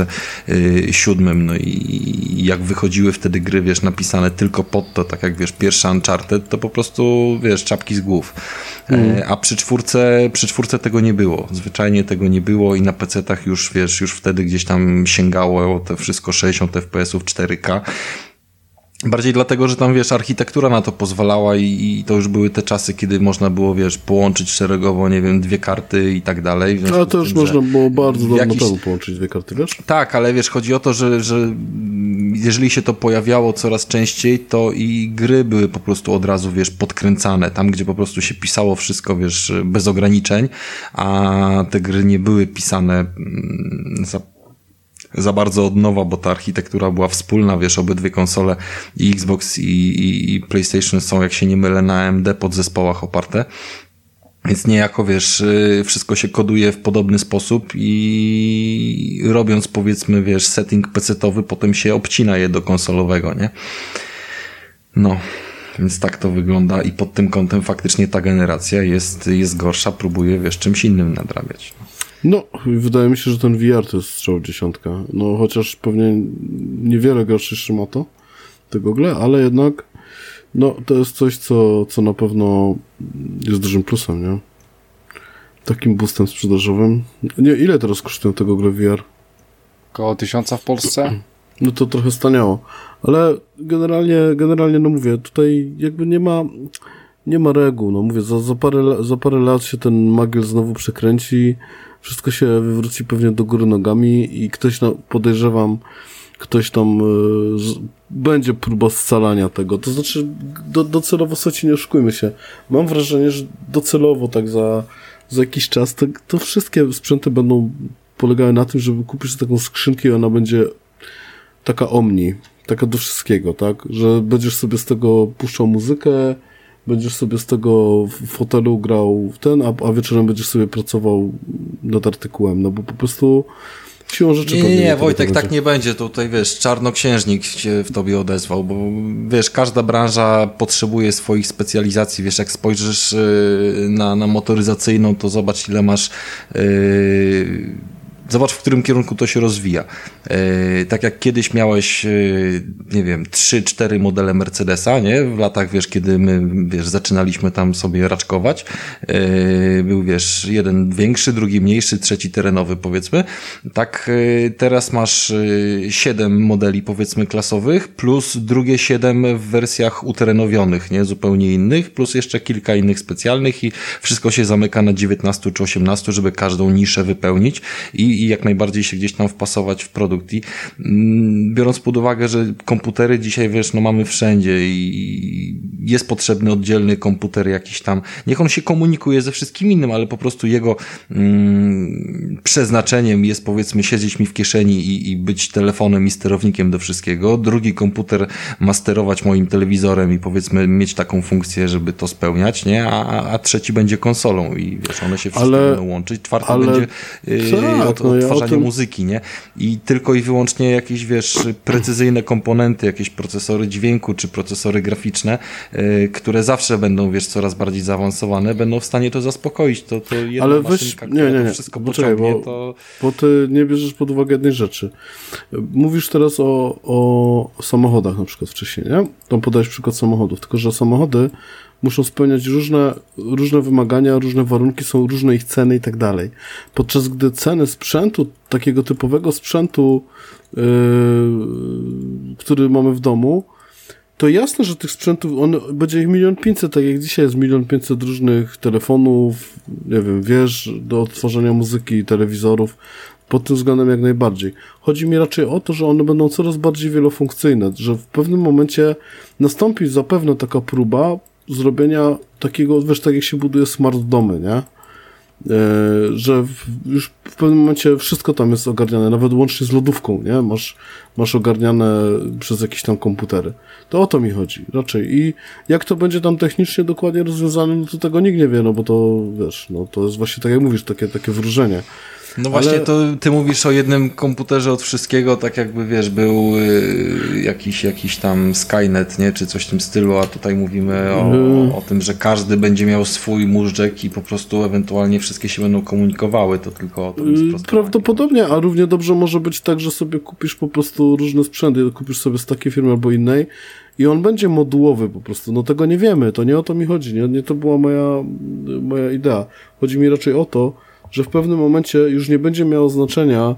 2007, no i jak wychodziły wtedy gry, wiesz, napisane tylko pod to, tak jak, wiesz, pierwsza Uncharted, to po prostu, wiesz, czapki z głów. A przy czwórce tego nie było. Zwyczajnie tego nie było i na PC-tach już, wiesz, już wtedy gdzieś tam sięgało te wszystko 60 FPS-ów 4K. Bardziej dlatego, że tam, wiesz, architektura na to pozwalała i to już były te czasy, kiedy można było, wiesz, połączyć szeregowo, nie wiem, 2 karty i tak dalej. Ale to już można było bardzo dawno temu połączyć 2 karty, wiesz? Tak, ale wiesz, chodzi o to, że jeżeli się to pojawiało coraz częściej, to i gry były po prostu od razu, wiesz, podkręcane. Tam, gdzie po prostu się pisało wszystko, wiesz, bez ograniczeń, a te gry nie były pisane za bardzo od nowa, bo ta architektura była wspólna, wiesz, obydwie konsole i Xbox i PlayStation są, jak się nie mylę, na AMD podzespołach oparte. Więc niejako, wiesz, wszystko się koduje w podobny sposób i robiąc, powiedzmy, wiesz, setting PC-towy, potem się obcina je do konsolowego, nie? No, więc tak to wygląda i pod tym kątem faktycznie ta generacja jest gorsza, próbuje, wiesz, czymś innym nadrabiać. No, wydaje mi się, że ten VR to jest strzał 10. No, chociaż pewnie niewiele groszy jeszcze ma to, te gogle, ale jednak no, to jest coś, co na pewno jest dużym plusem, nie? Takim boostem sprzedażowym. Nie, ile teraz kosztują te gogle VR? Około 1000 w Polsce? No to trochę staniało. Ale generalnie, no mówię, tutaj jakby nie ma reguł, no mówię, za parę lat się ten magiel znowu przekręci, wszystko się wywróci pewnie do góry nogami i ktoś, no podejrzewam, ktoś tam będzie próba scalania tego, to znaczy docelowo, słuchajcie, nie oszukujmy się, mam wrażenie, że docelowo tak za jakiś czas to wszystkie sprzęty będą polegały na tym, żeby kupić taką skrzynkę i ona będzie taka omni, taka do wszystkiego, tak, że będziesz sobie z tego puszczał muzykę, będziesz sobie z tego w fotelu grał w ten, a wieczorem będziesz sobie pracował nad artykułem, no bo po prostu siłą rzeczy... Nie, Wojtek, tak nie będzie. Tutaj, wiesz, czarnoksiężnik się w tobie odezwał, bo wiesz, każda branża potrzebuje swoich specjalizacji. Wiesz, jak spojrzysz na motoryzacyjną, to zobacz, ile masz... Zobacz, w którym kierunku to się rozwija. Tak jak kiedyś miałeś, nie wiem, 3-4 modele Mercedesa, nie? W latach, wiesz, kiedy my, wiesz, zaczynaliśmy tam sobie raczkować. Był, wiesz, jeden większy, drugi mniejszy, trzeci terenowy, powiedzmy. Tak, teraz masz 7 modeli, powiedzmy, klasowych, plus drugie 7 w wersjach uterenowionych, nie? Zupełnie innych, plus jeszcze kilka innych specjalnych i wszystko się zamyka na 19 czy 18, żeby każdą niszę wypełnić i jak najbardziej się gdzieś tam wpasować w produkt. I biorąc pod uwagę, że komputery dzisiaj, wiesz, no mamy wszędzie i jest potrzebny oddzielny komputer jakiś tam, niech on się komunikuje ze wszystkim innym, ale po prostu jego przeznaczeniem jest, powiedzmy, siedzieć mi w kieszeni i być telefonem i sterownikiem do wszystkiego. Drugi komputer ma sterować moim telewizorem i, powiedzmy, mieć taką funkcję, żeby to spełniać, nie? A trzeci będzie konsolą i, wiesz, one się wszystkie będą łączyć. Czwarty będzie odtwarzanie muzyki, nie? I tylko i wyłącznie jakieś, wiesz, precyzyjne komponenty, jakieś procesory dźwięku czy procesory graficzne, które zawsze będą, wiesz, coraz bardziej zaawansowane, będą w stanie to zaspokoić. To jedna ale maszynka, która to wszystko pociągnie, bo ty nie bierzesz pod uwagę jednej rzeczy. Mówisz teraz o samochodach na przykład wcześniej, nie? Tam podajesz przykład samochodów, tylko że samochody muszą spełniać różne wymagania, różne warunki, są różne ich ceny i tak dalej. Podczas gdy ceny sprzętu, takiego typowego sprzętu, który mamy w domu, to jasne, że tych sprzętów, będzie ich 1 500 000, tak jak dzisiaj jest 1 500 000 różnych telefonów, nie wiem, wież do odtwarzania muzyki, telewizorów, pod tym względem jak najbardziej. Chodzi mi raczej o to, że one będą coraz bardziej wielofunkcyjne, że w pewnym momencie nastąpi zapewne taka próba zrobienia takiego, wiesz, tak jak się buduje smart domy, nie? Że już w pewnym momencie wszystko tam jest ogarniane, nawet łącznie z lodówką, nie? Masz ogarniane przez jakieś tam komputery. To o to mi chodzi, raczej. I jak to będzie tam technicznie dokładnie rozwiązane, no to tego nikt nie wie, no bo to, wiesz, no to jest właśnie tak jak mówisz, takie wróżenie. No właśnie, to ty mówisz o jednym komputerze od wszystkiego, tak jakby, wiesz, był jakiś tam Skynet, nie, czy coś w tym stylu, a tutaj mówimy o tym, że każdy będzie miał swój móżdżek i po prostu ewentualnie wszystkie się będą komunikowały, to tylko o to jest prawdopodobnie, a równie dobrze może być tak, że sobie kupisz po prostu różne sprzęty, kupisz sobie z takiej firmy albo innej i on będzie modułowy po prostu, no tego nie wiemy, to nie o to mi chodzi, nie to była moja idea. Chodzi mi raczej o to, że w pewnym momencie już nie będzie miało znaczenia,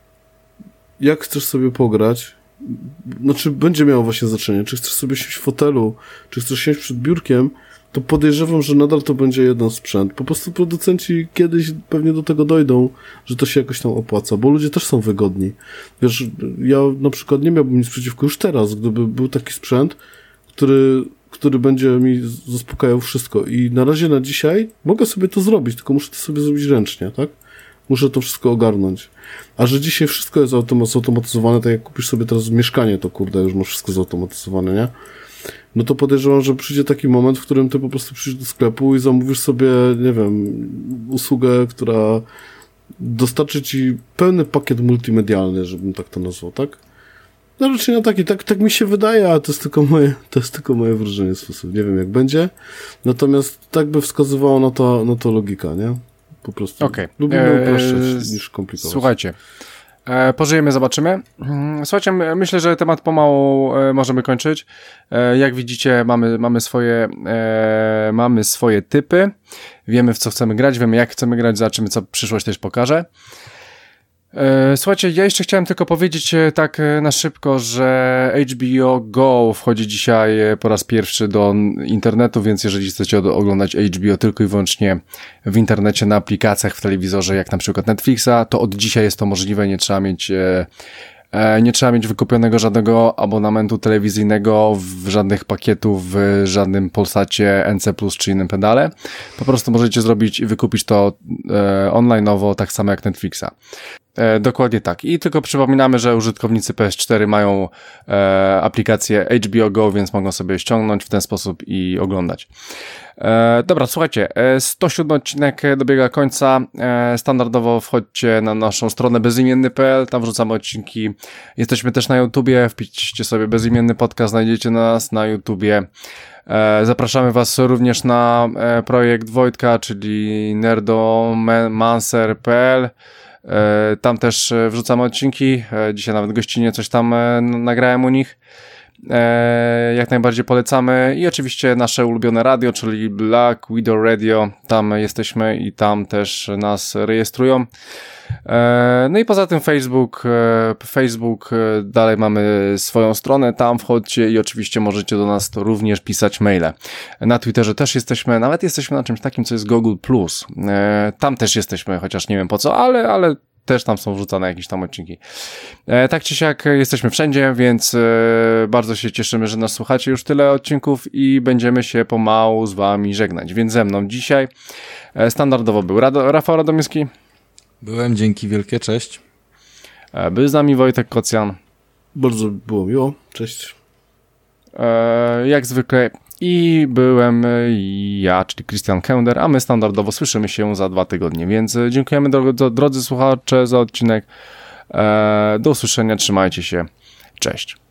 jak chcesz sobie pograć, znaczy będzie miało właśnie znaczenie, czy chcesz sobie siąść w fotelu, czy chcesz siąść przed biurkiem, to podejrzewam, że nadal to będzie jeden sprzęt. Po prostu producenci kiedyś pewnie do tego dojdą, że to się jakoś tam opłaca, bo ludzie też są wygodni. Wiesz, ja na przykład nie miałbym nic przeciwko już teraz, gdyby był taki sprzęt, który będzie mi zaspokajał wszystko. I na razie na dzisiaj mogę sobie to zrobić, tylko muszę to sobie zrobić ręcznie, tak? Muszę to wszystko ogarnąć. A że dzisiaj wszystko jest zautomatyzowane, tak jak kupisz sobie teraz mieszkanie, to kurde, już masz wszystko zautomatyzowane, nie? No to podejrzewam, że przyjdzie taki moment, w którym ty po prostu przyjdziesz do sklepu i zamówisz sobie, nie wiem, usługę, która dostarczy ci pełny pakiet multimedialny, żebym tak to nazwał, tak? No raczej na taki, tak mi się wydaje, ale to jest tylko moje wrażenie sposób. Nie wiem jak będzie, natomiast tak by wskazywała na to logika, nie? Po prostu lubimy upraszczać niż komplikować. Słuchajcie, pożyjemy, zobaczymy. Słuchajcie, myślę, że temat pomału możemy kończyć. Jak widzicie, mamy swoje typy. Wiemy, w co chcemy grać, wiemy, jak chcemy grać, zobaczymy, co przyszłość też pokaże. Słuchajcie, ja jeszcze chciałem tylko powiedzieć tak na szybko, że HBO Go wchodzi dzisiaj po raz pierwszy do internetu, więc jeżeli chcecie oglądać HBO tylko i wyłącznie w internecie, na aplikacjach, w telewizorze, jak na przykład Netflixa, to od dzisiaj jest to możliwe, nie trzeba mieć wykupionego żadnego abonamentu telewizyjnego, żadnych pakietów, w żadnym Polsacie, NC+, czy innym pedale. Po prostu możecie zrobić i wykupić to online'owo, tak samo jak Netflixa. Dokładnie tak. I tylko przypominamy, że użytkownicy PS4 mają aplikację HBO Go, więc mogą sobie ściągnąć w ten sposób i oglądać. Dobra, słuchajcie, 107 odcinek dobiega końca. Standardowo wchodźcie na naszą stronę bezimienny.pl, tam wrzucamy odcinki. Jesteśmy też na YouTubie, wpiszcie sobie bezimienny podcast, znajdziecie nas na YouTubie. Zapraszamy was również na projekt Wojtka, czyli nerdomancer.pl. Tam też wrzucamy odcinki. Dzisiaj nawet gościnnie coś tam nagrałem u nich. Jak najbardziej polecamy. I oczywiście nasze ulubione radio, czyli Black Widow Radio. Tam jesteśmy i tam też nas rejestrują. No i poza tym Facebook, dalej mamy swoją stronę, tam wchodźcie i oczywiście możecie do nas to również pisać maile. Na Twitterze też jesteśmy, nawet jesteśmy na czymś takim, co jest Google+. Tam też jesteśmy, chociaż nie wiem po co, ale też tam są wrzucane jakieś tam odcinki. Tak czy siak jesteśmy wszędzie, więc bardzo się cieszymy, że nas słuchacie. Już tyle odcinków i będziemy się pomału z wami żegnać. Więc ze mną dzisiaj standardowo był Rafał Radomyski. Byłem, dzięki wielkie, cześć. Był z nami Wojtek Kocjan. Bardzo było miło, cześć. Jak zwykle i byłem ja, czyli Christian Kender, a my standardowo słyszymy się za 2 tygodnie, więc dziękujemy drodzy słuchacze za odcinek. Do usłyszenia, trzymajcie się, cześć.